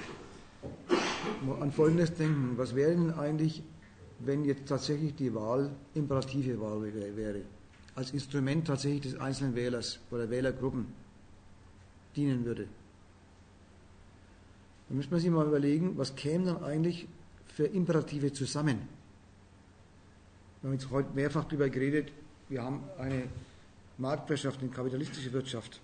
An Folgendes denken, was wäre denn eigentlich, wenn jetzt tatsächlich die Wahl imperative Wahl wäre, als Instrument tatsächlich des einzelnen Wählers oder Wählergruppen dienen würde. Dann müsste man sich mal überlegen, was kämen dann eigentlich für Imperative zusammen. Wir haben jetzt heute mehrfach darüber geredet, wir haben eine Marktwirtschaft, eine kapitalistische Wirtschaft.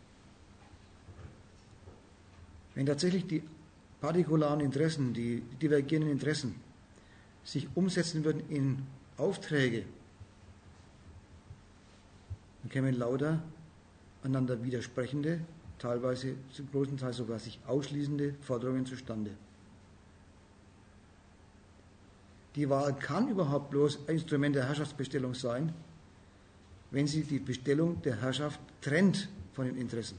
Wenn tatsächlich die partikularen Interessen, die divergierenden Interessen sich umsetzen würden in Aufträge, dann kämen lauter einander widersprechende, teilweise zum großen Teil sogar sich ausschließende Forderungen zustande. Die Wahl kann überhaupt bloß ein Instrument der Herrschaftsbestellung sein, wenn sie die Bestellung der Herrschaft trennt von den Interessen.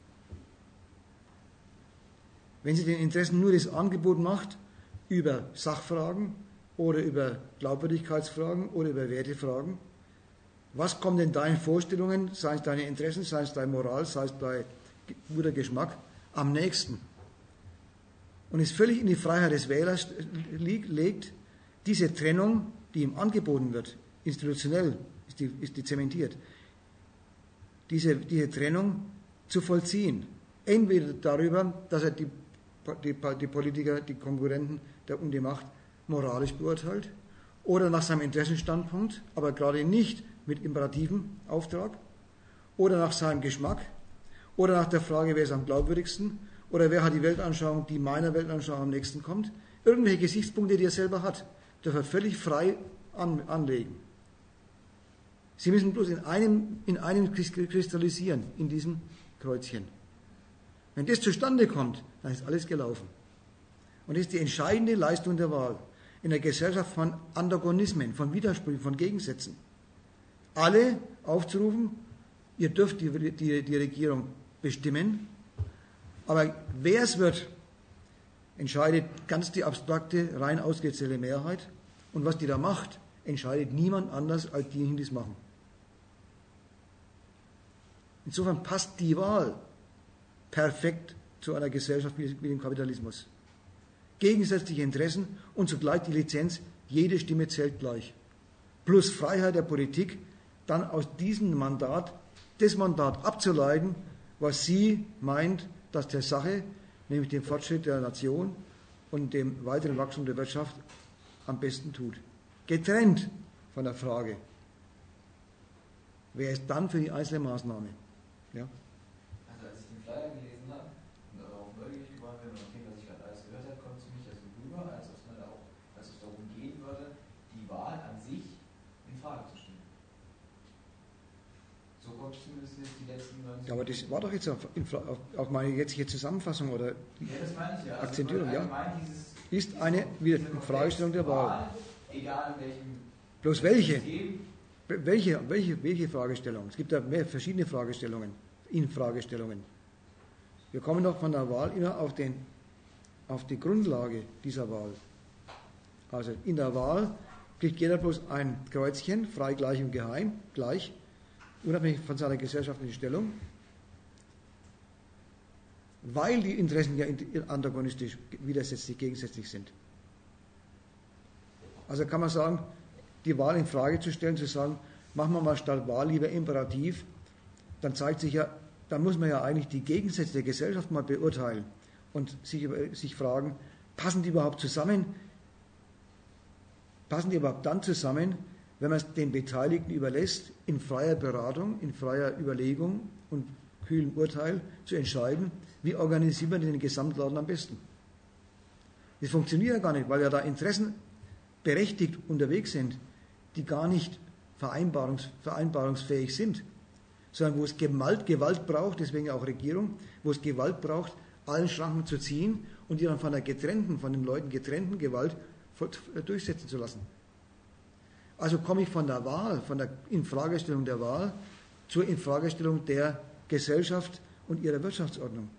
Wenn sie den Interessen nur das Angebot macht, über Sachfragen oder über Glaubwürdigkeitsfragen oder über Wertefragen, was kommt in deinen Vorstellungen, sei es deine Interessen, sei es deine Moral, sei es dein guter Geschmack, am nächsten? Und es völlig in die Freiheit des Wählers legt, diese Trennung, die ihm angeboten wird, institutionell ist die, ist die zementiert, diese, diese Trennung zu vollziehen. Entweder darüber, dass er die, die, die Politiker, die Konkurrenten der, um die Macht moralisch beurteilt, oder nach seinem Interessenstandpunkt, aber gerade nicht mit imperativem Auftrag, oder nach seinem Geschmack, oder nach der Frage, wer ist am glaubwürdigsten, oder wer hat die Weltanschauung, die meiner Weltanschauung am nächsten kommt. Irgendwelche Gesichtspunkte, die er selber hat, darf er völlig frei an, anlegen. Sie müssen bloß in einem, in einem kristallisieren, in diesem Kreuzchen. Wenn das zustande kommt, dann ist alles gelaufen. Und das ist die entscheidende Leistung der Wahl. In einer Gesellschaft von Antagonismen, von Widersprüchen, von Gegensätzen. Alle aufzurufen, ihr dürft die, die, die Regierung bestimmen, aber wer es wird, entscheidet ganz die abstrakte, rein ausgezählte Mehrheit. Und was die da macht, entscheidet niemand anders als diejenigen, die es machen. Insofern passt die Wahl perfekt zu einer Gesellschaft wie dem Kapitalismus. Gegensätzliche Interessen und zugleich die Lizenz, jede Stimme zählt gleich. Plus Freiheit der Politik, dann aus diesem Mandat, das Mandat abzuleiten, was sie meint, dass der Sache, nämlich dem Fortschritt der Nation und dem weiteren Wachstum der Wirtschaft am besten tut. Getrennt von der Frage, wer ist dann für die einzelne Maßnahme? Ja? Also als ich den Flyer gelesen habe und darauf neugierig geworden bin und nachdem, was ich gerade alles gehört habe, kommt es für mich also rüber, als ob es mal auch, als es darum gehen würde, die Wahl an sich in Frage zu stellen. So kommt es zumindest jetzt die letzten neunzig. Ja, aber das war doch jetzt auf, auf meine jetzige Zusammenfassung oder die ja, das meine ich ja. Also Akzentierung, ja. Dieses, ist eine wieder Fragestellung der Wahl. Wahl. Egal in welchem. Bloß welche? System. Welche, welche, welche Fragestellung? Es gibt da mehr verschiedene Fragestellungen, Infragestellungen. Wir kommen doch von der Wahl immer auf, den, auf die Grundlage dieser Wahl. Also in der Wahl kriegt jeder bloß ein Kreuzchen, frei, gleich und geheim, gleich, unabhängig von seiner gesellschaftlichen Stellung, weil die Interessen ja antagonistisch, widersetzlich, gegensätzlich sind. Also kann man sagen, die Wahl in Frage zu stellen, zu sagen, machen wir mal statt Wahl lieber Imperativ, dann zeigt sich ja, dann muss man ja eigentlich die Gegensätze der Gesellschaft mal beurteilen und sich, sich fragen, passen die überhaupt zusammen? Passen die überhaupt dann zusammen, wenn man es den Beteiligten überlässt, in freier Beratung, in freier Überlegung und kühlem Urteil zu entscheiden, wie organisiert man den Gesamtladen am besten? Das funktioniert ja gar nicht, weil ja da Interessen berechtigt unterwegs sind, die gar nicht vereinbarungs, vereinbarungsfähig sind, sondern wo es Gewalt, Gewalt braucht, deswegen auch Regierung, wo es Gewalt braucht, allen Schranken zu ziehen und die dann von der getrennten, von den Leuten getrennten Gewalt durchsetzen zu lassen. Also komme ich von der Wahl, von der Infragestellung der Wahl zur Infragestellung der Gesellschaft und ihrer Wirtschaftsordnung.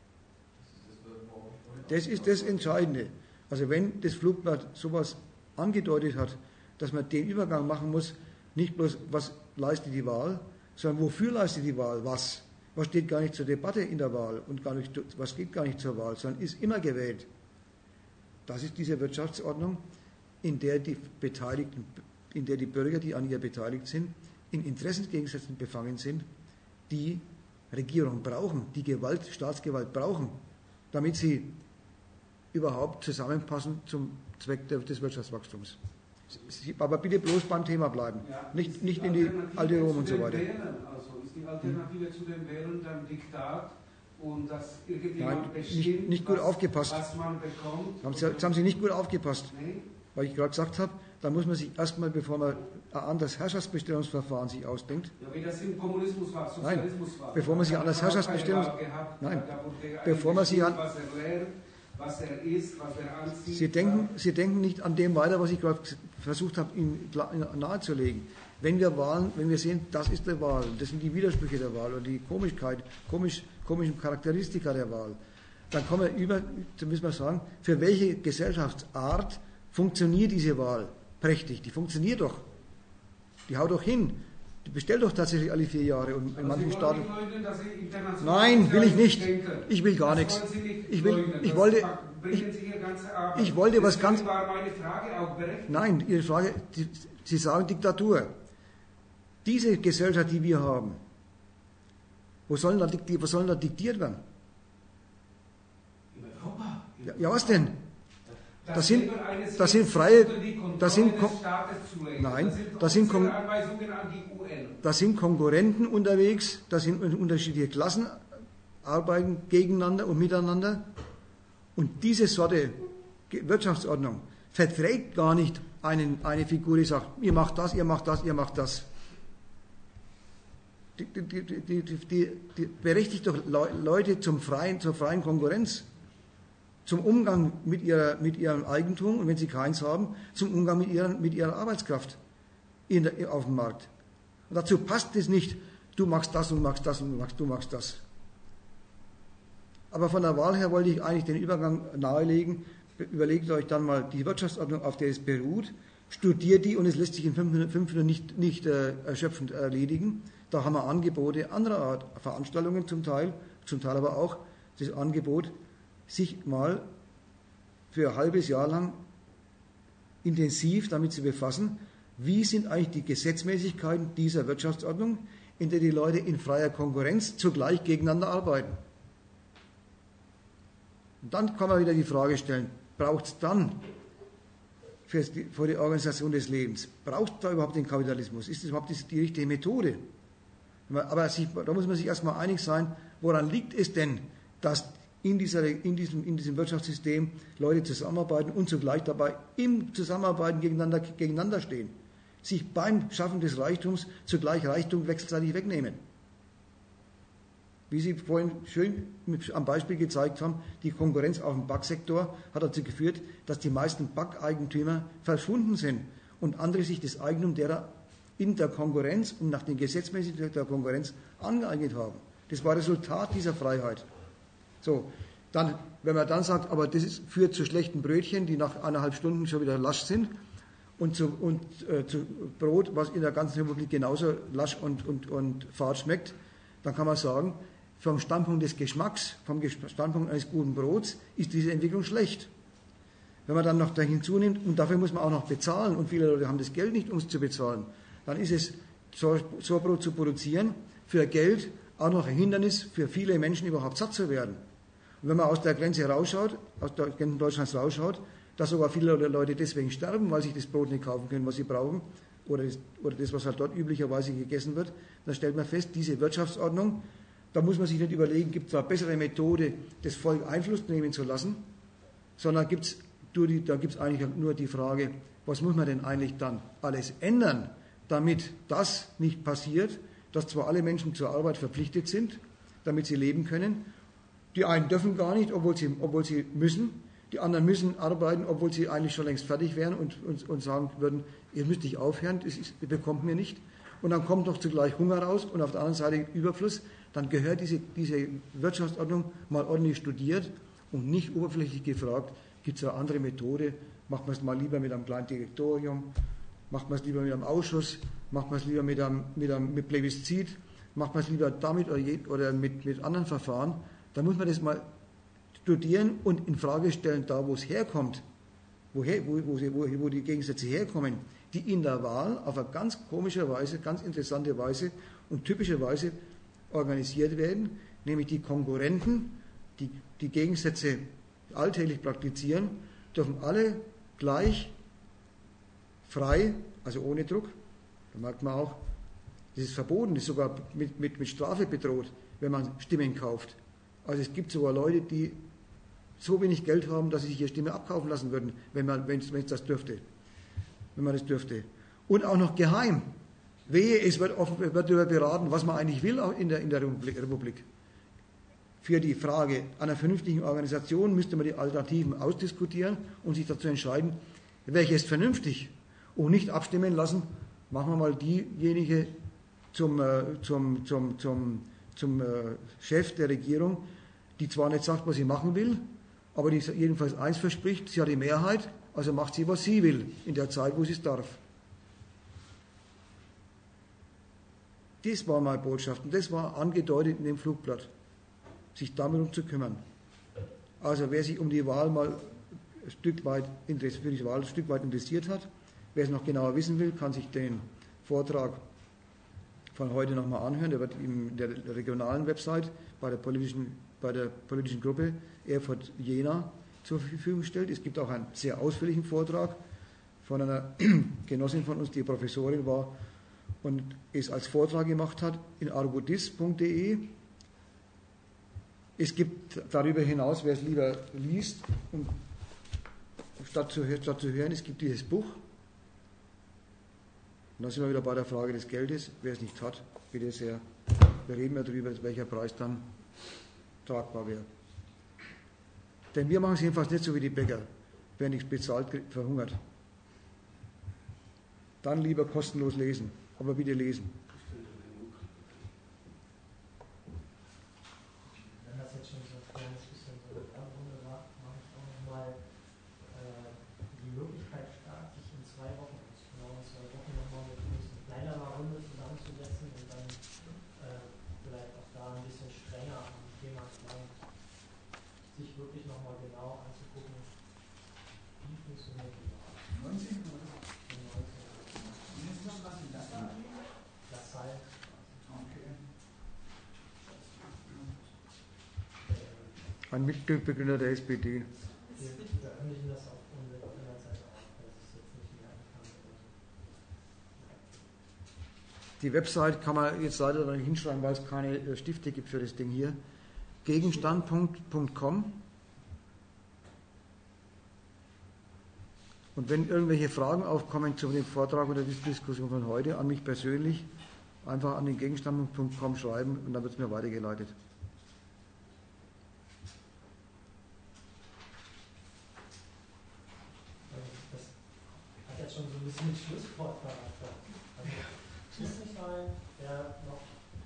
Das ist das Entscheidende. Also wenn das Flugblatt sowas angedeutet hat, dass man den Übergang machen muss, nicht bloß, was leistet die Wahl, sondern wofür leistet die Wahl was. Was steht gar nicht zur Debatte in der Wahl und gar nicht, was geht gar nicht zur Wahl, sondern ist immer gewählt. Das ist diese Wirtschaftsordnung, in der die Beteiligten, in der die Bürger, die an ihr beteiligt sind, in Interessengegensätzen befangen sind, die Regierung brauchen, die Gewalt, Staatsgewalt brauchen, damit sie überhaupt zusammenpassen zum Zweck des Wirtschaftswachstums. Aber bitte bloß beim Thema bleiben, ja, nicht, nicht in die alte Rom und so weiter. Wählen, also ist die Alternative hm. zu den Wählen dann Diktat und dass irgendjemand Nein, bestimmt, nicht, nicht gut was, aufgepasst. was man bekommt? Haben Sie, jetzt haben Sie nicht gut aufgepasst, Nee. weil ich gerade gesagt habe, dann muss man sich erstmal, bevor man ein anderes Herrschaftsbestimmungsverfahren sich ausdenkt, ja, wie das im Kommunismus war, Sozialismus nein, war. bevor man sich an das Herrschaftsbestimmungs... Nein, bevor man sich an... Was er lernt, was er isst, was er anzieht. Sie denken, Sie denken nicht an dem weiter, was ich gerade versucht habe, Ihnen nahezulegen. Wenn wir Wahlen, wenn wir sehen, das ist die Wahl, das sind die Widersprüche der Wahl oder die Komischkeit, komisch, komischen Charakteristika der Wahl, dann kommen wir über, dann müssen wir sagen, für welche Gesellschaftsart funktioniert diese Wahl prächtig? Die funktioniert doch. Die haut doch hin. Die bestellt doch tatsächlich alle vier Jahre und in manchen Staaten. Nein, will ich nicht. Ich will gar nichts. Ich will, ich wollte, ich, ich wollte was ganz. Nein, Ihre Frage, Sie sagen Diktatur. Diese Gesellschaft, die wir haben, wo sollen da, wo sollen da diktiert werden? Ja, ja, was denn? Das sind, das sind freie, das sind, nein, das sind, das sind Konkurrenten unterwegs, das sind unterschiedliche Klassen, arbeiten gegeneinander und miteinander. Und diese Sorte Wirtschaftsordnung verträgt gar nicht einen, eine Figur, die sagt, ihr macht das, ihr macht das, ihr macht das. Die, die, die, die, die berechtigt doch Leute zum freien, zur freien Konkurrenz. Zum Umgang mit, ihrer, mit ihrem Eigentum und wenn sie keins haben, zum Umgang mit ihrer, mit ihrer Arbeitskraft in der, auf dem Markt. Und dazu passt es nicht, du machst das und machst das und du machst, du machst das. Aber von der Wahl her wollte ich eigentlich den Übergang nahelegen. Überlegt euch dann mal die Wirtschaftsordnung, auf der es beruht, studiert die und es lässt sich in fünf Minuten nicht, nicht äh, erschöpfend erledigen. Da haben wir Angebote anderer Art, Veranstaltungen zum Teil, zum Teil aber auch das Angebot, sich mal für ein halbes Jahr lang intensiv damit zu befassen, wie sind eigentlich die Gesetzmäßigkeiten dieser Wirtschaftsordnung, in der die Leute in freier Konkurrenz zugleich gegeneinander arbeiten. Und dann kann man wieder die Frage stellen, braucht es dann für die, für die Organisation des Lebens, braucht es da überhaupt den Kapitalismus? Ist das überhaupt die, die richtige Methode? Aber sich, da muss man sich erstmal einig sein, woran liegt es denn, dass in, dieser, in, diesem, in diesem Wirtschaftssystem Leute zusammenarbeiten und zugleich dabei im Zusammenarbeiten gegeneinander, gegeneinander stehen, sich beim Schaffen des Reichtums zugleich Reichtum wechselseitig wegnehmen. Wie Sie vorhin schön am Beispiel gezeigt haben, die Konkurrenz auf dem Backsektor hat dazu geführt, dass die meisten Backeigentümer verschwunden sind und andere sich das Eigentum derer in der Konkurrenz und nach den Gesetzmäßigkeiten der Konkurrenz angeeignet haben. Das war Resultat dieser Freiheit. So, dann, wenn man dann sagt, aber das ist, führt zu schlechten Brötchen, die nach eineinhalb Stunden schon wieder lasch sind, und zu, und, äh, zu Brot, was in der ganzen Republik genauso lasch und, und, und fad schmeckt, dann kann man sagen, vom Standpunkt des Geschmacks, vom Standpunkt eines guten Brots, ist diese Entwicklung schlecht. Wenn man dann noch da hinzunimmt, und dafür muss man auch noch bezahlen, und viele Leute haben das Geld nicht, um es zu bezahlen, dann ist es, so, so Brot zu produzieren, für Geld auch noch ein Hindernis für viele Menschen überhaupt satt zu werden. Und wenn man aus der Grenze rausschaut, aus der Grenze Deutschlands rausschaut, dass sogar viele Leute deswegen sterben, weil sie das Brot nicht kaufen können, was sie brauchen, oder das, oder das, was halt dort üblicherweise gegessen wird, dann stellt man fest, diese Wirtschaftsordnung, da muss man sich nicht überlegen, gibt es eine bessere Methode, das Volk Einfluss nehmen zu lassen, sondern gibt's, da gibt es eigentlich nur die Frage, was muss man denn eigentlich dann alles ändern, damit das nicht passiert, dass zwar alle Menschen zur Arbeit verpflichtet sind, damit sie leben können. Die einen dürfen gar nicht, obwohl sie, obwohl sie müssen. Die anderen müssen arbeiten, obwohl sie eigentlich schon längst fertig wären und, und, und sagen würden, ihr müsst nicht aufhören, das ist, ihr bekommt mir nicht. Und dann kommt noch zugleich Hunger raus und auf der anderen Seite Überfluss. Dann gehört diese, diese Wirtschaftsordnung mal ordentlich studiert und nicht oberflächlich gefragt, gibt es eine andere Methode, macht man es mal lieber mit einem kleinen Direktorium, macht man es lieber mit einem Ausschuss, macht man es lieber mit einem, mit einem mit Plebiszit, macht man es lieber damit oder, je, oder mit, mit anderen Verfahren. Da muss man das mal studieren und in Frage stellen, da wo es herkommt, woher, wo, wo, wo, wo die Gegensätze herkommen, die in der Wahl auf eine ganz komische Weise, ganz interessante Weise und typische Weise organisiert werden, nämlich die Konkurrenten, die die Gegensätze alltäglich praktizieren, dürfen alle gleich frei, also ohne Druck, da merkt man auch, das ist verboten, das ist sogar mit, mit, mit Strafe bedroht, wenn man Stimmen kauft. Also es gibt sogar Leute, die so wenig Geld haben, dass sie sich ihre Stimme abkaufen lassen würden, wenn man, wenn es das dürfte. wenn man das dürfte. Und auch noch geheim. Wehe, es wird, offen, wird darüber beraten, was man eigentlich will in der, in der Republik. Für die Frage einer vernünftigen Organisation müsste man die Alternativen ausdiskutieren und sich dazu entscheiden, welche ist vernünftig. Und nicht abstimmen lassen, machen wir mal diejenige zum, zum, zum, zum, zum Chef der Regierung, die zwar nicht sagt, was sie machen will, aber die jedenfalls eins verspricht, sie hat die Mehrheit, also macht sie, was sie will, in der Zeit, wo sie es darf. Das war meine Botschaft und das war angedeutet in dem Flugblatt, sich damit zu kümmern. Also wer sich um die Wahl mal ein Stück weit für die Wahl ein Stück weit interessiert hat, wer es noch genauer wissen will, kann sich den Vortrag von heute nochmal anhören. Der wird in der regionalen Website bei der politischen, bei der politischen Gruppe Erfurt-Jena zur Verfügung gestellt. Es gibt auch einen sehr ausführlichen Vortrag von einer Genossin von uns, die Professorin war und es als Vortrag gemacht hat in argudis punkt de. Es gibt darüber hinaus, wer es lieber liest, und statt zu, statt zu hören, es gibt dieses Buch. Und da sind wir wieder bei der Frage des Geldes. Wer es nicht hat, bitte sehr. Wir reden ja darüber, welcher Preis dann tragbar wäre. Denn wir machen es jedenfalls nicht so wie die Bäcker. Wer nichts bezahlt, verhungert. Dann lieber kostenlos lesen. Aber bitte lesen. Wenn das jetzt schon so ein kleines bisschen so eine Werbung war, mache ich auch nochmal äh, die Möglichkeit stark, sich in zwei Wochen, also genau in zwei Wochen nochmal mit uns in kleinerer Runde zusammenzusetzen und dann äh, vielleicht auch da ein bisschen strenger am Thema entlang sich wirklich nochmal genau anzugucken, wie funktioniert die Wahl. neunzehn oder? Das heißt, okay. Ein Mitbegründer der S P D. Wir veröffentlichen das auf unserer Internetseite auch, das ist jetzt nicht mehr bekannt oder so. Die Website kann man jetzt leider nicht hinschreiben, weil es keine Stifte gibt für das Ding hier. Gegenstandpunkt punkt com. Und wenn irgendwelche Fragen aufkommen zu dem Vortrag oder der Diskussion von heute, an mich persönlich, einfach an den Gegenstandpunkt punkt com schreiben und dann wird es mir weitergeleitet. Das hat jetzt schon so ein bisschen Schlusswortcharakter. Also, es muss nicht sein, der noch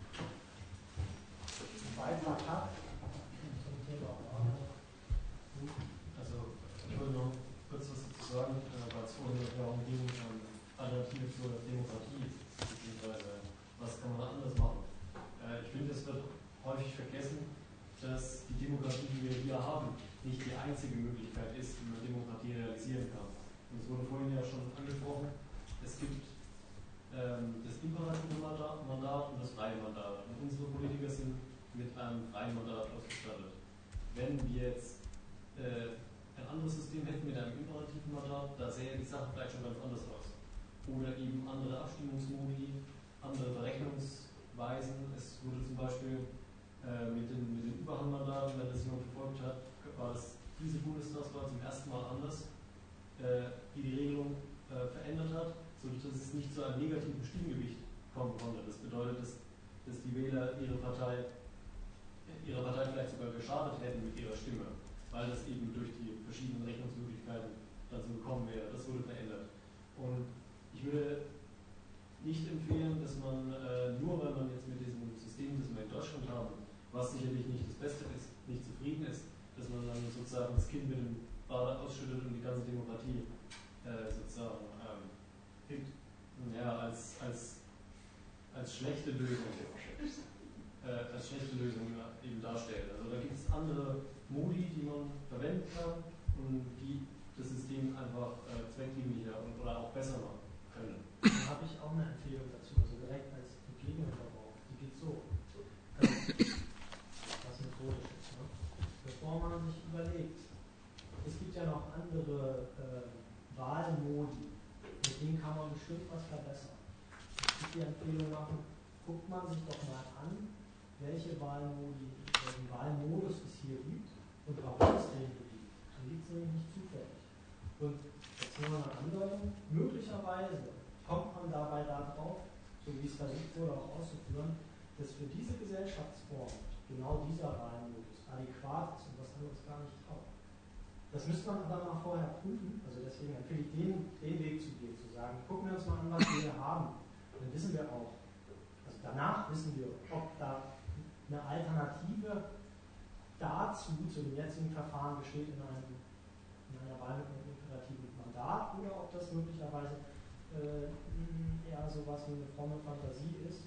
einen Beitrag hat zum Thema Wahl. Also, ich wollte noch kurz was dazu sagen, weil es vorhin darum ging, Alternative zur Demokratie, beziehungsweise was kann man anders machen. Ich finde, es wird häufig vergessen, dass die Demokratie, die wir hier haben, nicht die einzige Möglichkeit ist, wie man Demokratie realisieren kann. Und es wurde vorhin ja schon angesprochen, es gibt ähm, das imperative Mandat, Mandat und das freie Mandat. Und unsere Politiker sind mit einem freien Mandat ausgestattet. Wenn wir jetzt äh, ein anderes System hätten mit einem imperativen Mandat, da sähe die Sache vielleicht schon ganz anders aus. Oder eben andere Abstimmungsmodi, andere Berechnungsweisen. Es wurde zum Beispiel äh, mit, den, mit den Überhangmandaten, wenn das jemand verfolgt hat, war das diese Bundestagswahl zum ersten Mal anders, äh, die die Regelung äh, verändert hat, sodass es nicht zu einem negativen Stimmgewicht kommen konnte. Das bedeutet, dass, dass die Wähler ihre Partei, ihrer Partei vielleicht sogar geschadet hätten mit ihrer Stimme, weil das eben durch die verschiedenen Rechnungsmöglichkeiten dann so gekommen wäre. Das wurde verändert. Und ich würde nicht empfehlen, dass man äh, nur, weil man jetzt mit diesem System, das wir in Deutschland haben, was sicherlich nicht das Beste ist, nicht zufrieden ist, dass man dann sozusagen das Kind mit dem Bade ausschüttet und die ganze Demokratie äh, sozusagen ähm, ja, als, als, als schlechte Lösung äh, als schlechte Lösung eben darstellt. Also da gibt es andere Modi, die man verwenden kann und die das System einfach äh, zweckdienlicher und, oder auch besser machen können. Da habe ich auch eine Empfehlung dazu, also direkt als Gegenüberwurf. Die geht so. Was methodisch ist. Ne? Bevor man sich überlegt, es gibt ja noch andere äh, Wahlmodi, mit denen kann man bestimmt was verbessern. Ich würde die Empfehlung machen, guckt man sich doch mal an, welche Wahlmodi, welchen Wahlmodus es hier gibt und warum es den hier gibt. Dann gibt es nämlich nicht zufällig. Und der nur eine Andeutung. Möglicherweise kommt man dabei darauf, so wie es versucht wurde auch auszuführen, dass für diese Gesellschaftsform genau dieser Wahlmodus adäquat ist und was anderes gar nicht taugt. Das müsste man aber mal vorher prüfen, also deswegen empfehle ich den, den Weg zu gehen, zu sagen, gucken wir uns mal an, was wir hier haben. Dann wissen wir auch, also danach wissen wir, ob da eine Alternative dazu, zu dem jetzigen Verfahren besteht in, einem, in einer Wahl mit einem imperativen Mandat oder ob das möglicherweise äh, eher sowas wie eine fromme Fantasie ist.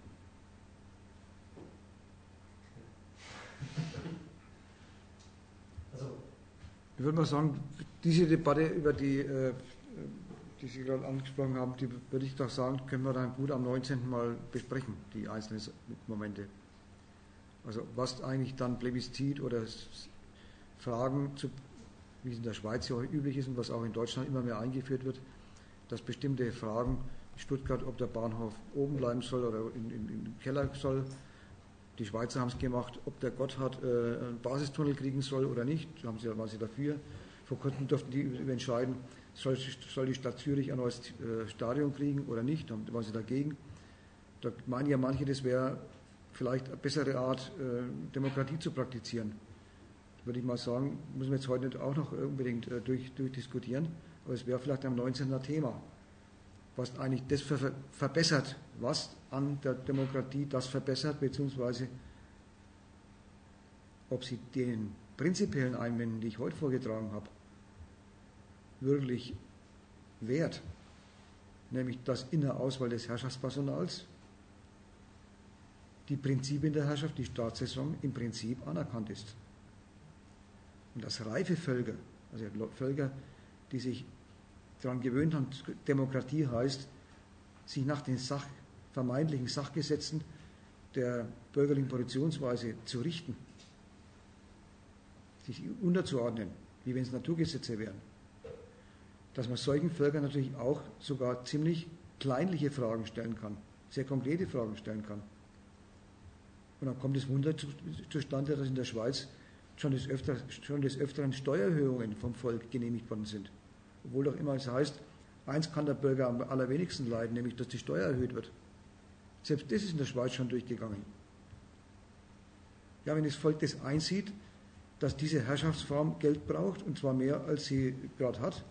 Also, ich würde mal sagen, diese Debatte über die, äh, die Sie gerade angesprochen haben, die würde ich doch sagen, können wir dann gut am neunzehnten Mal besprechen, die einzelnen Momente. Also was eigentlich dann Plebiszit oder Fragen, zu, wie es in der Schweiz ja auch üblich ist und was auch in Deutschland immer mehr eingeführt wird, dass bestimmte Fragen, in Stuttgart, ob der Bahnhof oben bleiben soll oder in, in, in den Keller soll, die Schweizer haben es gemacht, ob der Gotthard äh, einen Basistunnel kriegen soll oder nicht, da haben sie, waren sie dafür. Vor kurzem durften die entscheiden, soll, soll die Stadt Zürich ein neues äh, Stadion kriegen oder nicht, da waren sie dagegen. Da meinen ja manche, das wäre vielleicht eine bessere Art, äh, Demokratie zu praktizieren. Würde ich mal sagen, müssen wir jetzt heute nicht auch noch unbedingt äh, durch, durchdiskutieren, aber es wäre vielleicht am neunzehnten ein Thema, was eigentlich das ver verbessert, was an der Demokratie das verbessert, beziehungsweise ob sie den prinzipiellen Einwänden, die ich heute vorgetragen habe, wirklich wert, nämlich das in der Auswahl des Herrschaftspersonals, die Prinzipien der Herrschaft, die Staatssaison im Prinzip anerkannt ist. Und dass reife Völker, also Völker, die sich daran gewöhnt haben, Demokratie heißt, sich nach den Sach, vermeintlichen Sachgesetzen der bürgerlichen Produktionsweise zu richten, sich unterzuordnen, wie wenn es Naturgesetze wären. Dass man solchen Völkern natürlich auch sogar ziemlich kleinliche Fragen stellen kann, sehr konkrete Fragen stellen kann. Und dann kommt das Wunder zustande, dass in der Schweiz schon des, Öfter, schon des Öfteren Steuererhöhungen vom Volk genehmigt worden sind. Obwohl doch immer es heißt, eins kann der Bürger am allerwenigsten leiden, nämlich dass die Steuer erhöht wird. Selbst das ist in der Schweiz schon durchgegangen. Ja, wenn das Volk das einsieht, dass diese Herrschaftsform Geld braucht, und zwar mehr, als sie gerade hat,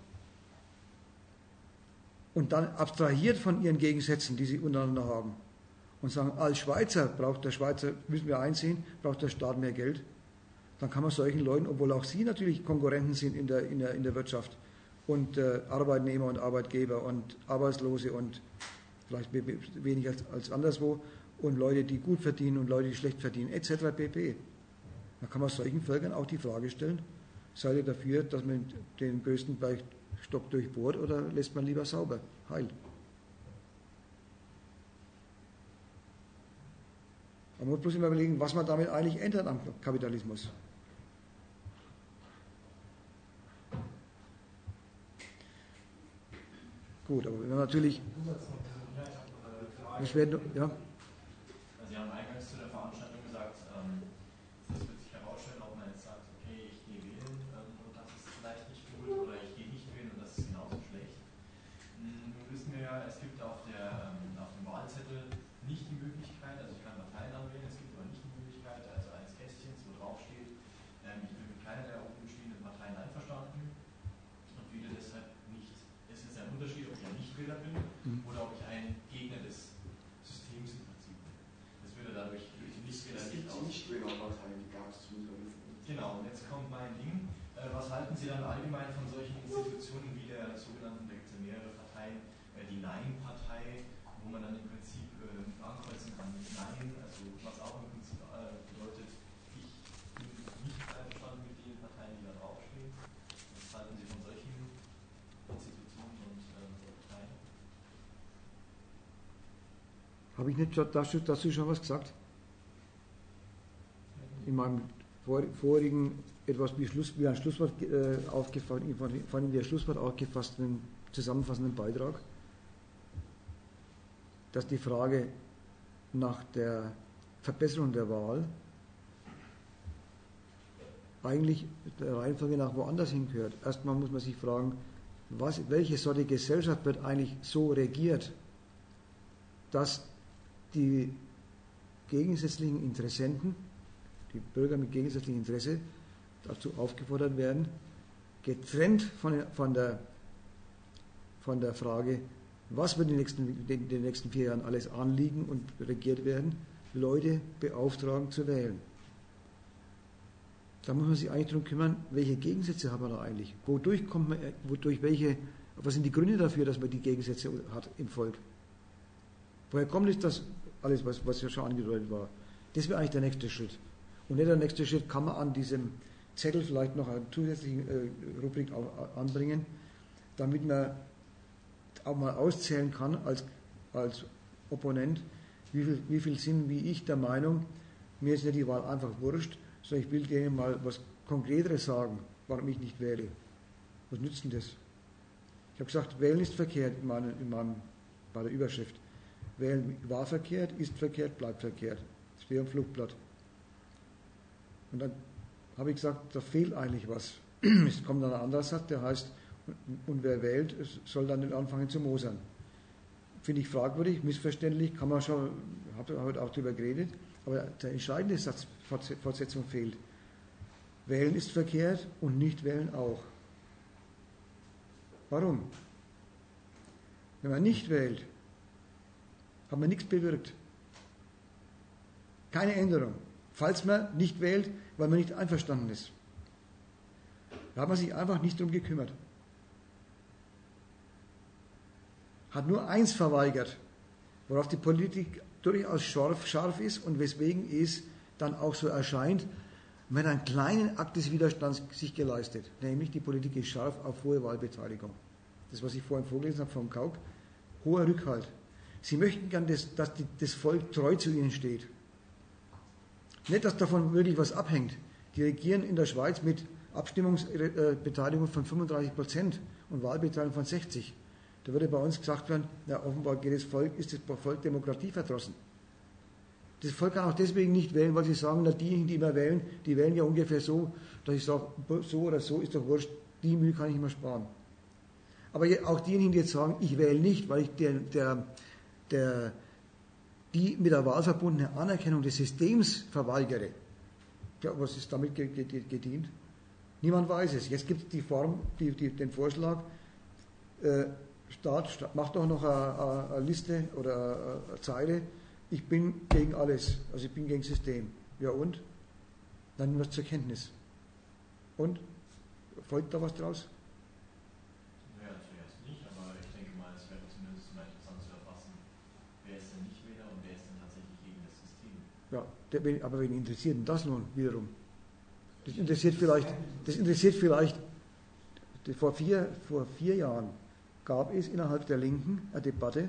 und dann abstrahiert von ihren Gegensätzen, die sie untereinander haben, und sagen, als Schweizer braucht der Schweizer, müssen wir einsehen, braucht der Staat mehr Geld, dann kann man solchen Leuten, obwohl auch sie natürlich Konkurrenten sind in der, in der, in der Wirtschaft und äh, Arbeitnehmer und Arbeitgeber und Arbeitslose und vielleicht weniger als, als anderswo und Leute, die gut verdienen und Leute, die schlecht verdienen, et cetera pp. Dann kann man solchen Völkern auch die Frage stellen, seid ihr dafür, dass man den größten Bergstock durchbohrt oder lässt man lieber sauber, heil? Man muss bloß immer überlegen, was man damit eigentlich ändert am Kapitalismus. Gut, aber wenn man natürlich... Ich werde, ja. Sie haben eingangs zu der Veranstaltung gesagt, ähm, es wird sich herausstellen, ob man jetzt sagt, okay, ich gehe wählen ähm, und das ist vielleicht nicht gut oder ich gehe nicht wählen und das ist genauso schlecht. Nun wissen wir ja, es gibt auf, der, ähm, auf dem Wahlzettel nicht die Möglichkeit, also ich kann Parteien anwählen, es gibt aber nicht die Möglichkeit, also eines Kästchens, wo drauf steht, ähm, ich bin mit keiner der oben beschriebenen Parteien einverstanden und wähle deshalb nicht. Es ist ein Unterschied, ob ich ein Nichtwähler bin mhm. oder ob ich ein Gegner des Systems im Prinzip bin. Das würde dadurch durch die Nichtwähler nicht aus. Die Nichtwählerparteien, die gab es zumindest. Genau, und jetzt kommt mein Ding. Äh, was halten Sie dann allgemein von solchen Institutionen wie der sogenannten, da gibt es ja mehrere Parteien, äh, die Nein-Partei, wo man dann im Prinzip äh, ankreuzen kann, Nein, also was auch im Prinzip äh, bedeutet, ich bin nicht einverstanden mit den Parteien, die da draufstehen. Was halten Sie von solchen Institutionen und äh, Parteien? Habe ich nicht dazu, dazu schon was gesagt? In meinem vor, vorigen, etwas wie, Schluss, wie ein Schlusswort äh, aufgefasst, vor allem wie ein Schlusswort aufgefassten, zusammenfassenden Beitrag, dass die Frage nach der Verbesserung der Wahl eigentlich der Reihenfolge nach woanders hingehört. Erstmal muss man sich fragen, was, welche Sorte Gesellschaft wird eigentlich so regiert, dass die gegensätzlichen Interessenten, die Bürger mit gegensätzlichem Interesse, dazu aufgefordert werden, getrennt von, von, der, von der Frage, was wird in den nächsten, in den nächsten vier Jahren alles anliegen und regiert werden, Leute beauftragen zu wählen. Da muss man sich eigentlich darum kümmern, welche Gegensätze haben wir da eigentlich? Wodurch kommt man, wodurch welche, was sind die Gründe dafür, dass man die Gegensätze hat im Volk? Woher kommt es das alles, was, was ja schon angedeutet war? Das wäre eigentlich der nächste Schritt. Und nicht der nächste Schritt kann man an diesem Zettel vielleicht noch eine zusätzliche äh, Rubrik auch anbringen, damit man auch mal auszählen kann als, als Opponent, wie viel, wie viel sind wie ich der Meinung, mir ist nicht die Wahl einfach wurscht, sondern ich will denen mal was Konkreteres sagen, warum ich nicht wähle. Was nützt denn das? Ich habe gesagt, wählen ist verkehrt in meinem, in meinem, bei der Überschrift. Wählen war verkehrt, ist verkehrt, bleibt verkehrt. Das steht am Flugblatt. Und dann habe ich gesagt, da fehlt eigentlich was. Es kommt dann ein anderer Satz, der heißt, und wer wählt, soll dann nicht anfangen zu mosern. Finde ich fragwürdig, missverständlich, kann man schon, habe heute auch darüber geredet, aber der entscheidende Satz, Fortsetzung fehlt. Wählen ist verkehrt und nicht wählen auch. Warum? Wenn man nicht wählt, hat man nichts bewirkt. Keine Änderung. Falls man nicht wählt, weil man nicht einverstanden ist. Da hat man sich einfach nicht drum gekümmert. Hat nur eins verweigert, worauf die Politik durchaus scharf, scharf ist und weswegen es dann auch so erscheint, wenn einen kleinen Akt des Widerstands sich geleistet, nämlich die Politik ist scharf auf hohe Wahlbeteiligung. Das, was ich vorhin vorgelesen habe vom Kauk, hoher Rückhalt. Sie möchten gern, dass, dass die, das Volk treu zu ihnen steht. Nicht, dass davon wirklich was abhängt. Die regieren in der Schweiz mit Abstimmungsbeteiligung von fünfunddreißig Prozent und Wahlbeteiligung von sechzig. Da würde bei uns gesagt werden, ja, offenbar geht das Volk, ist das Volk Demokratie verdrossen. Das Volk kann auch deswegen nicht wählen, weil sie sagen, na, diejenigen, die immer wählen, die wählen ja ungefähr so, dass ich sage, so oder so ist doch wurscht, die Mühe kann ich immer sparen. Aber auch diejenigen, die jetzt sagen, ich wähle nicht, weil ich der, der, der, die mit der Wahl verbundene Anerkennung des Systems verweigere. Ja, was ist damit gedient? Niemand weiß es. Jetzt gibt es die Form, die, die, den Vorschlag, äh, Staat, Staat, macht doch noch eine, eine Liste oder eine, eine Zeile, ich bin gegen alles, also ich bin gegen System. Ja und? Dann nehmen wir es zur Kenntnis. Und? Folgt da was draus? Naja, zuerst nicht, aber ich denke mal, es wäre zumindest mal interessant zu erfassen, wer ist denn nicht Wähler und wer ist denn tatsächlich gegen das System. Ja, der, aber wen interessiert denn das nun wiederum? Das interessiert vielleicht, das interessiert vielleicht vor vier, vor vier Jahren gab es innerhalb der Linken eine Debatte,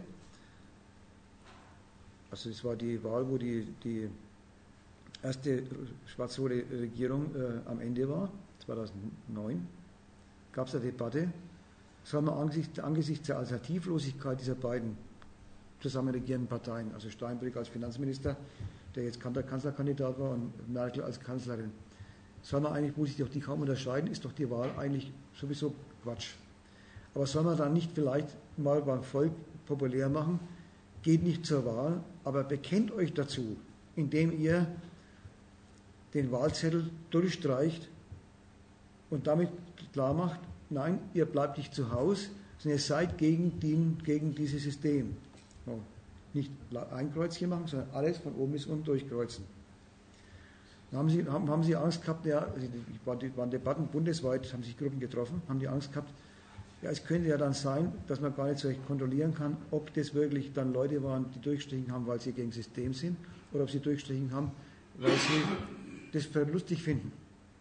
also es war die Wahl, wo die, die erste schwarz-rote Regierung äh, am Ende war, zweitausendneun, gab es eine Debatte, soll man angesichts, angesichts der Alternativlosigkeit dieser beiden zusammen regierenden Parteien, also Steinbrück als Finanzminister, der jetzt Kanzlerkandidat war, und Merkel als Kanzlerin, soll man eigentlich, muss sich doch die kaum unterscheiden, ist doch die Wahl eigentlich sowieso Quatsch. Aber soll man dann nicht vielleicht mal beim Volk populär machen, geht nicht zur Wahl, aber bekennt euch dazu, indem ihr den Wahlzettel durchstreicht und damit klar macht, nein, ihr bleibt nicht zu Hause, sondern ihr seid gegen, den, gegen dieses System. So, nicht ein Kreuzchen machen, sondern alles von oben bis unten durchkreuzen. Dann haben sie, haben, haben sie Angst gehabt, ja, es waren Debatten bundesweit, haben sich Gruppen getroffen, haben die Angst gehabt, ja, es könnte ja dann sein, dass man gar nicht so recht kontrollieren kann, ob das wirklich dann Leute waren, die durchgestrichen haben, weil sie gegen das System sind, oder ob sie durchgestrichen haben, weil sie das für lustig finden.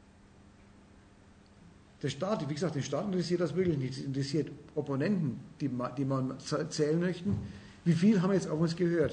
Der Staat, wie gesagt, den Staat interessiert das wirklich nicht. Es interessiert Opponenten, die, die man zählen möchten. Wie viel haben wir jetzt auf uns gehört?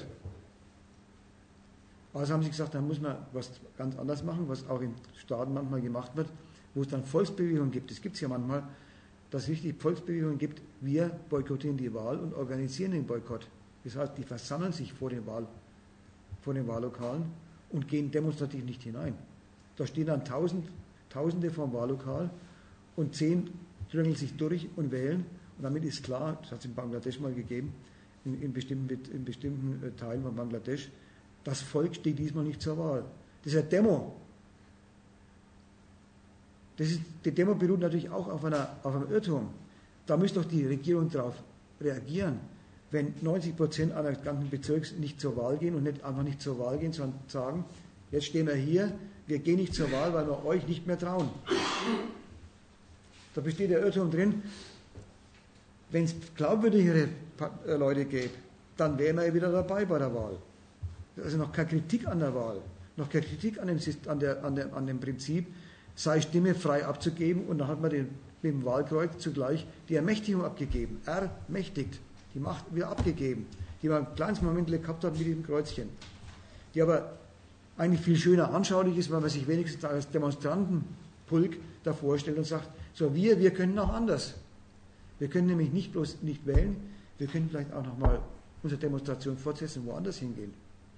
Also haben sie gesagt, da muss man was ganz anderes machen, was auch in Staaten manchmal gemacht wird, wo es dann Volksbewegungen gibt. Es gibt es ja manchmal, dass es richtig Volksbewegungen gibt, wir boykottieren die Wahl und organisieren den Boykott. Das heißt, die versammeln sich vor den, Wahl, vor den Wahllokalen und gehen demonstrativ nicht hinein. Da stehen dann tausend, Tausende vor dem Wahllokal und zehn drängeln sich durch und wählen. Und damit ist klar, das hat es in Bangladesch mal gegeben, in, in bestimmten, in bestimmten äh, Teilen von Bangladesch, das Volk steht diesmal nicht zur Wahl. Das ist eine Demo. Das ist, die Demo beruht natürlich auch auf, einer, auf einem Irrtum. Da müsste doch die Regierung darauf reagieren. Wenn neunzig Prozent eines ganzen Bezirks nicht zur Wahl gehen und nicht, einfach nicht zur Wahl gehen, sondern sagen, jetzt stehen wir hier, wir gehen nicht zur Wahl, weil wir euch nicht mehr trauen. Da besteht der Irrtum drin, wenn es glaubwürdigere Leute gäbe, dann wären wir ja wieder dabei bei der Wahl. Also noch keine Kritik an der Wahl, noch keine Kritik an dem, an der, an der, an dem Prinzip, sei Stimme frei abzugeben und dann hat man den, mit dem Wahlkreuz zugleich die Ermächtigung abgegeben, ermächtigt, die Macht wieder abgegeben, die man im kleinsten Moment gehabt hat mit diesem Kreuzchen, die aber eigentlich viel schöner anschaulich ist, weil man sich wenigstens als Demonstrantenpulk davor stellt und sagt, so wir, wir können auch anders. Wir können nämlich nicht bloß nicht wählen, wir können vielleicht auch nochmal unsere Demonstration fortsetzen, woanders hingehen.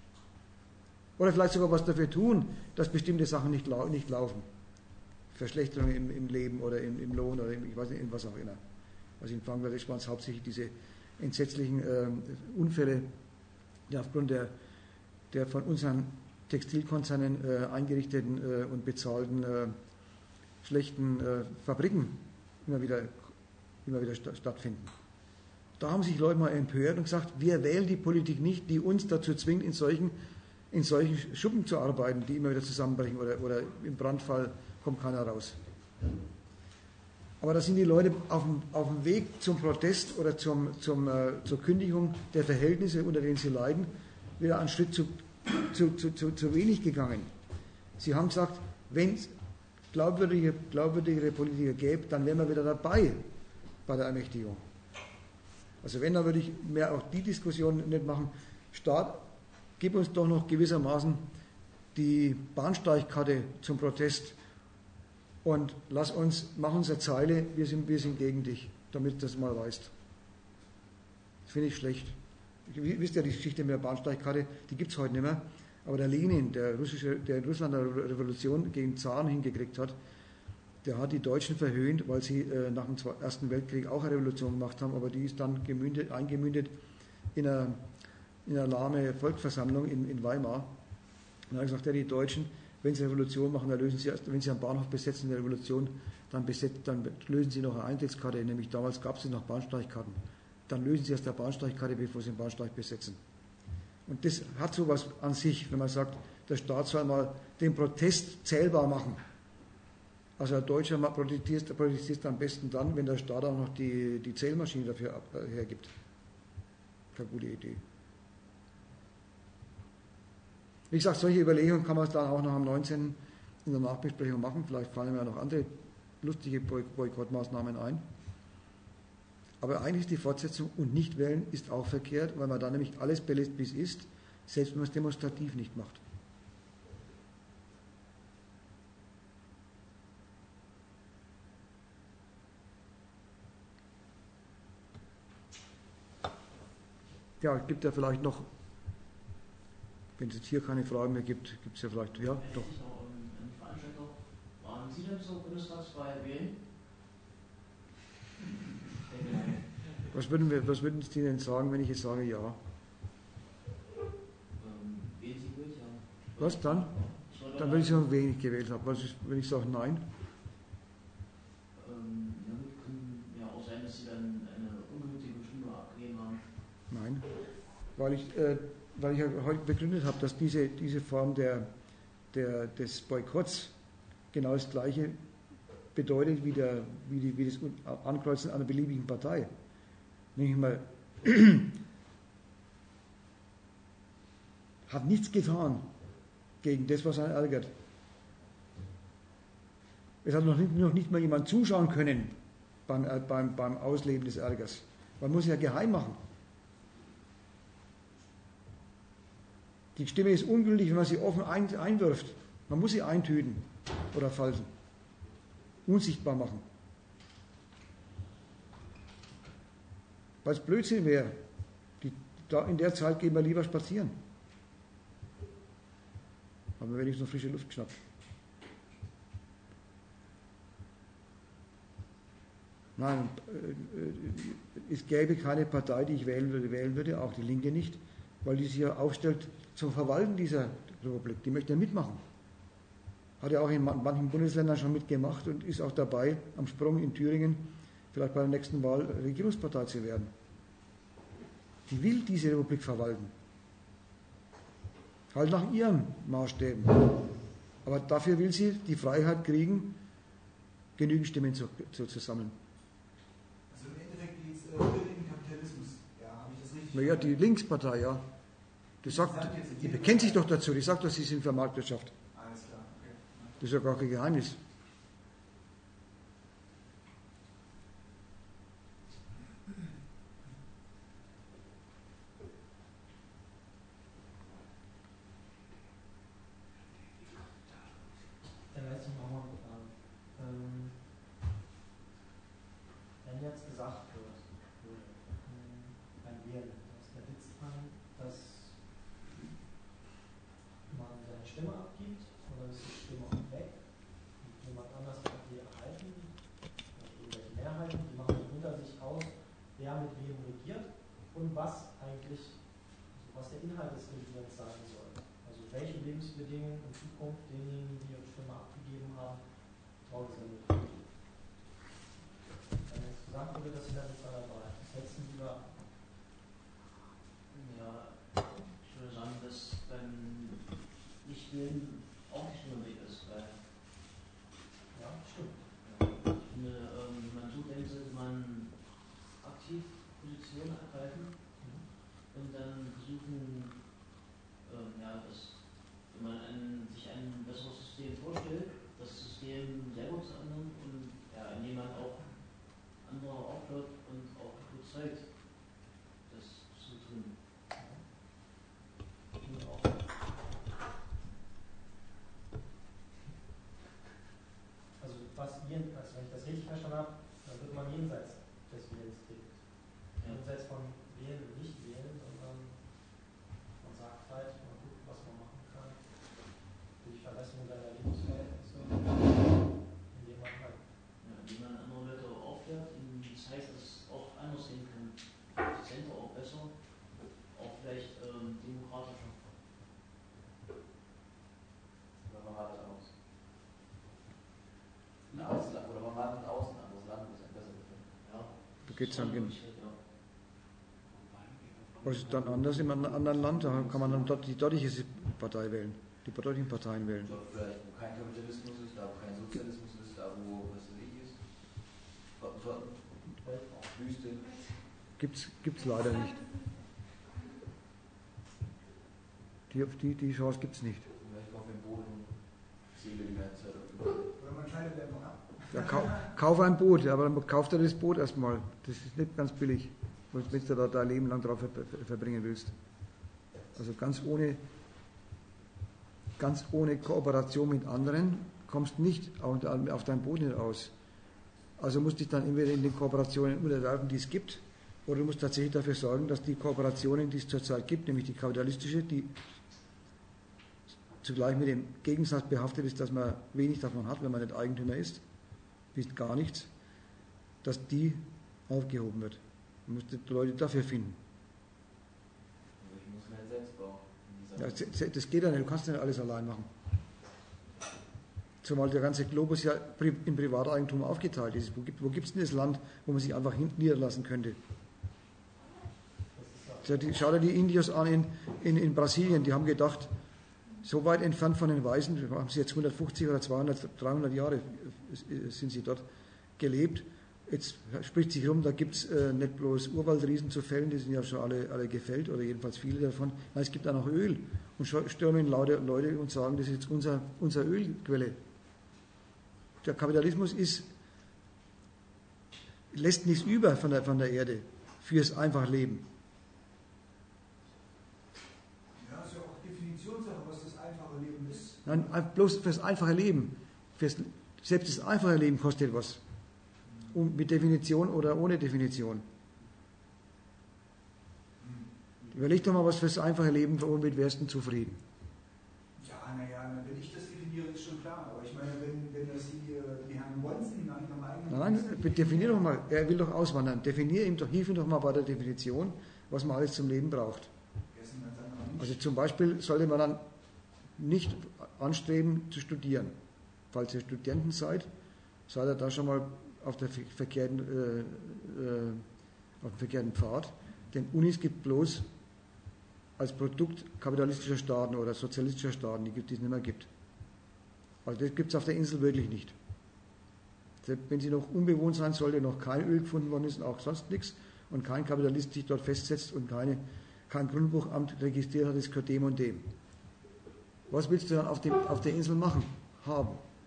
Oder vielleicht sogar was dafür tun, dass bestimmte Sachen nicht, lau nicht laufen. Verschlechterungen im, im Leben oder im, im Lohn oder im, ich weiß nicht, in was auch immer. Also in Bangladesch waren es hauptsächlich diese entsetzlichen äh, Unfälle, die aufgrund der, der von unseren Textilkonzernen äh, eingerichteten äh, und bezahlten äh, schlechten äh, Fabriken immer wieder, immer wieder st stattfinden. Da haben sich Leute mal empört und gesagt, wir wählen die Politik nicht, die uns dazu zwingt, in solchen, in solchen Schuppen zu arbeiten, die immer wieder zusammenbrechen oder, oder im Brandfall kommt keiner raus. Aber da sind die Leute auf dem, auf dem Weg zum Protest oder zum, zum, äh, zur Kündigung der Verhältnisse, unter denen sie leiden, wieder einen Schritt zu, zu, zu, zu, zu wenig gegangen. Sie haben gesagt, wenn es glaubwürdige, glaubwürdigere Politiker gäbe, dann wären wir wieder dabei bei der Ermächtigung. Also wenn, dann würde ich mehr auch die Diskussion nicht machen. Staat, gib uns doch noch gewissermaßen die Bahnsteigkarte zum Protest und lass uns, mach uns eine Zeile, wir sind, wir sind gegen dich, damit du das mal weißt. Das finde ich schlecht. Ihr wisst ja, die Geschichte mit der Bahnsteigkarte, die gibt es heute nicht mehr. Aber der Lenin, der, russische, der in Russland eine Revolution gegen Zaren hingekriegt hat, der hat die Deutschen verhöhnt, weil sie äh, nach dem Ersten Weltkrieg auch eine Revolution gemacht haben, aber die ist dann gemündet, eingemündet in eine, in eine lahme Volksversammlung in, in Weimar. Und er hat gesagt, ja, die Deutschen, wenn sie eine Revolution machen, dann lösen sie erst, wenn sie einen Bahnhof besetzen in der Revolution, dann, beset, dann lösen sie noch eine Eintrittskarte, nämlich damals gab es noch Bahnsteigkarten. Dann lösen sie erst der Bahnsteigkarte, bevor sie den Bahnsteig besetzen. Und das hat sowas an sich, wenn man sagt, der Staat soll mal den Protest zählbar machen. Also ein Deutscher protestiert, protestiert am besten dann, wenn der Staat auch noch die, die Zählmaschine dafür ab, äh, hergibt. Keine gute Idee. Wie gesagt, solche Überlegungen kann man dann auch noch am neunzehnten in der Nachbesprechung machen. Vielleicht fallen mir ja noch andere lustige Boykottmaßnahmen ein. Aber eigentlich ist die Fortsetzung und nicht wählen ist auch verkehrt, weil man dann nämlich alles belässt, wie es ist, selbst wenn man es demonstrativ nicht macht. Ja, es gibt ja vielleicht noch, wenn es jetzt hier keine Fragen mehr gibt, gibt es ja vielleicht, ja, doch. Veranstalter, waren Sie denn zur Bundestagswahl wählen? Was würden, wir, was würden Sie denn sagen, wenn ich jetzt sage ja? Ähm, wählen Sie gut, ja. Was dann? Dann würde ich sagen, wen ich gewählt habe. Was ist, wenn ich sage nein? Ähm, ja, gut, kann ja auch sein, dass Sie dann eine ungültige Stimme abgegeben haben. Nein, weil ich, äh, weil ich ja heute begründet habe, dass diese, diese Form der, der, des Boykotts genau das Gleiche bedeutet wie, der, wie, die, wie das Ankreuzen einer beliebigen Partei. Nämlich mal, hat nichts getan gegen das, was einen ärgert. Es hat noch nicht, noch nicht mal jemand zuschauen können beim, äh, beim, beim Ausleben des Ärgers. Man muss ja geheim machen. Die Stimme ist ungültig, wenn man sie offen ein, einwirft. Man muss sie eintüten oder falten. Unsichtbar machen. Weil es Blödsinn wäre. Die, da in der Zeit gehen wir lieber spazieren. Haben wir wenigstens noch frische Luft geschnappt. Nein, äh, es gäbe keine Partei, die ich wählen würde, wählen würde, auch die Linke nicht, weil die sich ja aufstellt zum Verwalten dieser Republik. Die möchte ja mitmachen. Hat ja auch in manchen Bundesländern schon mitgemacht und ist auch dabei, am Sprung in Thüringen vielleicht bei der nächsten Wahl Regierungspartei zu werden. Die will diese Republik verwalten. Halt nach ihren Maßstäben. Aber dafür will sie die Freiheit kriegen, genügend Stimmen zu, zu, zu sammeln. Also im Endeffekt geht es äh, über den Kapitalismus. Ja, habe ich das richtig Naja, die Linkspartei, ja. Die, sagt, die bekennt sich doch dazu, die sagt doch, sie sind für Marktwirtschaft. Alles klar, okay. Das ist ja gar kein Geheimnis. Dann weiß ich nochmal ähm, wenn jetzt gesagt wird, beim Wählen, dass der Witz dran, dass man seine Stimme abgibt oder ist die Stimme auch weg und jemand anders hat die erhalten, also irgendwelche Mehrheiten, die machen unter sich aus, wer mit wem regiert und was eigentlich, also was der Inhalt des Regierens sein soll. Also welche Lebensbedingungen in Zukunft denjenigen, die ihre Stimme abgegeben haben, vorgesendet werden. Wenn jetzt gesagt wurde, dass sie da nicht dabei waren, was hältst du lieber? Ja, ich würde sagen, dass beim Nichtwählen auch die Stimme weg ist, weil ja, stimmt. Ja, ich finde, ähm, man so denkt, sollte man aktiv Positionen ergreifen mhm. und dann versuchen, ähm, ja, dass, wenn man ein, sich ein besseres System vorstellt, das System selber zu ändern und ja, indem man auch andere aufhört und auch überzeugt, das zu tun. Und auch also, was wir, also wenn ich das richtig verstanden habe, dann wird man jenseits des Wählens tätig. Ja. Jenseits von Wählen und Nicht-Wählen, sondern man sagt halt, man guckt, was man machen kann durch Verbesserung seiner Lebensverhältnisse, indem man halt. Ja, indem man andere Leute aufklärt, ihnen zeigt, dass es auch anders sehen kann, effizienter, auch besser, auch vielleicht ähm, demokratischer. Oder man wartet aus. Ein Ausland, oder man wartet aus ein anderes Land, wo es ein besser befindet. Ja. Da geht es dann hin. Was ist dann anders in einem anderen Land? Da kann man dann dort die dortige Partei wählen, die dortigen Parteien wählen. Dort vielleicht, wo kein Kapitalismus ist, da wo kein Sozialismus ist, da wo was weiß ich ist. Schottenflotten, Wüste. Gibt es leider nicht. Die, die, die Chance gibt es nicht. Vielleicht auf dem Boden, segel die ganze Zeit auf dem Boden. Oder man schneidet einfach ab. Ja, kau, kauf ein Boot, aber dann kauft er das Boot erstmal. Das ist nicht ganz billig, wenn du da dein Leben lang drauf ver, ver, verbringen willst. Also ganz ohne, ganz ohne Kooperation mit anderen kommst nicht auf, auf dein Boot nicht aus. Also musst dich dann entweder in den Kooperationen unterwerfen, die es gibt, oder du musst tatsächlich dafür sorgen, dass die Kooperationen, die es zurzeit gibt, nämlich die kapitalistische, die zugleich mit dem Gegensatz behaftet ist, dass man wenig davon hat, wenn man nicht Eigentümer ist, bis gar nichts, dass die aufgehoben wird. Du musst die Leute dafür finden. Ich muss mir selbst bauen. Ja, das geht ja nicht, du kannst nicht alles allein machen. Zumal der ganze Globus ja im Privateigentum aufgeteilt ist. Wo gibt es denn das Land, wo man sich einfach niederlassen könnte? Schau dir die Indios an in, in, in Brasilien, die haben gedacht, so weit entfernt von den Weißen, haben sie jetzt hundertfünfzig oder zweihundert, dreihundert Jahre sind sie dort gelebt. Jetzt spricht sich rum, da gibt es äh, nicht bloß Urwaldriesen zu fällen, die sind ja schon alle, alle gefällt, oder jedenfalls viele davon. Nein, es gibt auch noch Öl. Und stürmen Leute, Leute und sagen, das ist jetzt unser, unser Ölquelle. Der Kapitalismus ist, lässt nichts über von der, von der Erde fürs einfache Leben. Ja, ist ja auch Definitionssache, was das einfache Leben ist. Nein, bloß fürs einfache Leben. Fürs, selbst das einfache Leben kostet was. Um, mit Definition oder ohne Definition. Überleg doch mal, was fürs einfache Leben, womit wärst du zufrieden? Ja, naja, wenn ich das definiere, ist schon klar. Aber ich meine, wenn, wenn das die, die Herren Bonzen nach ihrem eigenen Nein, definier doch mal, er will doch auswandern. Definier ihm doch, hilf ihm doch mal bei der Definition, was man alles zum Leben braucht. Also zum Beispiel sollte man dann nicht anstreben zu studieren. Falls ihr Studenten seid, seid ihr da schon mal auf, der verkehrten, äh, äh, auf dem verkehrten Pfad. Denn Unis gibt bloß als Produkt kapitalistischer Staaten oder sozialistischer Staaten, die, die es nicht mehr gibt. Also das gibt es auf der Insel wirklich nicht. Wenn sie noch unbewohnt sein sollte, noch kein Öl gefunden worden ist und auch sonst nichts und kein Kapitalist sich dort festsetzt und keine, kein Grundbuchamt registriert hat, das gehört dem und dem. Was willst du dann auf, dem, auf der Insel machen, haben,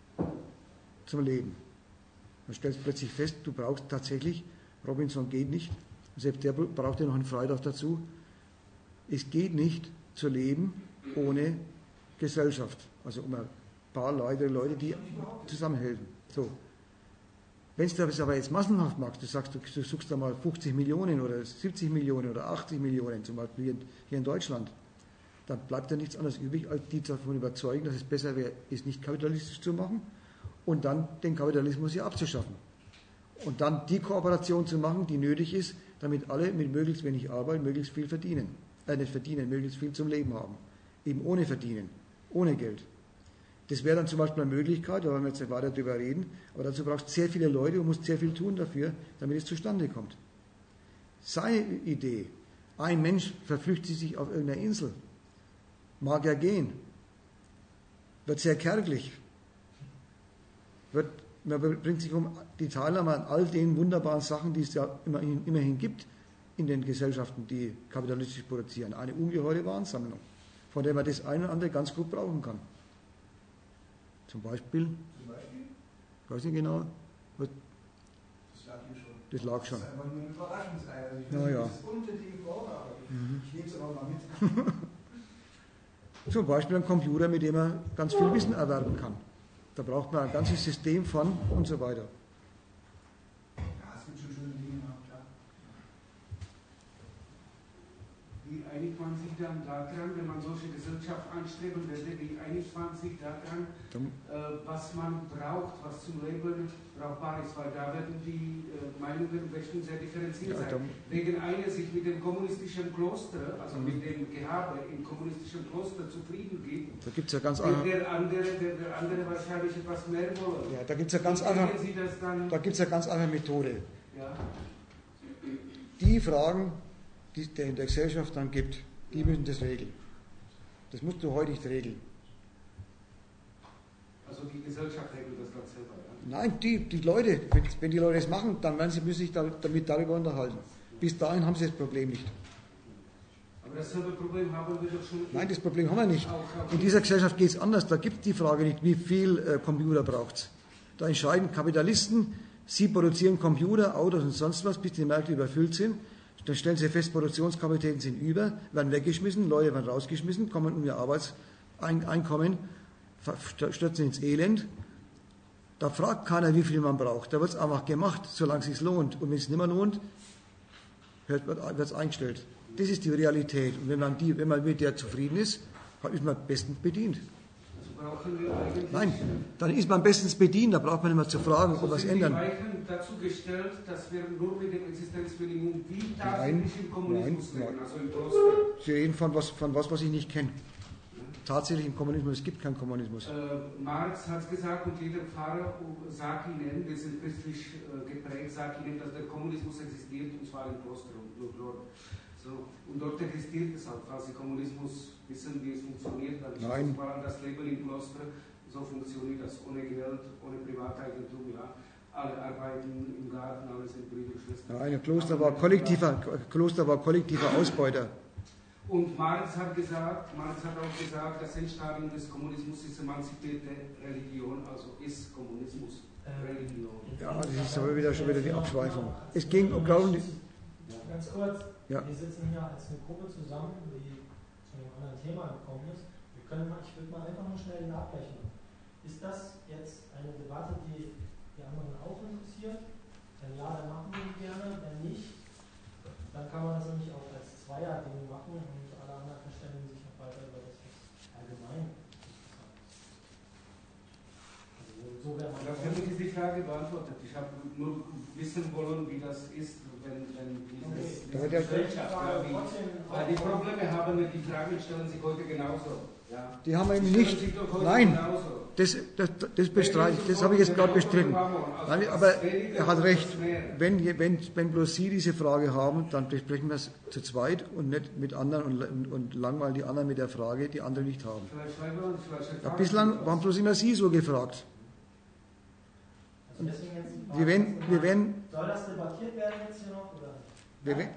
zum Leben? Dann stellst du plötzlich fest, du brauchst tatsächlich, Robinson geht nicht, selbst der braucht ja noch einen Freitag dazu, es geht nicht zu leben ohne Gesellschaft, also um ein paar Leute, Leute die zusammenhelfen. So. Wenn du das aber jetzt massenhaft machst, du sagst, du suchst da mal fünfzig Millionen oder siebzig Millionen oder achtzig Millionen, zum Beispiel hier, hier in Deutschland, dann bleibt ja nichts anderes übrig, als die davon überzeugen, dass es besser wäre, es nicht kapitalistisch zu machen und dann den Kapitalismus hier abzuschaffen. Und dann die Kooperation zu machen, die nötig ist, damit alle mit möglichst wenig Arbeit möglichst viel verdienen. Äh, nicht verdienen, möglichst viel zum Leben haben. Eben ohne Verdienen, ohne Geld. Das wäre dann zum Beispiel eine Möglichkeit, da wollen wir jetzt nicht weiter drüber reden, aber dazu brauchst du sehr viele Leute und musst sehr viel tun dafür, damit es zustande kommt. Seine Idee, ein Mensch verflüchtet sich auf irgendeiner Insel, mag ja gehen, wird sehr kärglich, wird, man bringt sich um die Teilnahme an all den wunderbaren Sachen, die es ja immerhin, immerhin gibt in den Gesellschaften, die kapitalistisch produzieren. Eine ungeheure Warensammlung, von der man das eine oder andere ganz gut brauchen kann. Zum Beispiel, Zum Beispiel? ich weiß nicht genau, was, Das lag hier schon. das lag schon. Das ist einfach nur ein Überraschungsei. Also ich Ja, weiß nicht, ja. das ist unter die Worte, aber ich, Mhm. ich nehme es aber mal mit. Zum Beispiel ein Computer, mit dem man ganz viel Wissen erwerben kann. Da braucht man ein ganzes System von und so weiter. Ja, es gibt schon schöne Dinge, ja, klar. Wie einigt man sich dann daran, wenn man solche Gesellschaft anstreben würde, wie einigt man sich daran, äh, was man braucht, was zum Leben brauchbar ist, weil da werden die äh, Meinungen bestimmt sehr differenziert Ja, sein. Wegen einer sich mit dem kommunistischen Kloster, also mhm. mit dem Gehabe im kommunistischen Kloster zufrieden gibt, da gibt es ja ganz der, der, andere, der, der andere wahrscheinlich etwas mehr wollen. Ja, da gibt es ja ganz einfach, da gibt's ja ganz einfach Methode. Ja. Die Fragen, die es in der Gesellschaft dann gibt, die müssen das regeln. Das musst du heute nicht regeln. Also die Gesellschaft regelt das ganz selber, ja? Nein, die, die Leute, wenn, wenn die Leute es machen, dann werden sie, müssen sich da, damit darüber unterhalten. Bis dahin haben sie das Problem nicht. Aber dasselbe Problem haben wir doch schon... Nein, das Problem haben wir nicht. Auch, auch in dieser Gesellschaft geht es anders. Da gibt es die Frage nicht, wie viel äh, Computer braucht es. Da entscheiden Kapitalisten, sie produzieren Computer, Autos und sonst was, bis die Märkte überfüllt sind. Dann stellen sie fest, Produktionskapazitäten sind über, werden weggeschmissen, Leute werden rausgeschmissen, kommen um ihr Arbeitseinkommen, stürzen ins Elend. Da fragt keiner, wie viel man braucht. Da wird es einfach gemacht, solange es sich lohnt. Und wenn es nicht mehr lohnt, wird es eingestellt. Das ist die Realität. Und wenn man, die, wenn man mit der zufrieden ist, ist man bestens bedient. Also brauchen wir eigentlich... Nein, dann ist man bestens bedient, da braucht man nicht mehr zu fragen, also ob was sind ändern. Die Weichen dazu gestellt, dass wir nur mit dem Existenzminimum wie tatsächlich im Kommunismus nein, leben, nein. also im Kloster. Sie reden von was, von was, was ich nicht kenne. Tatsächlich im Kommunismus, es gibt keinen Kommunismus. Äh, Marx hat es gesagt und jeder Pfarrer sagt Ihnen, wir sind christlich äh, geprägt, sagt Ihnen, dass der Kommunismus existiert und zwar im Kloster und dort. So, und dort existiert es auch, falls Sie Kommunismus wissen, wie es funktioniert, dann Nein. ist es das Leben im Kloster, so funktioniert das, ohne Geld, ohne Privateigentum, ja. Alle arbeiten im Garten, alle sind Brüder und Schwestern. Nein, ein Kloster war kollektiver, Kloster war kollektiver Ausbeuter. Und Marx hat gesagt, Marx hat auch gesagt, das Endstadium des Kommunismus ist emanzipierte Religion, also ist Kommunismus Religion. Ja, das ist aber wieder schon wieder die Abschweifung. Es ging um Glauben. Ganz kurz, ja. Wir sitzen hier als eine Gruppe zusammen, die zu einem anderen Thema gekommen ist. Wir können mal, ich würde mal einfach nur schnell den Abgleich machen. Ist das jetzt eine Debatte, die die anderen auch interessiert? Wenn ja, dann machen wir die gerne. Wenn nicht, dann kann man das nämlich auch als Zweier-Ding machen und alle anderen verständigen sich noch weiter über das, was allgemein interessant ist. Also so wäre man. Für mich ist die Frage beantwortet. Ich habe nur wissen wollen, wie das ist, wenn, wenn dieses, Okay. diese Gesellschaft, ja, wie, weil die Probleme haben, die Fragen stellen sich heute genauso. Ja. Die haben wir eben Sie stellen nicht. sich doch heute Nein, genauso. das, das, das bestreite ich, das habe ich jetzt gerade bestritten. Nein, aber er hat recht. Wenn, wenn, wenn bloß Sie diese Frage haben, dann besprechen wir es zu zweit und nicht mit anderen und, und, und langweilen die anderen mit der Frage, die andere nicht haben. Vielleicht schreiben wir uns, vielleicht Ja, bislang waren bloß immer Sie so gefragt. Also deswegen jetzt die Frage, Wir werden, wir werden, soll das debattiert werden jetzt hier noch? Oder? wir werden,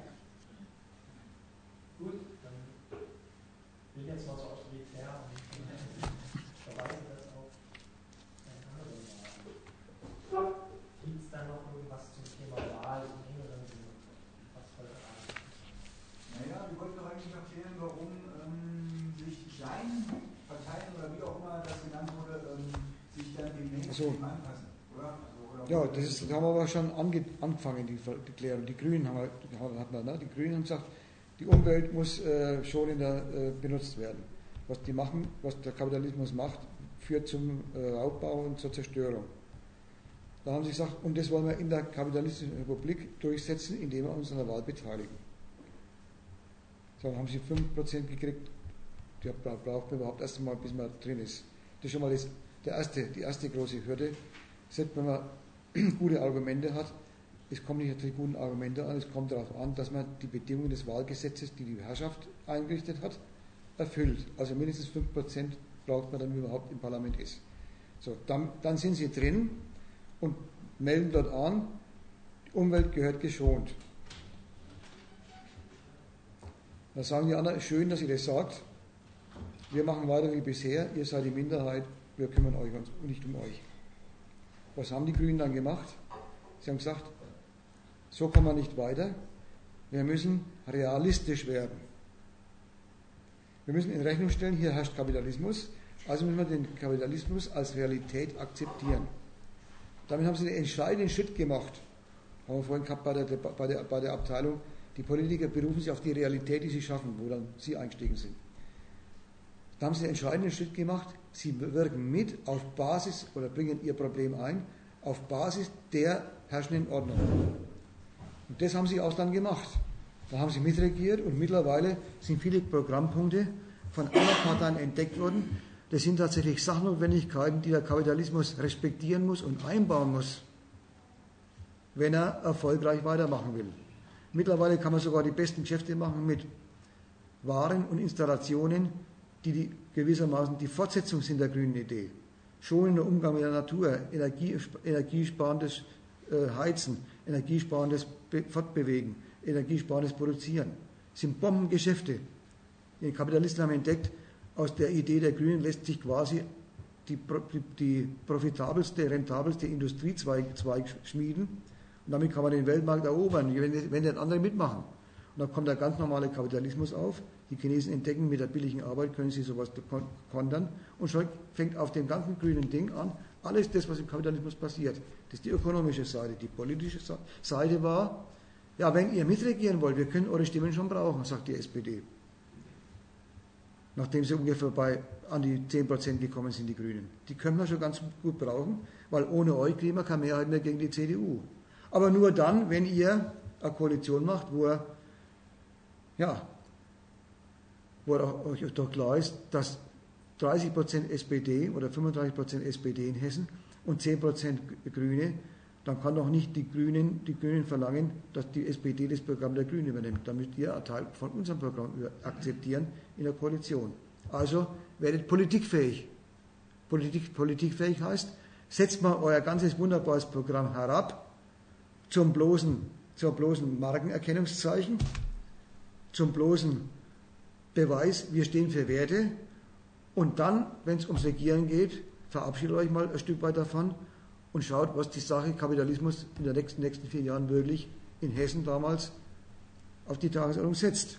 Gut, dann bin ich jetzt mal so autoritär und verweise das auf einen anderen Wahl. Gibt es da noch irgendwas zum Thema Wahl im engeren Sinne, was heute Abend ist? Naja, wir wollten doch eigentlich erklären, warum ähm, sich die kleinen Parteien oder wie auch immer das genannt wurde, ähm, sich dann dem Mainstream so. anpassen, oder? Also, oder Ja, das ist, das haben wir aber schon ange, angefangen, die, die Klärung. Die Grünen haben wir, hat man, ne? Die Grünen haben gesagt, die Umwelt muss äh, schon in der, äh, benutzt werden. Was die machen, was der Kapitalismus macht, führt zum äh, Raubbau und zur Zerstörung. Da haben sie gesagt, und das wollen wir in der kapitalistischen Republik durchsetzen, indem wir uns an der Wahl beteiligen. So, dann haben sie fünf Prozent gekriegt. Die braucht man überhaupt erst einmal, bis man drin ist. Das ist schon mal das, der erste, die erste große Hürde. Selbst wenn man gute Argumente hat, es kommt nicht auf die guten Argumente an, es kommt darauf an, dass man die Bedingungen des Wahlgesetzes, die die Herrschaft eingerichtet hat, erfüllt. Also mindestens fünf Prozent braucht man, damit man überhaupt im Parlament ist. So, dann, dann sind sie drin und melden dort an, die Umwelt gehört geschont. Dann sagen die anderen, schön, dass ihr das sagt, wir machen weiter wie bisher, ihr seid die Minderheit, wir kümmern euch uns nicht um euch. Was haben die Grünen dann gemacht? Sie haben gesagt, so kommen wir nicht weiter, wir müssen realistisch werden. Wir müssen in Rechnung stellen, hier herrscht Kapitalismus, also müssen wir den Kapitalismus als Realität akzeptieren. Damit haben sie einen entscheidenden Schritt gemacht. Haben wir vorhin gehabt bei der, bei der, bei der Abteilung, die Politiker berufen sich auf die Realität, die sie schaffen, wo dann sie eingestiegen sind. Da haben sie einen entscheidenden Schritt gemacht, sie wirken mit auf Basis oder bringen ihr Problem ein, auf Basis der herrschenden Ordnung. Und das haben sie auch dann gemacht. Da haben sie mitregiert und mittlerweile sind viele Programmpunkte von anderen Parteien entdeckt worden. Das sind tatsächlich Sachnotwendigkeiten, die der Kapitalismus respektieren muss und einbauen muss, wenn er erfolgreich weitermachen will. Mittlerweile kann man sogar die besten Geschäfte machen mit Waren und Installationen, die, die gewissermaßen die Fortsetzung sind der grünen Idee. Schonender Umgang mit der Natur, Energie, energiesparendes äh, Heizen, energiesparendes Be- Fortbewegen, energiesparendes Produzieren. Das sind Bombengeschäfte. Die Kapitalisten haben entdeckt, aus der Idee der Grünen lässt sich quasi die, die, die profitabelste, rentabelste Industriezweig Zweig schmieden und damit kann man den Weltmarkt erobern, wenn, wenn nicht andere mitmachen. Und dann kommt der ganz normale Kapitalismus auf. Die Chinesen entdecken, mit der billigen Arbeit können sie sowas kontern und schon fängt auf dem ganzen grünen Ding an, alles das, was im Kapitalismus passiert. Das ist die ökonomische Seite. Die politische Seite war, ja, wenn ihr mitregieren wollt, wir können eure Stimmen schon brauchen, sagt die S P D. Nachdem sie ungefähr bei an die zehn Prozent gekommen sind, die Grünen. Die können wir schon ganz gut brauchen, weil ohne euch kriegen wir keine Mehrheit mehr gegen die C D U. Aber nur dann, wenn ihr eine Koalition macht, wo ihr, ja, wo euch doch klar ist, dass dreißig Prozent S P D oder fünfunddreißig Prozent S P D in Hessen und zehn Prozent Grüne, dann kann doch nicht die Grünen, die Grünen verlangen, dass die S P D das Programm der Grünen übernimmt. Dann müsst ihr einen Teil von unserem Programm akzeptieren in der Koalition. Also werdet politikfähig. Politik, politikfähig heißt, setzt mal euer ganzes wunderbares Programm herab zum bloßen, zum bloßen Markenerkennungszeichen, zum bloßen Beweis, wir stehen für Werte und dann, wenn es ums Regieren geht, verabschiedet euch mal ein Stück weit davon und schaut, was die Sache Kapitalismus in den nächsten, nächsten vier Jahren wirklich in Hessen damals auf die Tagesordnung setzt.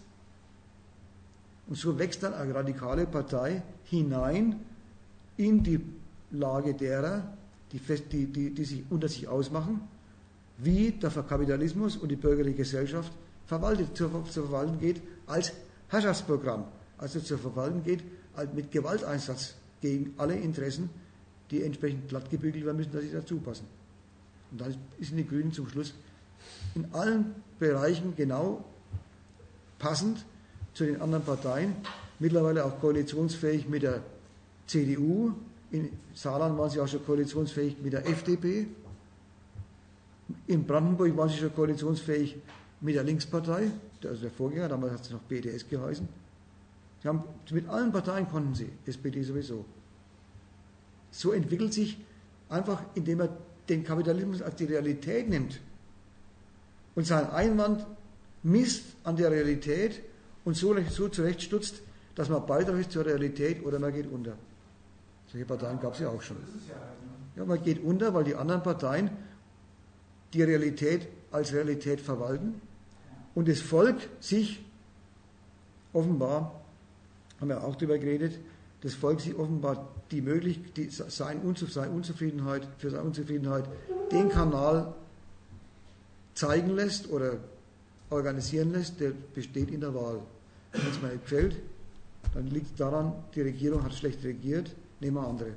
Und so wächst dann eine radikale Partei hinein in die Lage derer, die, fest, die, die, die sich unter sich ausmachen, wie der Kapitalismus und die bürgerliche Gesellschaft verwaltet, zu, zu verwalten geht als Herrschaftsprogramm, also zu verwalten geht als mit Gewalteinsatz gegen alle Interessen, die entsprechend glatt gebügelt werden müssen, dass sie dazu passen. Und dann sind die Grünen zum Schluss in allen Bereichen genau passend zu den anderen Parteien, mittlerweile auch koalitionsfähig mit der C D U, in Saarland waren sie auch schon koalitionsfähig mit der F D P, in Brandenburg waren sie schon koalitionsfähig mit der Linkspartei, also der Vorgänger, damals hat es noch B D S geheißen. Sie haben, mit allen Parteien konnten sie, S P D sowieso. So entwickelt sich einfach, indem er den Kapitalismus als die Realität nimmt und seinen Einwand misst an der Realität und so, so zurechtstutzt, dass man beiträgt zur Realität oder man geht unter. Solche Parteien gab es ja auch schon. Ja, man geht unter, weil die anderen Parteien die Realität als Realität verwalten und das Volk sich offenbar, haben wir auch darüber geredet, das Volk sich offenbar die Möglichkeit, die, seine Unzufriedenheit, für seine Unzufriedenheit den Kanal zeigen lässt oder organisieren lässt, der besteht in der Wahl. Wenn es mir nicht gefällt, dann liegt es daran, die Regierung hat schlecht regiert, nehmen wir andere.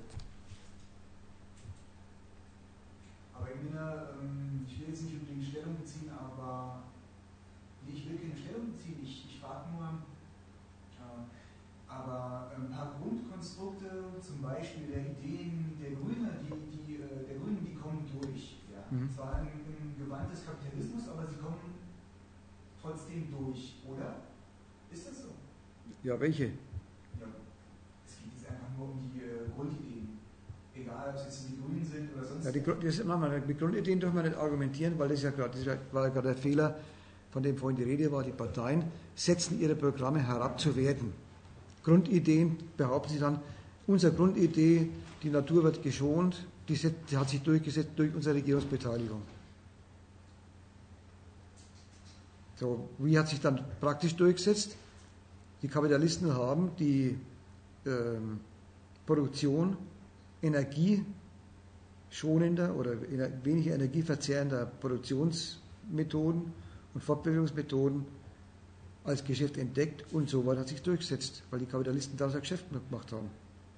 Aber ich, meine, ich will jetzt nicht unbedingt Stellung beziehen, aber nee, ich will keine Stellung beziehen, ich, ich frage nur, äh, aber ein paar Grundkonstrukte, zum Beispiel der Ideen der Grünen, die, die, der Grünen, die kommen durch. Ja. Mhm. Zwar im, im Gewand des Kapitalismus, aber sie kommen trotzdem durch, oder? Ist das so? Ja, welche? Ja, es geht jetzt einfach nur um die äh, Grundideen. Egal, ob es jetzt die Grünen sind oder sonst. Ja, die, das, wir, die Grundideen dürfen wir nicht argumentieren, weil das ja gerade, das war ja gerade der Fehler, von dem vorhin die Rede war. Die Parteien setzen ihre Programme herab zu werten. Grundideen behaupten sie dann, unsere Grundidee, die Natur wird geschont, die, die hat sich durchgesetzt durch unsere Regierungsbeteiligung. So, wie hat sich dann praktisch durchgesetzt? Die Kapitalisten haben die ähm, Produktion energieschonender oder ener weniger energieverzehrender Produktionsmethoden und Fortbewegungsmethoden als Geschäft entdeckt und so weiter hat sich durchgesetzt, weil die Kapitalisten daraus ein Geschäft gemacht haben.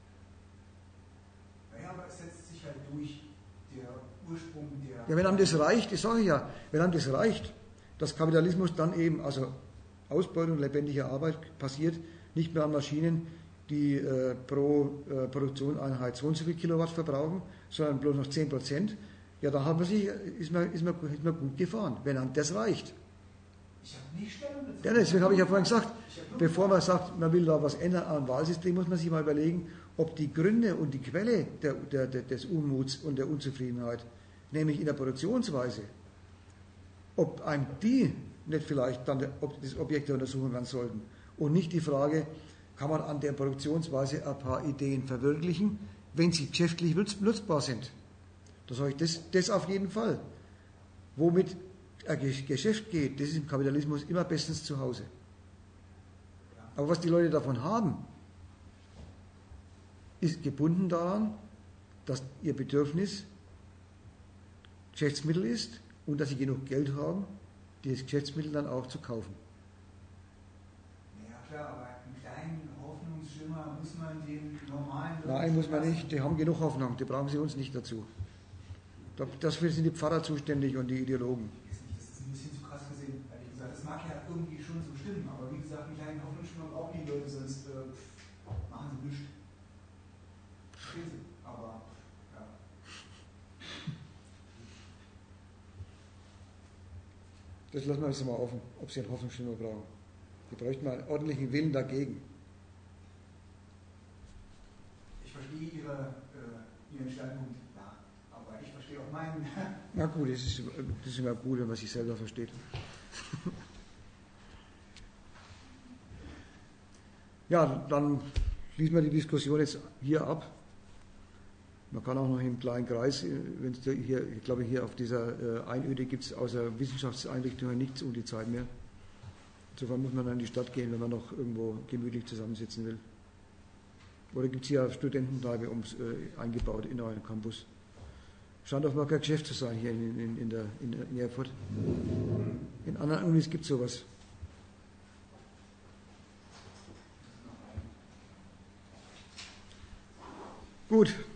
Naja, aber es setzt sich halt durch der Ursprung der... Ja, wenn einem das reicht, das sage ich ja, wenn einem das reicht, dass Kapitalismus dann eben, also Ausbeutung lebendiger Arbeit passiert, nicht mehr an Maschinen, die äh, pro äh, Produktionseinheit so und so viel Kilowatt verbrauchen, sondern bloß noch zehn Prozent, ja, da hat man sich, ist man, ist man, ist man gut gefahren, wenn einem das reicht. Ich habe nicht Stellung bezogen. Ja, deswegen habe ich ja vorhin gesagt, bevor man sagt, man will da was ändern am Wahlsystem, muss man sich mal überlegen, ob die Gründe und die Quelle der, der, der, des Unmuts und der Unzufriedenheit, nämlich in der Produktionsweise, ob einem die nicht vielleicht dann das Objekt der Untersuchung werden sollten. Und nicht die Frage, kann man an der Produktionsweise ein paar Ideen verwirklichen, wenn sie geschäftlich nutzbar sind. Da sage ich, das, das auf jeden Fall. Womit ein Geschäft geht, das ist im Kapitalismus immer bestens zu Hause. Aber was die Leute davon haben, ist gebunden daran, dass ihr Bedürfnis Geschäftsmittel ist und dass sie genug Geld haben, dieses Geschäftsmittel dann auch zu kaufen. Ja klar, aber einen kleinen Hoffnungsschimmer muss man den normalen... Nein, muss man nicht. Die haben genug Hoffnung. Die brauchen sie uns nicht dazu. Dafür sind die Pfarrer zuständig und die Ideologen. Das ist ein bisschen zu krass gesehen, ehrlich gesagt. Das mag ja irgendwie schon so stimmen, aber wie gesagt, einen kleinen Hoffnungsschimmer brauchen die Leute, sonst äh, machen sie nichts. Verstehen sie, aber ja. Das lassen wir jetzt mal offen, ob sie einen Hoffnungsschimmer brauchen. Die bräuchten mal einen ordentlichen Willen dagegen. Ich verstehe ihre, äh, Ihren Standpunkt, ja, aber ich verstehe auch meinen. Na gut, das ist, das ist immer gut, wenn man sich selber versteht. Ja, dann schließen wir die Diskussion jetzt hier ab. Man kann auch noch im kleinen Kreis, wenn es hier, ich glaube, hier auf dieser Einöde gibt es außer Wissenschaftseinrichtungen nichts um die Zeit mehr. Insofern muss man dann in die Stadt gehen, wenn man noch irgendwo gemütlich zusammensitzen will. Oder gibt es hier eine Studentenkneipe ums, äh, eingebaut in euren Campus? Scheint auch mal kein Geschäft zu sein hier in, in, in, der, in, in Erfurt. In anderen Unis gibt es sowas. Gut.